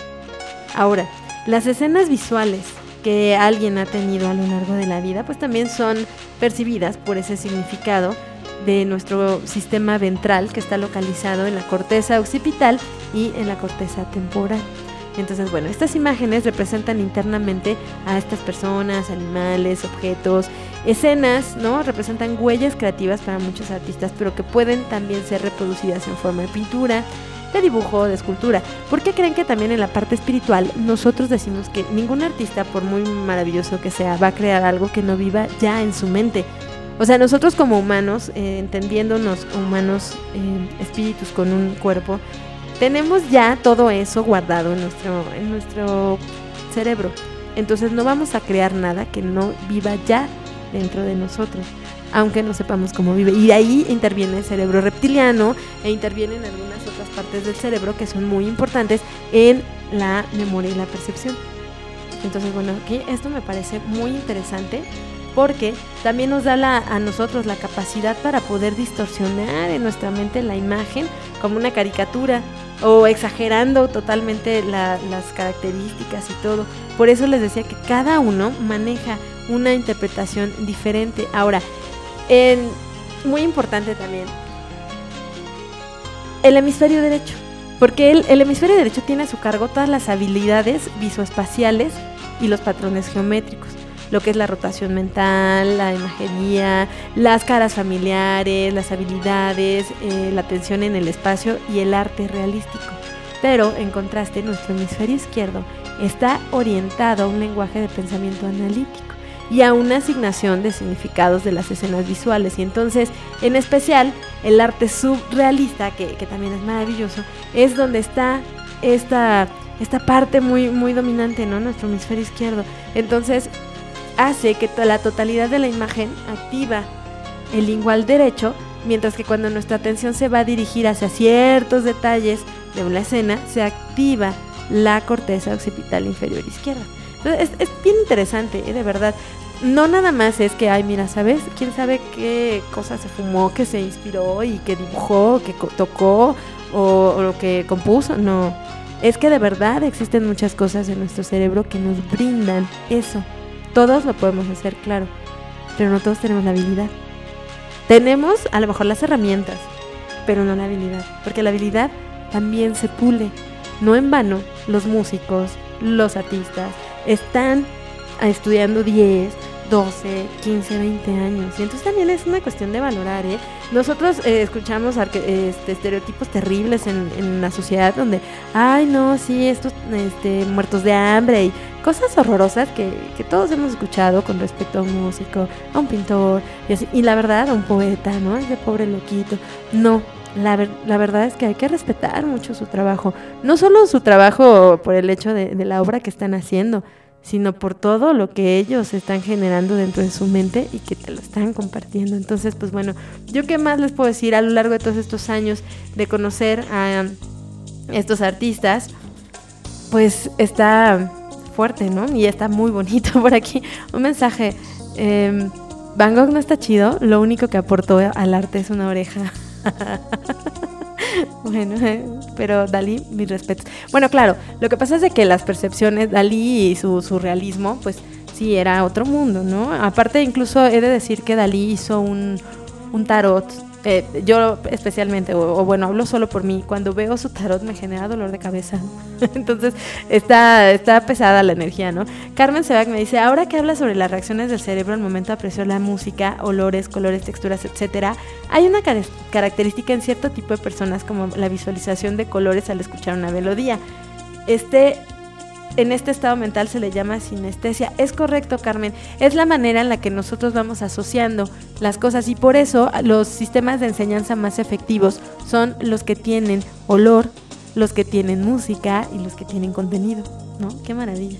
B: Ahora, las escenas visuales que alguien ha tenido a lo largo de la vida, pues también son percibidas por ese significado de nuestro sistema ventral, que está localizado en la corteza occipital y en la corteza temporal. Entonces, bueno, estas imágenes representan internamente a estas personas, animales, objetos, escenas, ¿no? Representan huellas creativas para muchos artistas, pero que pueden también ser reproducidas en forma de pintura, de dibujo, de escultura. ¿Por qué creen que también en la parte espiritual nosotros decimos que ningún artista, por muy maravilloso que sea, va a crear algo que no viva ya en su mente? O sea, nosotros como humanos, entendiéndonos humanos, espíritus con un cuerpo, tenemos ya todo eso guardado en nuestro cerebro. Entonces no vamos a crear nada que no viva ya dentro de nosotros, aunque no sepamos cómo vive. Y de ahí interviene el cerebro reptiliano e intervienen algunas otras partes del cerebro que son muy importantes en la memoria y la percepción. Entonces, bueno, aquí esto me parece muy interesante, porque también nos da a nosotros la capacidad para poder distorsionar en nuestra mente la imagen como una caricatura, o exagerando totalmente las características y todo. Por eso les decía que cada uno maneja una interpretación diferente. Ahora, muy importante también, el hemisferio derecho, porque el hemisferio derecho tiene a su cargo todas las habilidades visoespaciales y los patrones geométricos, lo que es la rotación mental, la imagería, las caras familiares, las habilidades, la atención en el espacio y el arte realístico. Pero, en contraste, nuestro hemisferio izquierdo está orientado a un lenguaje de pensamiento analítico y a una asignación de significados de las escenas visuales. Y entonces, en especial, el arte surrealista, que también es maravilloso, es donde está esta parte muy, muy dominante, ¿no? Nuestro hemisferio izquierdo. Entonces, hace que la totalidad de la imagen activa el lingual derecho, mientras que cuando nuestra atención se va a dirigir hacia ciertos detalles de una escena, se activa la corteza occipital inferior izquierda. Entonces, es bien interesante, de verdad. No nada más es que, ay, mira, ¿sabes? ¿Quién sabe qué cosa se fumó, que se inspiró y que dibujó, que tocó o lo que compuso? No, es que de verdad existen muchas cosas en nuestro cerebro que nos brindan eso. Todos lo podemos hacer, claro, pero no todos tenemos la habilidad. Tenemos a lo mejor las herramientas, pero no la habilidad, porque la habilidad también se pule. No en vano, los músicos, los artistas están estudiando 10, 12, 15, 20 años. Y entonces también es una cuestión de valorar, ¿eh? Nosotros escuchamos estereotipos terribles en la sociedad donde, ay, no, sí, estos muertos de hambre y cosas horrorosas que todos hemos escuchado con respecto a un músico, a un pintor y así. Y la verdad, a un poeta, ¿no? Ese pobre loquito. No, la verdad es que hay que respetar mucho su trabajo. No solo su trabajo por el hecho de la obra que están haciendo, sino por todo lo que ellos están generando dentro de su mente y que te lo están compartiendo. Entonces, pues bueno, ¿yo qué más les puedo decir a lo largo de todos estos años de conocer a estos artistas? Pues está fuerte, ¿no? Y está muy bonito por aquí. Un mensaje, Van Gogh no está chido, lo único que aportó al arte es una oreja. Bueno, pero Dalí, mis respetos. Bueno, claro, lo que pasa es de que las percepciones, Dalí y su surrealismo, pues sí, era otro mundo, ¿no? Aparte, incluso he de decir que Dalí hizo un tarot. Yo especialmente, o bueno, hablo solo por mí, cuando veo su tarot me genera dolor de cabeza. Entonces está pesada la energía, ¿no? Carmen Sebac me dice, ahora que habla sobre las reacciones del cerebro al momento de apreciar la música, olores, colores, texturas, etcétera, hay una característica en cierto tipo de personas como la visualización de colores al escuchar una melodía. En este estado mental se le llama sinestesia. Es correcto, Carmen. Es la manera en la que nosotros vamos asociando las cosas y por eso los sistemas de enseñanza más efectivos son los que tienen olor, los que tienen música y los que tienen contenido, ¿no? ¡Qué maravilla!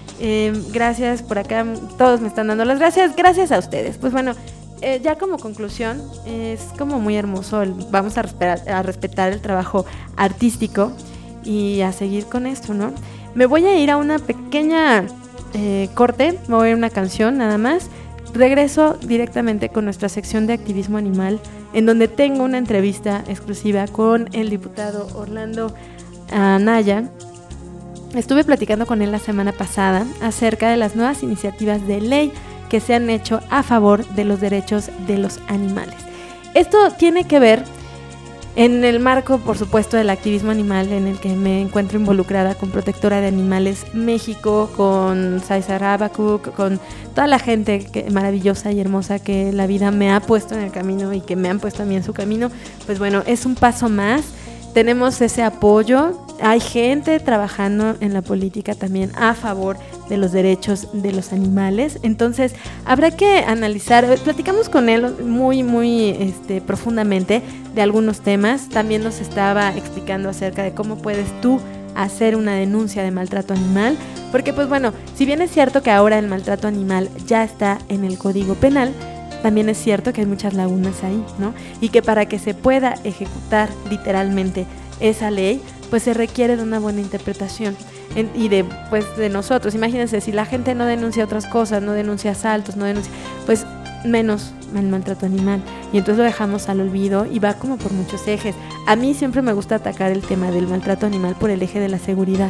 B: Gracias por acá. Todos me están dando las gracias. Gracias a ustedes. Pues bueno, ya como conclusión, es como muy hermoso. Vamos a respetar el trabajo artístico y a seguir con esto, ¿no? Me voy a ir a una pequeña corte, me voy a ir a una canción nada más. Regreso directamente con nuestra sección de activismo animal, en donde tengo una entrevista exclusiva con el diputado Orlando Anaya. Estuve platicando con él la semana pasada acerca de las nuevas iniciativas de ley que se han hecho a favor de los derechos de los animales. Esto tiene que ver en el marco, por supuesto, del activismo animal, en el que me encuentro involucrada con Protectora de Animales México, con César Abacuc, con toda la gente maravillosa y hermosa que la vida me ha puesto en el camino y que me han puesto a mí en su camino. Pues bueno, es un paso más. Tenemos ese apoyo. Hay gente trabajando en la política también a favor de los derechos de los animales. Entonces, habrá que analizar. Platicamos con él muy profundamente de algunos temas. También nos estaba explicando acerca de cómo puedes tú hacer una denuncia de maltrato animal. Porque, pues bueno, si bien es cierto que ahora el maltrato animal ya está en el Código Penal, también es cierto que hay muchas lagunas ahí, ¿no? Y que para que se pueda ejecutar literalmente esa ley, pues se requiere de una buena interpretación y de nosotros. Imagínense, si la gente no denuncia otras cosas, no denuncia asaltos, no denuncia, pues menos el maltrato animal. Y entonces lo dejamos al olvido y va como por muchos ejes. A mí siempre me gusta atacar el tema del maltrato animal por el eje de la seguridad.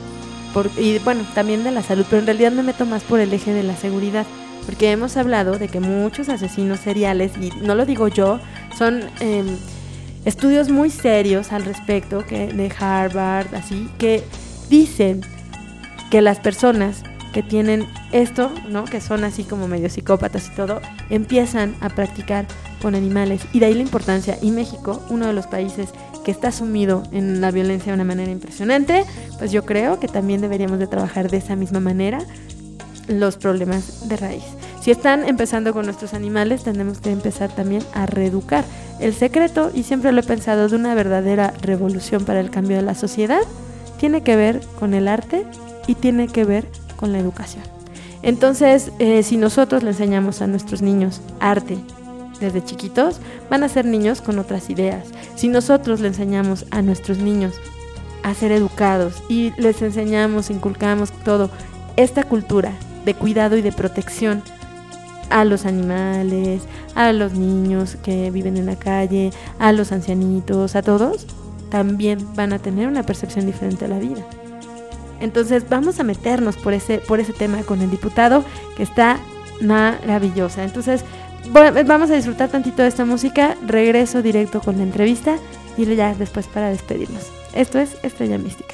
B: Y bueno, también de la salud, pero en realidad me meto más por el eje de la seguridad. Porque hemos hablado de que muchos asesinos seriales, y no lo digo yo, son estudios muy serios al respecto, que de Harvard, así, que dicen que las personas que tienen esto, ¿no? Que son así como medio psicópatas y todo, empiezan a practicar con animales. Y de ahí la importancia. Y México, uno de los países que está sumido en la violencia de una manera impresionante, pues yo creo que también deberíamos de trabajar de esa misma manera los problemas de raíz. Si están empezando con nuestros animales, tenemos que empezar también a reeducar. El secreto, y siempre lo he pensado, de una verdadera revolución para el cambio de la sociedad, tiene que ver con el arte y tiene que ver con la educación. Entonces, si nosotros le enseñamos a nuestros niños arte desde chiquitos, van a ser niños con otras ideas. Si nosotros le enseñamos a nuestros niños a ser educados y les enseñamos, inculcamos todo, esta cultura de cuidado y de protección a los animales, a los niños que viven en la calle, a los ancianitos, a todos, también van a tener una percepción diferente de la vida. Entonces vamos a meternos por ese tema con el diputado, que está maravillosa. Entonces vamos a disfrutar tantito de esta música, regreso directo con la entrevista y ya después para despedirnos. Esto es Estrella Mística.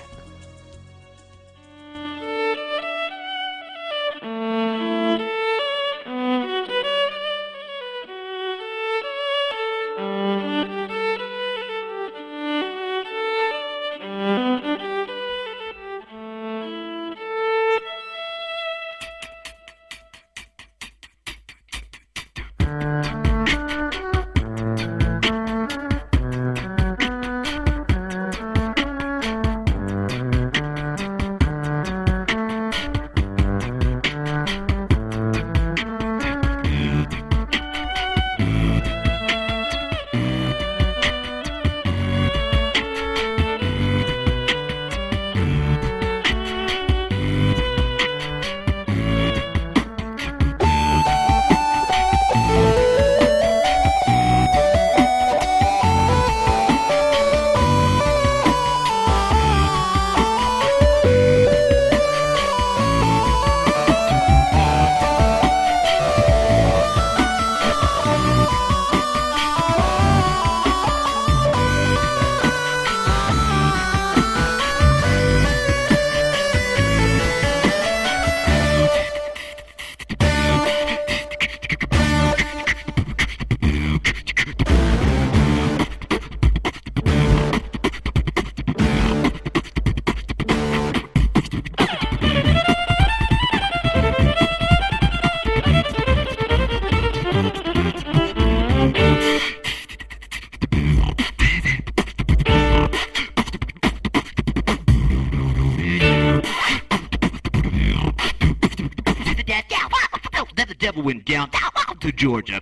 N: went down to Georgia.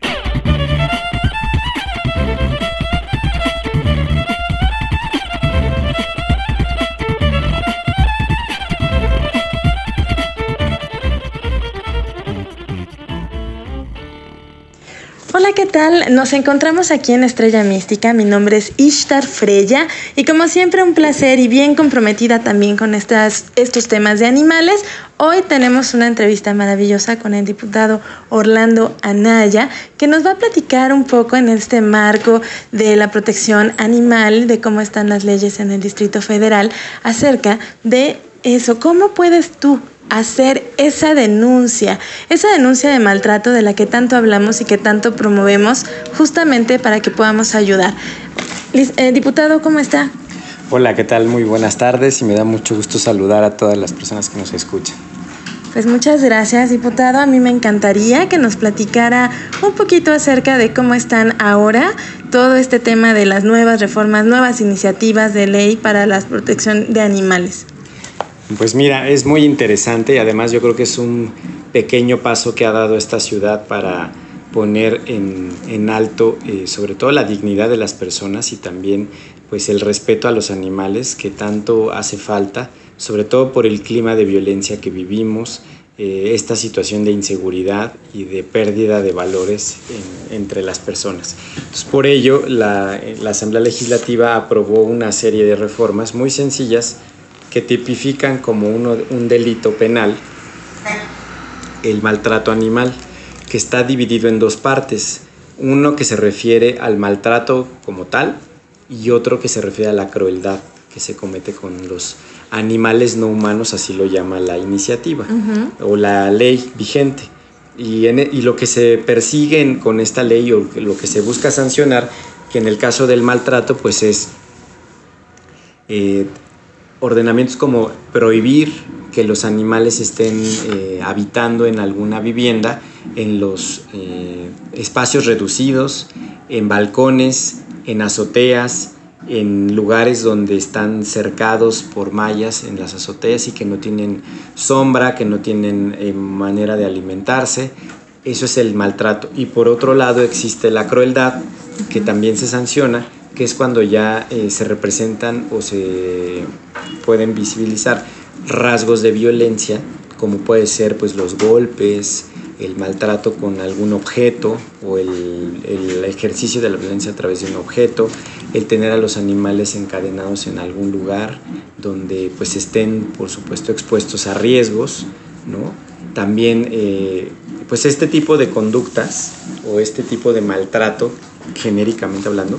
B: Hola, ¿qué tal? Nos encontramos aquí en Estrella Mística. Mi nombre es Ishtar Freya y como siempre un placer y bien comprometida también con estos temas de animales. Hoy tenemos una entrevista maravillosa con el diputado Orlando Anaya, que nos va a platicar un poco en este marco de la protección animal, de cómo están las leyes en el Distrito Federal, acerca de eso. ¿Cómo puedes tú hacer esa denuncia de maltrato de la que tanto hablamos y que tanto promovemos, justamente para que podamos ayudar? Diputado, ¿cómo está?
O: Hola, ¿qué tal? Muy buenas tardes y me da mucho gusto saludar a todas las personas que nos escuchan.
B: Pues muchas gracias, diputado. A mí me encantaría que nos platicara un poquito acerca de cómo están ahora todo este tema de las nuevas reformas, nuevas iniciativas de ley para la protección de animales.
O: Pues mira, es muy interesante y además yo creo que es un pequeño paso que ha dado esta ciudad para poner en alto sobre todo la dignidad de las personas y también pues el respeto a los animales que tanto hace falta, sobre todo por el clima de violencia que vivimos, esta situación de inseguridad y de pérdida de valores entre las personas. Entonces, por ello, la Asamblea Legislativa aprobó una serie de reformas muy sencillas que tipifican como un delito penal el maltrato animal, que está dividido en dos partes. Uno que se refiere al maltrato como tal y otro que se refiere a la crueldad que se comete con los animales no humanos, así lo llama la iniciativa o la ley vigente. Y lo que se persigue con esta ley o lo que se busca sancionar, que en el caso del maltrato pues es ordenamientos como prohibir que los animales estén habitando en alguna vivienda, en los espacios reducidos, en balcones, en azoteas, en lugares donde están cercados por mallas en las azoteas y que no tienen sombra, que no tienen manera de alimentarse. Eso es el maltrato. Y por otro lado existe la crueldad, que también se sanciona, que es cuando ya se representan o se pueden visibilizar rasgos de violencia, como puede ser pues los golpes, el maltrato con algún objeto o el ejercicio de la violencia a través de un objeto, el tener a los animales encadenados en algún lugar donde pues estén por supuesto expuestos a riesgos, ¿no? También pues este tipo de conductas o este tipo de maltrato, genéricamente hablando,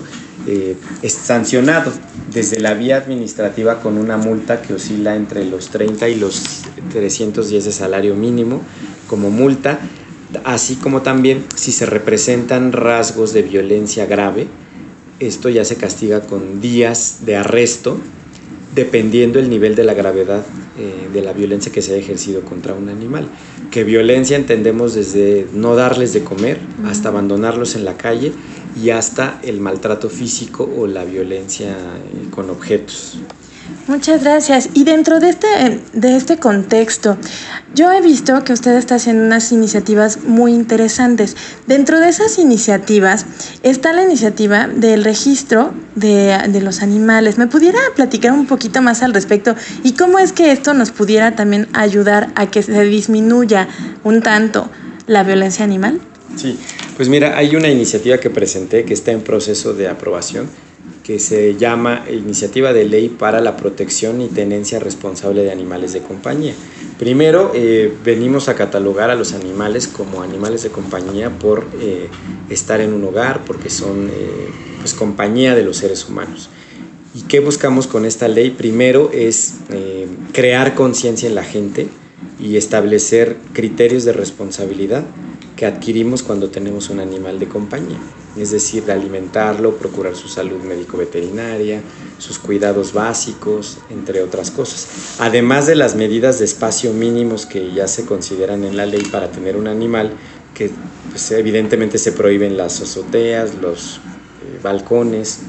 O: es sancionado desde la vía administrativa con una multa que oscila entre los 30 y los 310 de salario mínimo como multa, así como también si se representan rasgos de violencia grave, esto ya se castiga con días de arresto dependiendo el nivel de la gravedad de la violencia que se ha ejercido contra un animal. Que violencia entendemos desde no darles de comer hasta abandonarlos en la calle y hasta el maltrato físico o la violencia con objetos.
B: Muchas gracias. Y dentro de este contexto, yo he visto que usted está haciendo unas iniciativas muy interesantes. Dentro de esas iniciativas está la iniciativa del registro de los animales. ¿Me pudiera platicar un poquito más al respecto? ¿Y cómo es que esto nos pudiera también ayudar a que se disminuya un tanto la violencia animal?
O: Sí, pues mira, hay una iniciativa que presenté que está en proceso de aprobación, que se llama Iniciativa de Ley para la Protección y Tenencia Responsable de Animales de Compañía. Primero, venimos a catalogar a los animales como animales de compañía por estar en un hogar, porque son pues compañía de los seres humanos. ¿Y qué buscamos con esta ley? Primero es crear conciencia en la gente y establecer criterios de responsabilidad que adquirimos cuando tenemos un animal de compañía, es decir, de alimentarlo, procurar su salud médico-veterinaria, sus cuidados básicos, entre otras cosas. Además de las medidas de espacio mínimos que ya se consideran en la ley para tener un animal, que pues, evidentemente se prohíben las azoteas, los balcones,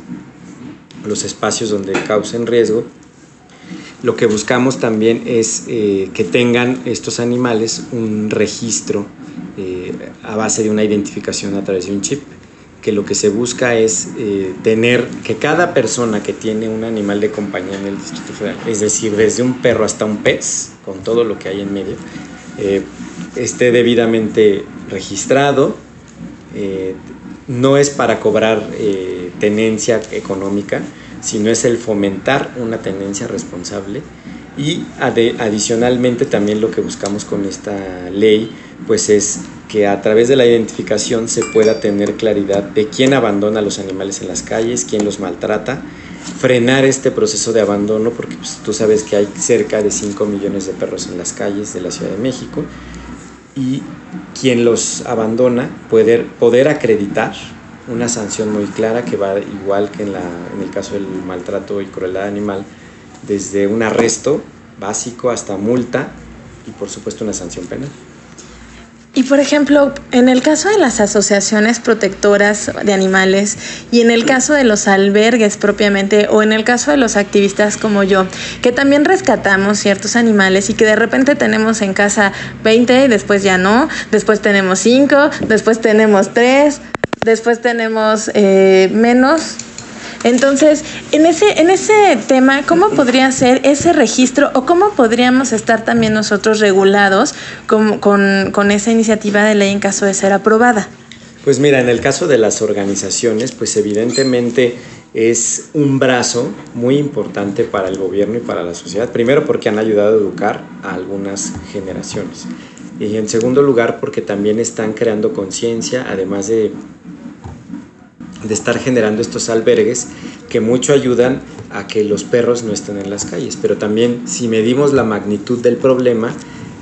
O: los espacios donde causen riesgo. Lo que buscamos también es que tengan estos animales un registro a base de una identificación a través de un chip, que lo que se busca es tener que cada persona que tiene un animal de compañía en el Distrito Federal, es decir, desde un perro hasta un pez, con todo lo que hay en medio, esté debidamente registrado. No es para cobrar tenencia económica, sino es el fomentar una tenencia responsable. Y adicionalmente también lo que buscamos con esta ley pues es que a través de la identificación se pueda tener claridad de quién abandona los animales en las calles, quién los maltrata, frenar este proceso de abandono, porque pues, tú sabes que hay cerca de 5 millones de perros en las calles de la Ciudad de México, y quien los abandona poder acreditar una sanción muy clara que va igual que en el caso del maltrato y crueldad animal, desde un arresto básico hasta multa y por supuesto una sanción penal.
B: Y por ejemplo, en el caso de las asociaciones protectoras de animales y en el caso de los albergues propiamente, o en el caso de los activistas como yo, que también rescatamos ciertos animales y que de repente tenemos en casa 20 y después ya no, después tenemos 5, después tenemos 3, después tenemos menos. Entonces, en ese tema, ¿cómo podría ser ese registro o cómo podríamos estar también nosotros regulados con esa iniciativa de ley en caso de ser aprobada?
O: Pues mira, en el caso de las organizaciones, pues evidentemente es un brazo muy importante para el gobierno y para la sociedad. Primero porque han ayudado a educar a algunas generaciones. Y en segundo lugar porque también están creando conciencia, además de estar generando estos albergues que mucho ayudan a que los perros no estén en las calles. Pero también, si medimos la magnitud del problema,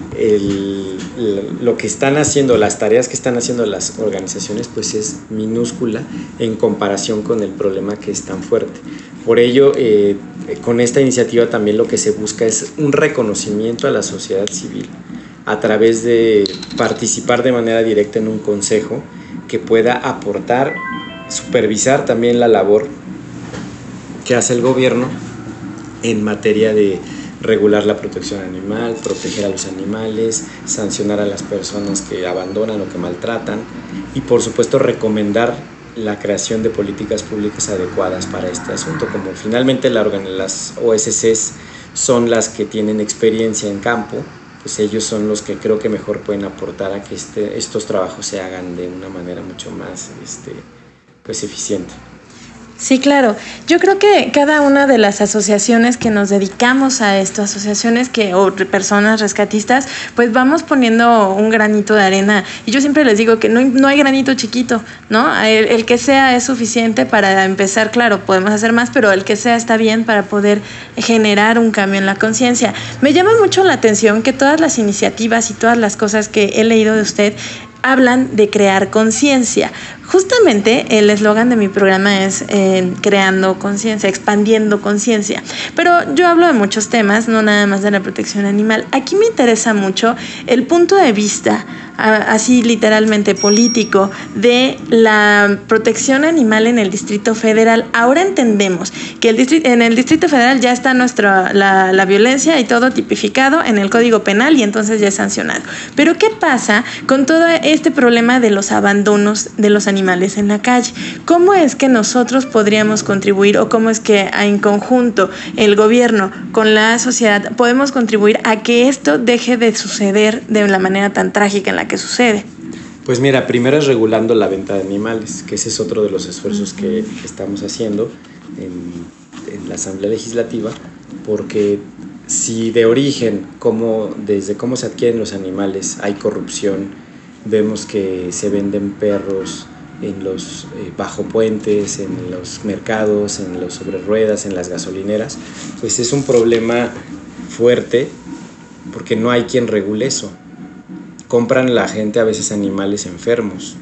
O: lo que están haciendo, las tareas que están haciendo las organizaciones, pues es minúscula en comparación con el problema que es tan fuerte. Por ello, con esta iniciativa también lo que se busca es un reconocimiento a la sociedad civil a través de participar de manera directa en un consejo que pueda aportar, supervisar también la labor que hace el gobierno en materia de regular la protección animal, proteger a los animales, sancionar a las personas que abandonan o que maltratan y por supuesto recomendar la creación de políticas públicas adecuadas para este asunto, como finalmente las OSCs son las que tienen experiencia en campo, pues ellos son los que creo que mejor pueden aportar a que estos trabajos se hagan de una manera mucho más pues eficiente.
B: Sí, claro. Yo creo que cada una de las asociaciones que nos dedicamos a esto, asociaciones o personas rescatistas, pues vamos poniendo un granito de arena. Y yo siempre les digo que no hay granito chiquito, ¿no? El que sea es suficiente para empezar. Claro, podemos hacer más, pero el que sea está bien para poder generar un cambio en la conciencia. Me llama mucho la atención que todas las iniciativas y todas las cosas que he leído de usted hablan de crear conciencia. Justamente el eslogan de mi programa es creando conciencia, expandiendo conciencia. Pero yo hablo de muchos temas, no nada más de la protección animal. Aquí me interesa mucho el punto de vista, así literalmente político, de la protección animal en el Distrito Federal. Ahora entendemos que en el Distrito Federal ya está la violencia y todo tipificado en el Código Penal y entonces ya es sancionado. Pero ¿qué pasa con todo este problema de los abandonos de los animales en la calle? ¿Cómo es que nosotros podríamos contribuir o cómo es que en conjunto el gobierno con la sociedad podemos contribuir a que esto deje de suceder de la manera tan trágica en la que sucede?
O: Pues mira, primero es regulando la venta de animales, que ese es otro de los esfuerzos que estamos haciendo en la Asamblea Legislativa, porque si de origen, desde cómo se adquieren los animales, hay corrupción, vemos que se venden perros en los bajo puentes, en los mercados, en los sobre ruedas, en las gasolineras, pues es un problema fuerte porque no hay quien regule eso. Compran la gente a veces animales enfermos.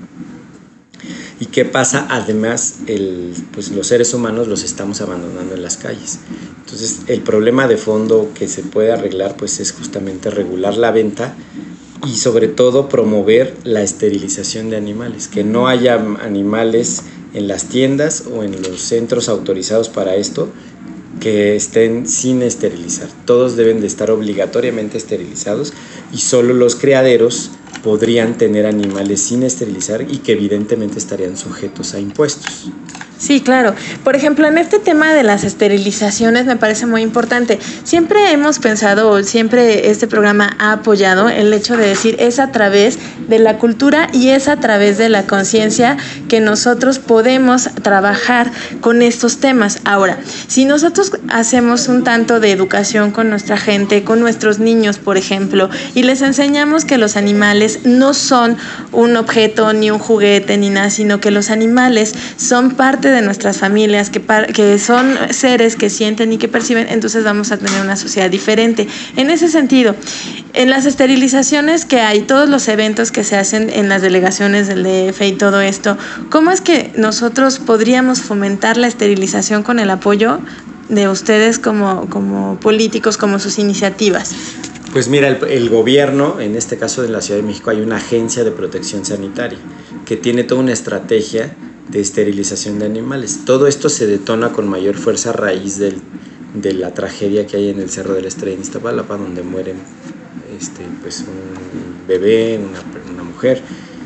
O: ¿Y qué pasa? Además, pues los seres humanos los estamos abandonando en las calles. Entonces, el problema de fondo que se puede arreglar pues es justamente regular la venta y sobre todo promover la esterilización de animales, que no haya animales en las tiendas o en los centros autorizados para esto que estén sin esterilizar. Todos deben de estar obligatoriamente esterilizados y solo los criaderos podrían tener animales sin esterilizar y que evidentemente estarían sujetos a impuestos.
B: Sí, claro. Por ejemplo, en este tema de las esterilizaciones me parece muy importante. Siempre hemos pensado, siempre este programa ha apoyado el hecho de decir es a través de la cultura y es a través de la conciencia que nosotros podemos trabajar con estos temas. Ahora, si nosotros hacemos un tanto de educación con nuestra gente, con nuestros niños, por ejemplo, y les enseñamos que los animales no son un objeto ni un juguete ni nada, sino que los animales son parte de nuestras familias, que son seres que sienten y que perciben, entonces vamos a tener una sociedad diferente. En ese sentido, en las esterilizaciones que hay, todos los eventos que se hacen en las delegaciones del DF y todo esto, ¿cómo es que nosotros podríamos fomentar la esterilización con el apoyo de ustedes como políticos, como sus iniciativas?
O: Pues mira, el gobierno, en este caso de la Ciudad de México, hay una agencia de protección sanitaria que tiene toda una estrategia de esterilización de animales. Todo esto se detona con mayor fuerza a raíz de la tragedia que hay en el Cerro de la Estrella en Iztapalapa, donde mueren pues un bebé, una mujer,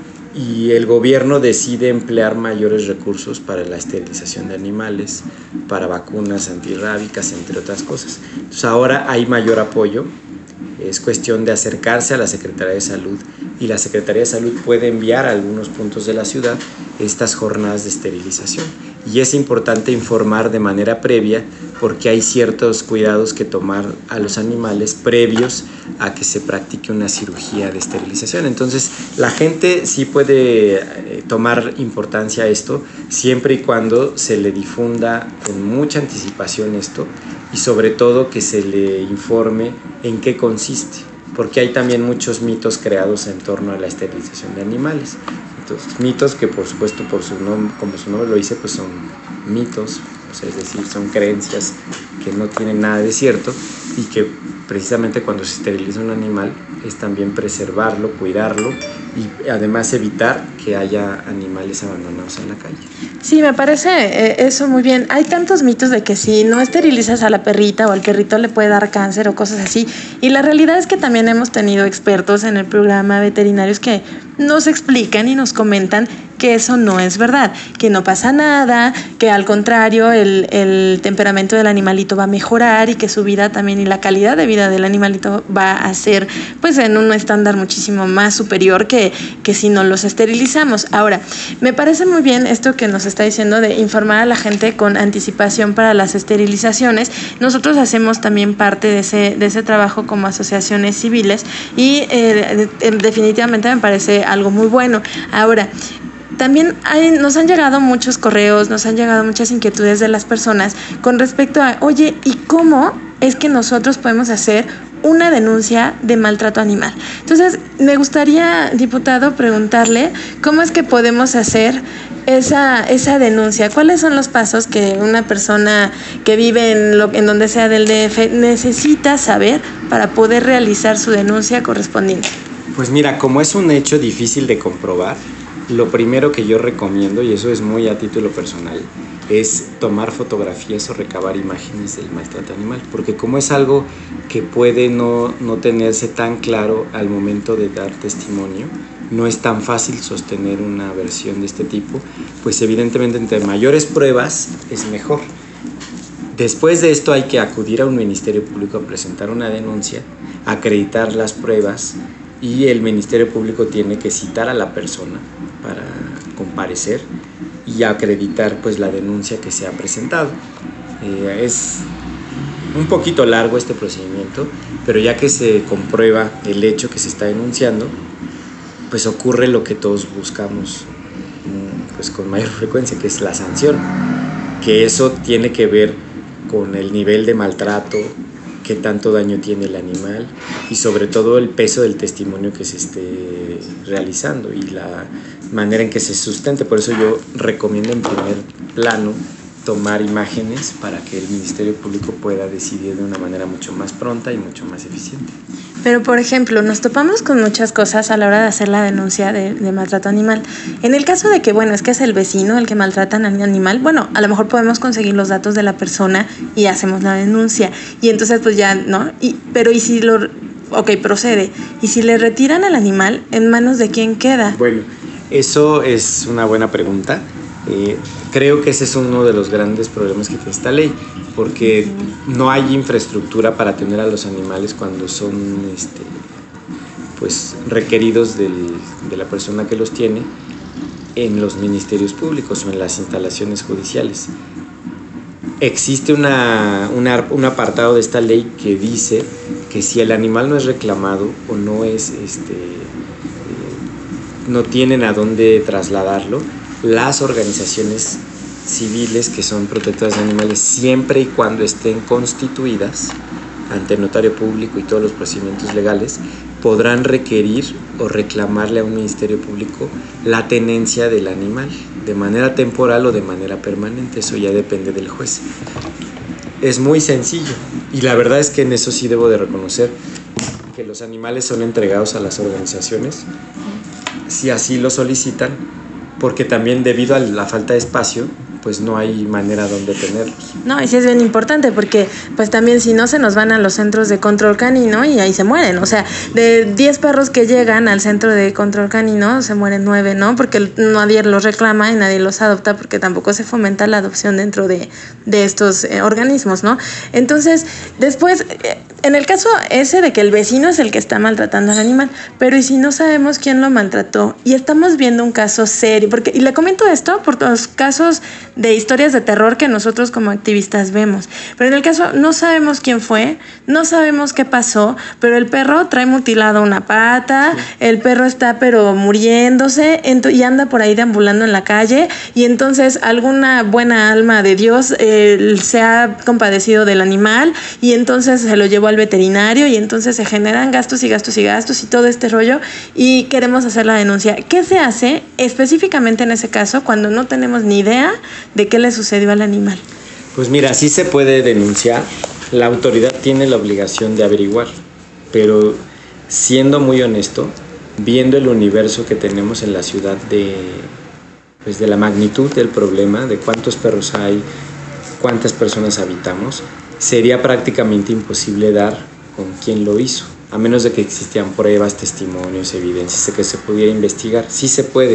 O: y el gobierno decide emplear mayores recursos para la esterilización de animales, para vacunas antirrábicas, entre otras cosas. Entonces ahora hay mayor apoyo. Es cuestión de acercarse a la Secretaría de Salud y la Secretaría de Salud puede enviar a algunos puntos de la ciudad estas jornadas de esterilización. Y es importante informar de manera previa porque hay ciertos cuidados que tomar a los animales previos a que se practique una cirugía de esterilización. Entonces, la gente sí puede tomar importancia a esto siempre y cuando se le difunda con mucha anticipación esto y sobre todo que se le informe en qué consiste, porque hay también muchos mitos creados en torno a la esterilización de animales. Entonces, mitos que por supuesto como su nombre lo dice, pues son mitos, o sea, es decir, son creencias que no tienen nada de cierto y que precisamente cuando se esteriliza un animal es también preservarlo, cuidarlo y además evitar que haya animales abandonados en la calle.
B: Sí, me parece eso muy bien. Hay tantos mitos de que si no esterilizas a la perrita o al perrito le puede dar cáncer o cosas así. Y la realidad es que también hemos tenido expertos en el programa veterinarios que nos explican y nos comentan que eso no es verdad, que no pasa nada, que al contrario el temperamento del animalito va a mejorar y que su vida también y la calidad de vida del animalito va a ser pues en un estándar muchísimo más superior que si no los esterilizamos. Ahora, me parece muy bien esto que nos está diciendo de informar a la gente con anticipación para las esterilizaciones. Nosotros hacemos también parte de ese trabajo como asociaciones civiles y definitivamente me parece algo muy bueno. Ahora, también nos han llegado muchos correos, nos han llegado muchas inquietudes de las personas con respecto a, oye, ¿y cómo es que nosotros podemos hacer una denuncia de maltrato animal? Entonces, me gustaría, diputado, preguntarle cómo es que podemos hacer esa denuncia. ¿Cuáles son los pasos que una persona que vive en donde sea del DF necesita saber para poder realizar su denuncia correspondiente?
O: Pues mira, como es un hecho difícil de comprobar, lo primero que yo recomiendo, y eso es muy a título personal, es tomar fotografías o recabar imágenes del maltrato animal, porque como es algo que puede no tenerse tan claro al momento de dar testimonio, no es tan fácil sostener una versión de este tipo, pues evidentemente entre mayores pruebas es mejor. Después de esto hay que acudir a un Ministerio Público a presentar una denuncia, acreditar las pruebas y el Ministerio Público tiene que citar a la persona para comparecer y acreditar pues la denuncia que se ha presentado. Es un poquito largo este procedimiento, pero ya que se comprueba el hecho que se está denunciando, pues ocurre lo que todos buscamos pues con mayor frecuencia, que es la sanción, que eso tiene que ver con el nivel de maltrato, qué tanto daño tiene el animal y sobre todo el peso del testimonio que se esté realizando y la manera en que se sustente. Por eso yo recomiendo en primer plano tomar imágenes para que el Ministerio Público pueda decidir de una manera mucho más pronta y mucho más eficiente.
B: Pero, por ejemplo, nos topamos con muchas cosas a la hora de hacer la denuncia de maltrato animal. En el caso de que, bueno, es que es el vecino el que maltrata al animal, bueno, a lo mejor podemos conseguir los datos de la persona y hacemos la denuncia. Y entonces, pues ya, ¿no? Pero ¿y si ok, procede. Y si le retiran al animal, ¿en manos de quién queda?
O: Bueno, eso es una buena pregunta. Creo que ese es uno de los grandes problemas que tiene esta ley, porque no hay infraestructura para atender a los animales cuando son pues requeridos de la persona que los tiene en los ministerios públicos o en las instalaciones judiciales. Existe un apartado de esta ley que dice que si el animal no es reclamado o no es no tienen a dónde trasladarlo, las organizaciones civiles que son protectoras de animales, siempre y cuando estén constituidas ante el notario público y todos los procedimientos legales, podrán requerir o reclamarle a un ministerio público la tenencia del animal, de manera temporal o de manera permanente. Eso ya depende del juez. Es muy sencillo, y la verdad es que en eso sí debo de reconocer que los animales son entregados a las organizaciones si así lo solicitan, porque también debido a la falta de espacio, pues no hay manera donde tenerlos.
B: No, y sí es bien importante porque pues también si no se nos van a los centros de control canino y ahí se mueren. O sea, de 10 perros que llegan al centro de control canino se mueren 9, ¿no? Porque nadie los reclama y nadie los adopta porque tampoco se fomenta la adopción dentro de estos organismos, ¿no? Entonces, después, en el caso ese de que el vecino es el que está maltratando al animal, pero ¿y si no sabemos quién lo maltrató? Y estamos viendo un caso serio, y le comento esto por los casos de historias de terror que nosotros como activistas vemos, pero en el caso no sabemos quién fue, no sabemos qué pasó, pero el perro trae mutilado una pata, el perro está pero muriéndose y anda por ahí deambulando en la calle, y entonces alguna buena alma de Dios se ha compadecido del animal y entonces se lo llevó al veterinario y entonces se generan gastos y gastos y gastos y todo este rollo y queremos hacer la denuncia. ¿Qué se hace específicamente en ese caso cuando no tenemos ni idea de qué le sucedió al animal?
O: Pues mira, sí se puede denunciar, la autoridad tiene la obligación de averiguar, pero siendo muy honesto, viendo el universo que tenemos en la ciudad de la magnitud del problema, de cuántos perros hay, cuántas personas habitamos, sería prácticamente imposible dar con quién lo hizo, a menos de que existieran pruebas, testimonios, evidencias de que se pudiera investigar. Sí se puede,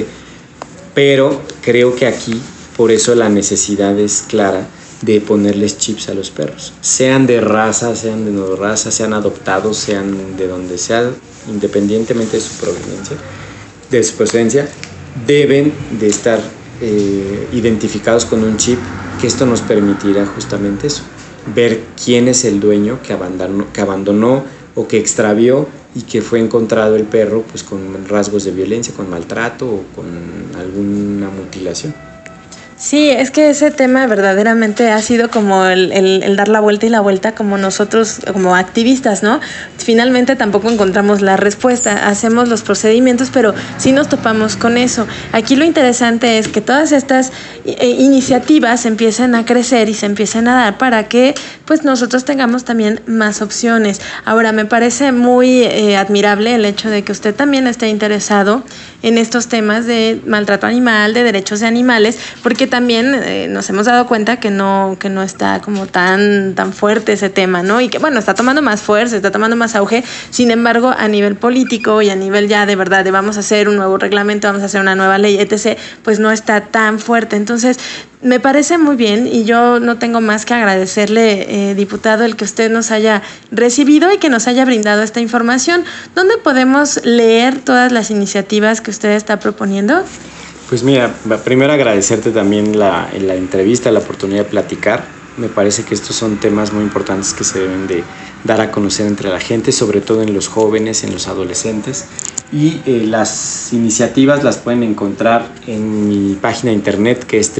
O: pero creo que aquí por eso la necesidad es clara de ponerles chips a los perros, sean de raza, sean de no raza, sean adoptados, sean de donde sea, independientemente de su proveniencia, de su procedencia, deben de estar identificados con un chip, que esto nos permitirá justamente eso, ver quién es el dueño que abandonó o que extravió y que fue encontrado el perro pues con rasgos de violencia, con maltrato o con alguna mutilación.
B: Sí, es que ese tema verdaderamente ha sido como el dar la vuelta y la vuelta como nosotros, como activistas, ¿no? Finalmente tampoco encontramos la respuesta, hacemos los procedimientos, pero sí nos topamos con eso. Aquí lo interesante es que todas estas iniciativas empiecen a crecer y se empiecen a dar para que pues nosotros tengamos también más opciones. Ahora, me parece muy admirable el hecho de que usted también esté interesado en estos temas de maltrato animal, de derechos de animales, porque también nos hemos dado cuenta que no está como tan fuerte ese tema, ¿no? Y que bueno, está tomando más fuerza, está tomando más auge. Sin embargo, a nivel político y a nivel ya de verdad de vamos a hacer un nuevo reglamento, vamos a hacer una nueva ley, etc., pues no está tan fuerte. Entonces, me parece muy bien y yo no tengo más que agradecerle, diputado, el que usted nos haya recibido y que nos haya brindado esta información. ¿Dónde podemos leer todas las iniciativas que usted está proponiendo?
O: Pues mira, primero agradecerte también la entrevista, la oportunidad de platicar. Me parece que estos son temas muy importantes que se deben de dar a conocer entre la gente, sobre todo en los jóvenes, en los adolescentes. Y las iniciativas las pueden encontrar en mi página de internet, que es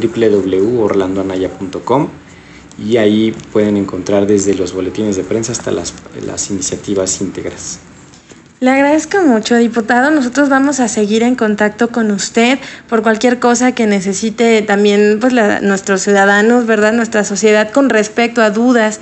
O: www.orlandoanaya.com, y ahí pueden encontrar desde los boletines de prensa hasta las iniciativas íntegras.
B: Le agradezco mucho, diputado. Nosotros vamos a seguir en contacto con usted por cualquier cosa que necesite también pues nuestros ciudadanos, ¿verdad? Nuestra sociedad con respecto a dudas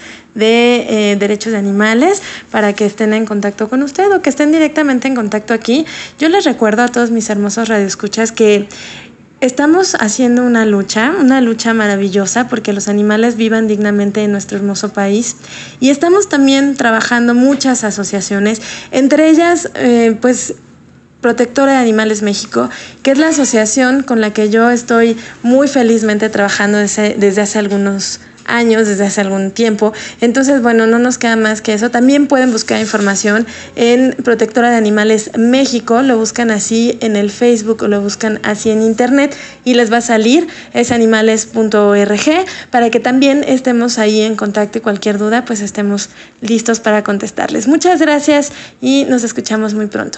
B: de derechos de animales, para que estén en contacto con usted o que estén directamente en contacto aquí. Yo les recuerdo a todos mis hermosos radioescuchas que Estamos haciendo una lucha maravillosa porque los animales vivan dignamente en nuestro hermoso país, y estamos también trabajando muchas asociaciones, entre ellas pues Protectora de Animales México, que es la asociación con la que yo estoy muy felizmente trabajando desde hace algunos años, desde hace algún tiempo. Entonces, bueno, no nos queda más que eso. También pueden buscar información en Protectora de Animales México, lo buscan así en el Facebook o lo buscan así en internet y les va a salir, es animales.org, para que también estemos ahí en contacto y cualquier duda pues estemos listos para contestarles. Muchas gracias y nos escuchamos muy pronto.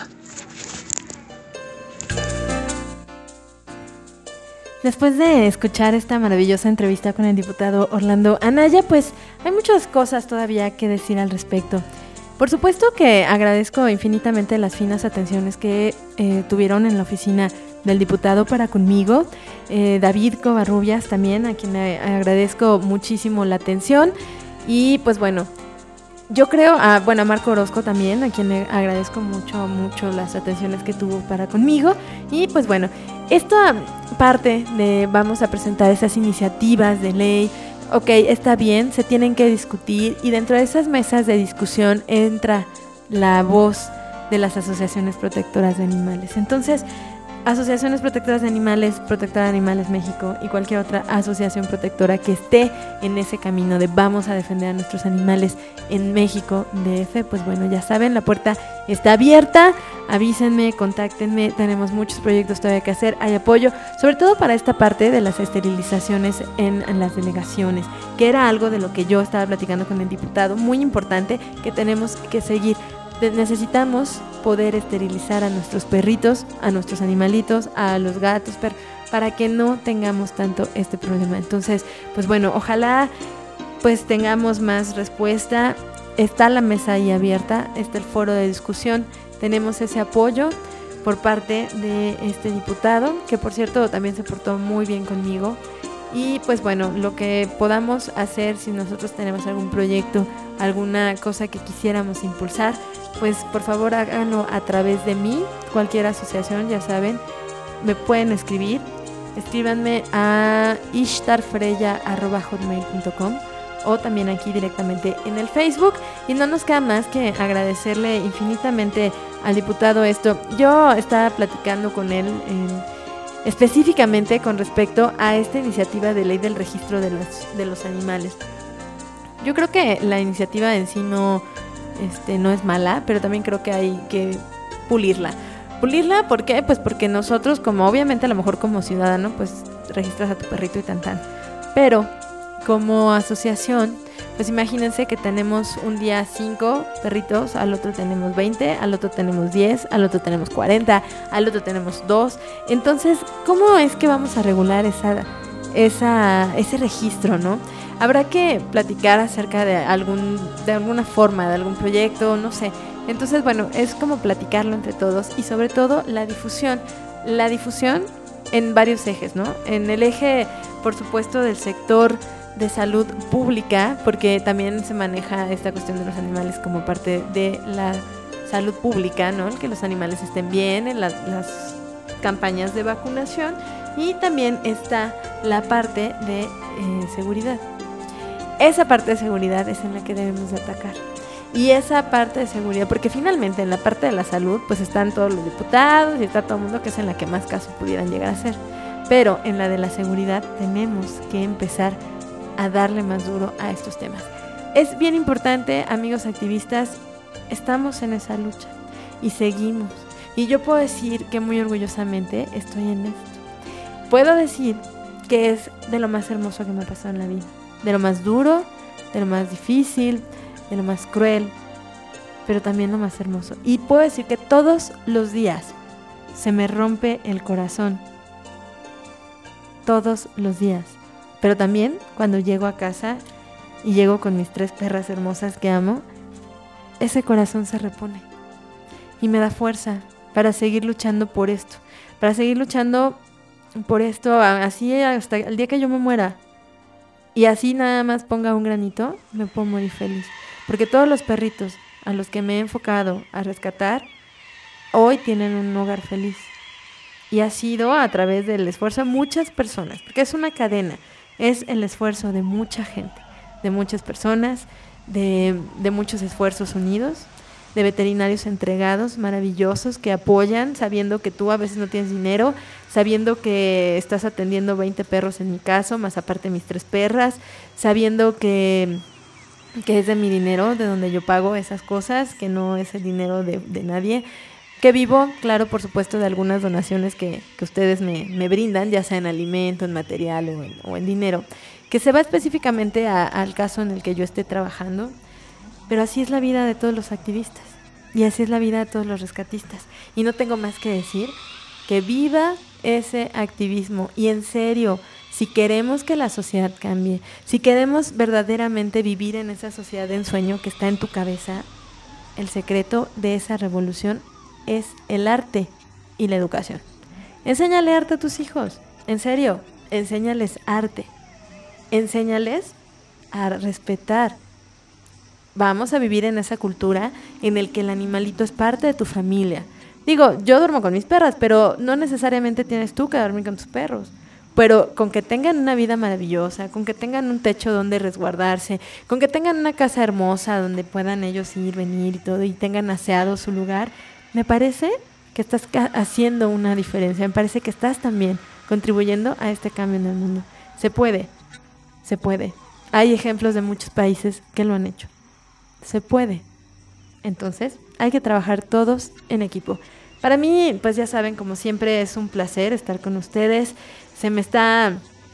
B: Después de escuchar esta maravillosa entrevista con el diputado Orlando Anaya, pues hay muchas cosas todavía que decir al respecto. Por supuesto que agradezco infinitamente las finas atenciones que tuvieron en la oficina del diputado para conmigo. David Covarrubias también, a quien le agradezco muchísimo la atención. Y pues bueno, yo creo, a Marco Orozco también, a quien le agradezco mucho las atenciones que tuvo para conmigo. Y pues bueno, esta parte de vamos a presentar esas iniciativas de ley, ok, está bien, se tienen que discutir, y dentro de esas mesas de discusión entra la voz de las asociaciones protectoras de animales. Entonces, asociaciones protectoras de animales, Protectora de Animales México y cualquier otra asociación protectora que esté en ese camino de vamos a defender a nuestros animales en México DF, pues bueno, ya saben, la puerta está abierta, avísenme, contáctenme, tenemos muchos proyectos todavía que hacer, hay apoyo, sobre todo para esta parte de las esterilizaciones en las delegaciones, que era algo de lo que yo estaba platicando con el diputado, muy importante, que tenemos que seguir. Necesitamos poder esterilizar a nuestros perritos, a nuestros animalitos, a los gatos, para que no tengamos tanto este problema. Entonces, pues bueno, ojalá pues tengamos más respuesta. Está la mesa ahí abierta, está el foro de discusión, tenemos ese apoyo por parte de este diputado, que por cierto también se portó muy bien conmigo. Y pues bueno, lo que podamos hacer, si nosotros tenemos algún proyecto, alguna cosa que quisiéramos impulsar, pues por favor háganlo a través de mí, cualquier asociación, ya saben, me pueden escríbanme a ishtarfreya@hotmail.com o también aquí directamente en el Facebook. Y no nos queda más que agradecerle infinitamente al diputado esto. Yo estaba platicando con él específicamente con respecto a esta iniciativa de ley del registro de los animales. Yo creo que la iniciativa en sí no es mala, pero también creo que hay que pulirla. ¿Pulirla por qué? Pues porque nosotros, como obviamente a lo mejor como ciudadano, pues registras a tu perrito y tan. Pero como asociación, pues imagínense que tenemos un día 5 perritos, al otro tenemos 20, al otro tenemos 10, al otro tenemos 40, al otro tenemos 2. Entonces, ¿cómo es que vamos a regular ese registro, no? Habrá que platicar acerca de alguna forma, de algún proyecto, no sé. Entonces, bueno, es como platicarlo entre todos y sobre todo la difusión en varios ejes, ¿no? En el eje, por supuesto, del sector de salud pública, porque también se maneja esta cuestión de los animales como parte de la salud pública, ¿no? Que los animales estén bien en las campañas de vacunación, y también está la parte de seguridad. Esa parte de seguridad es en la que debemos de atacar. Y esa parte de seguridad, porque finalmente en la parte de la salud pues están todos los diputados y está todo el mundo, que es en la que más caso pudieran llegar a ser. Pero en la de la seguridad tenemos que empezar a darle más duro a estos temas. Es bien importante, amigos activistas, estamos en esa lucha y seguimos. Y yo puedo decir que muy orgullosamente estoy en esto. Puedo decir que es de lo más hermoso que me ha pasado en la vida, de lo más duro, de lo más difícil, de lo más cruel, pero también lo más hermoso. Y puedo decir que todos los días se me rompe el corazón, todos los días. Pero también cuando llego a casa y llego con mis 3 perras hermosas que amo, ese corazón se repone y me da fuerza para seguir luchando por esto, así hasta el día que yo me muera. Y así nada más ponga un granito, me puedo morir feliz. Porque todos los perritos a los que me he enfocado a rescatar, hoy tienen un hogar feliz. Y ha sido a través del esfuerzo de muchas personas, porque es una cadena, es el esfuerzo de mucha gente, de muchas personas, de muchos esfuerzos unidos, de veterinarios entregados, maravillosos, que apoyan, sabiendo que tú a veces no tienes dinero, sabiendo que estás atendiendo 20 perros en mi caso, más aparte mis 3 perras, sabiendo que es de mi dinero, de donde yo pago esas cosas, que no es el dinero de nadie, que vivo, claro, por supuesto, de algunas donaciones que ustedes me brindan, ya sea en alimento, en material o en dinero, que se va específicamente al caso en el que yo esté trabajando. Pero así es la vida de todos los activistas y así es la vida de todos los rescatistas. Y no tengo más que decir que viva ese activismo. Y en serio, si queremos que la sociedad cambie, si queremos verdaderamente vivir en esa sociedad de ensueño que está en tu cabeza, el secreto de esa revolución es el arte y la educación. Enséñale arte a tus hijos, en serio, enséñales arte. Enséñales a respetar. Vamos a vivir en esa cultura en el que el animalito es parte de tu familia. Digo, yo duermo con mis perras, pero no necesariamente tienes tú que dormir con tus perros. Pero con que tengan una vida maravillosa, con que tengan un techo donde resguardarse, con que tengan una casa hermosa donde puedan ellos ir, venir y todo, y tengan aseado su lugar, me parece que estás haciendo una diferencia. Me parece que estás también contribuyendo a este cambio en el mundo. Se puede, se puede. Hay ejemplos de muchos países que lo han hecho. Se puede. Entonces, hay que trabajar todos en equipo. Para mí, pues ya saben, como siempre es un placer estar con ustedes. Se me está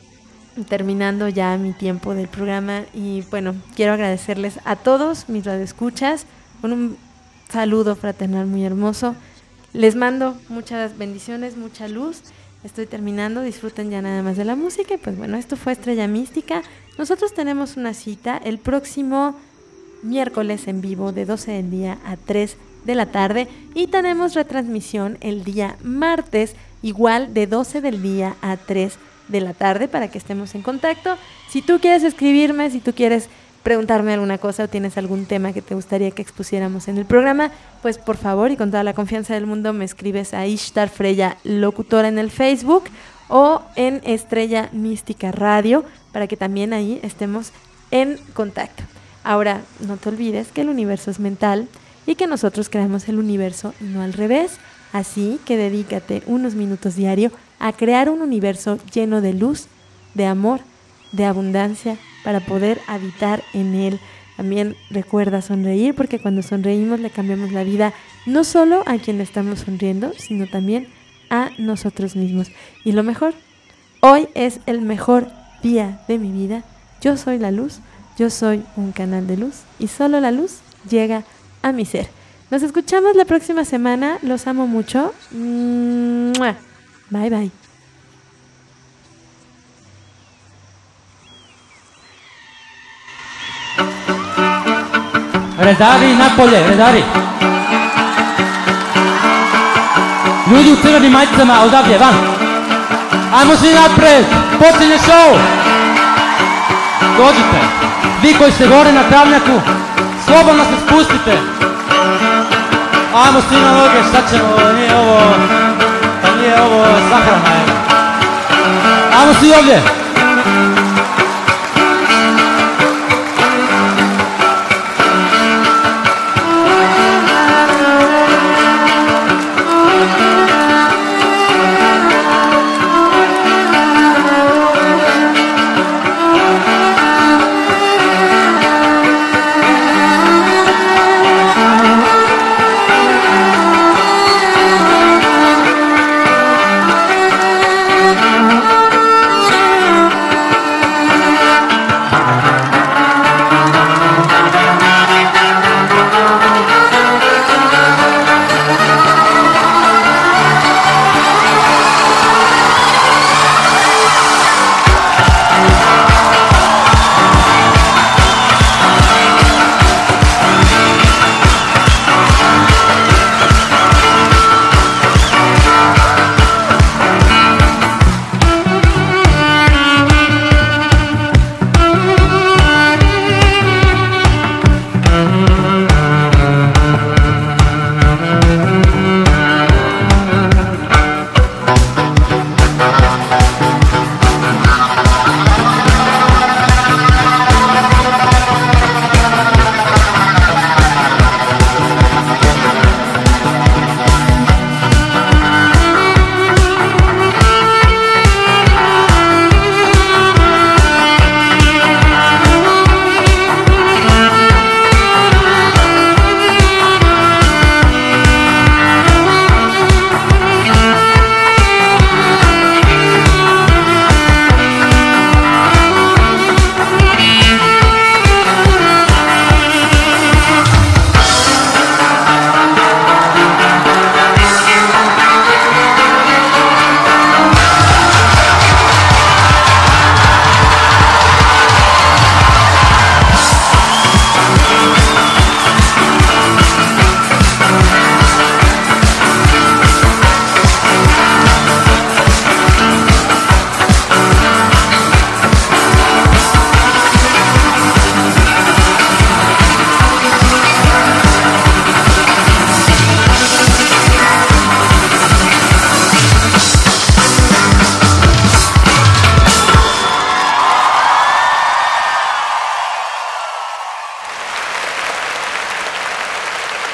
B: terminando ya mi tiempo del programa y bueno, quiero agradecerles a todos mis radioescuchas con un saludo fraternal muy hermoso. Les mando muchas bendiciones, mucha luz. Estoy terminando, disfruten ya nada más de la música. Y pues bueno, esto fue Estrella Mística. Nosotros tenemos una cita el próximo miércoles en vivo de 12 del día a 3 de la tarde y tenemos retransmisión el día martes igual de 12 del día a 3 de la tarde para que estemos en contacto. Si tú quieres escribirme, si tú quieres preguntarme alguna cosa o tienes algún tema que te gustaría que expusiéramos en el programa, pues por favor y con toda la confianza del mundo me escribes a Ishtar Freya Locutora en el Facebook o en Estrella Mística Radio para que también ahí estemos en contacto. Ahora, no te olvides que el universo es mental y que nosotros creamos el universo y no al revés. Así que dedícate unos minutos diario a crear un universo lleno de luz, de amor, de abundancia para poder habitar en él. También recuerda sonreír porque cuando sonreímos le cambiamos la vida no solo a quien le estamos sonriendo, sino también a nosotros mismos. Y lo mejor, hoy es el mejor día de mi vida. Yo soy la luz. Yo soy un canal de luz y solo la luz llega a mi ser. Nos escuchamos la próxima semana. Los amo mucho. ¡Mua! Bye, bye.
P: Redari napolje, redari. Ljudi u crvenim majicama, odavdje, van. Ajmo svi napred, počinje show. Dođite. Vi koji ste gore na travnjaku, slobodno se spustite. Ajmo svi na noge, šta ćemo, nije ovo sahrana. Ajmo svi ovdje.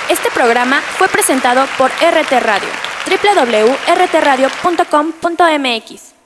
K: Este programa fue presentado por RT Radio, www.rtradio.com.mx.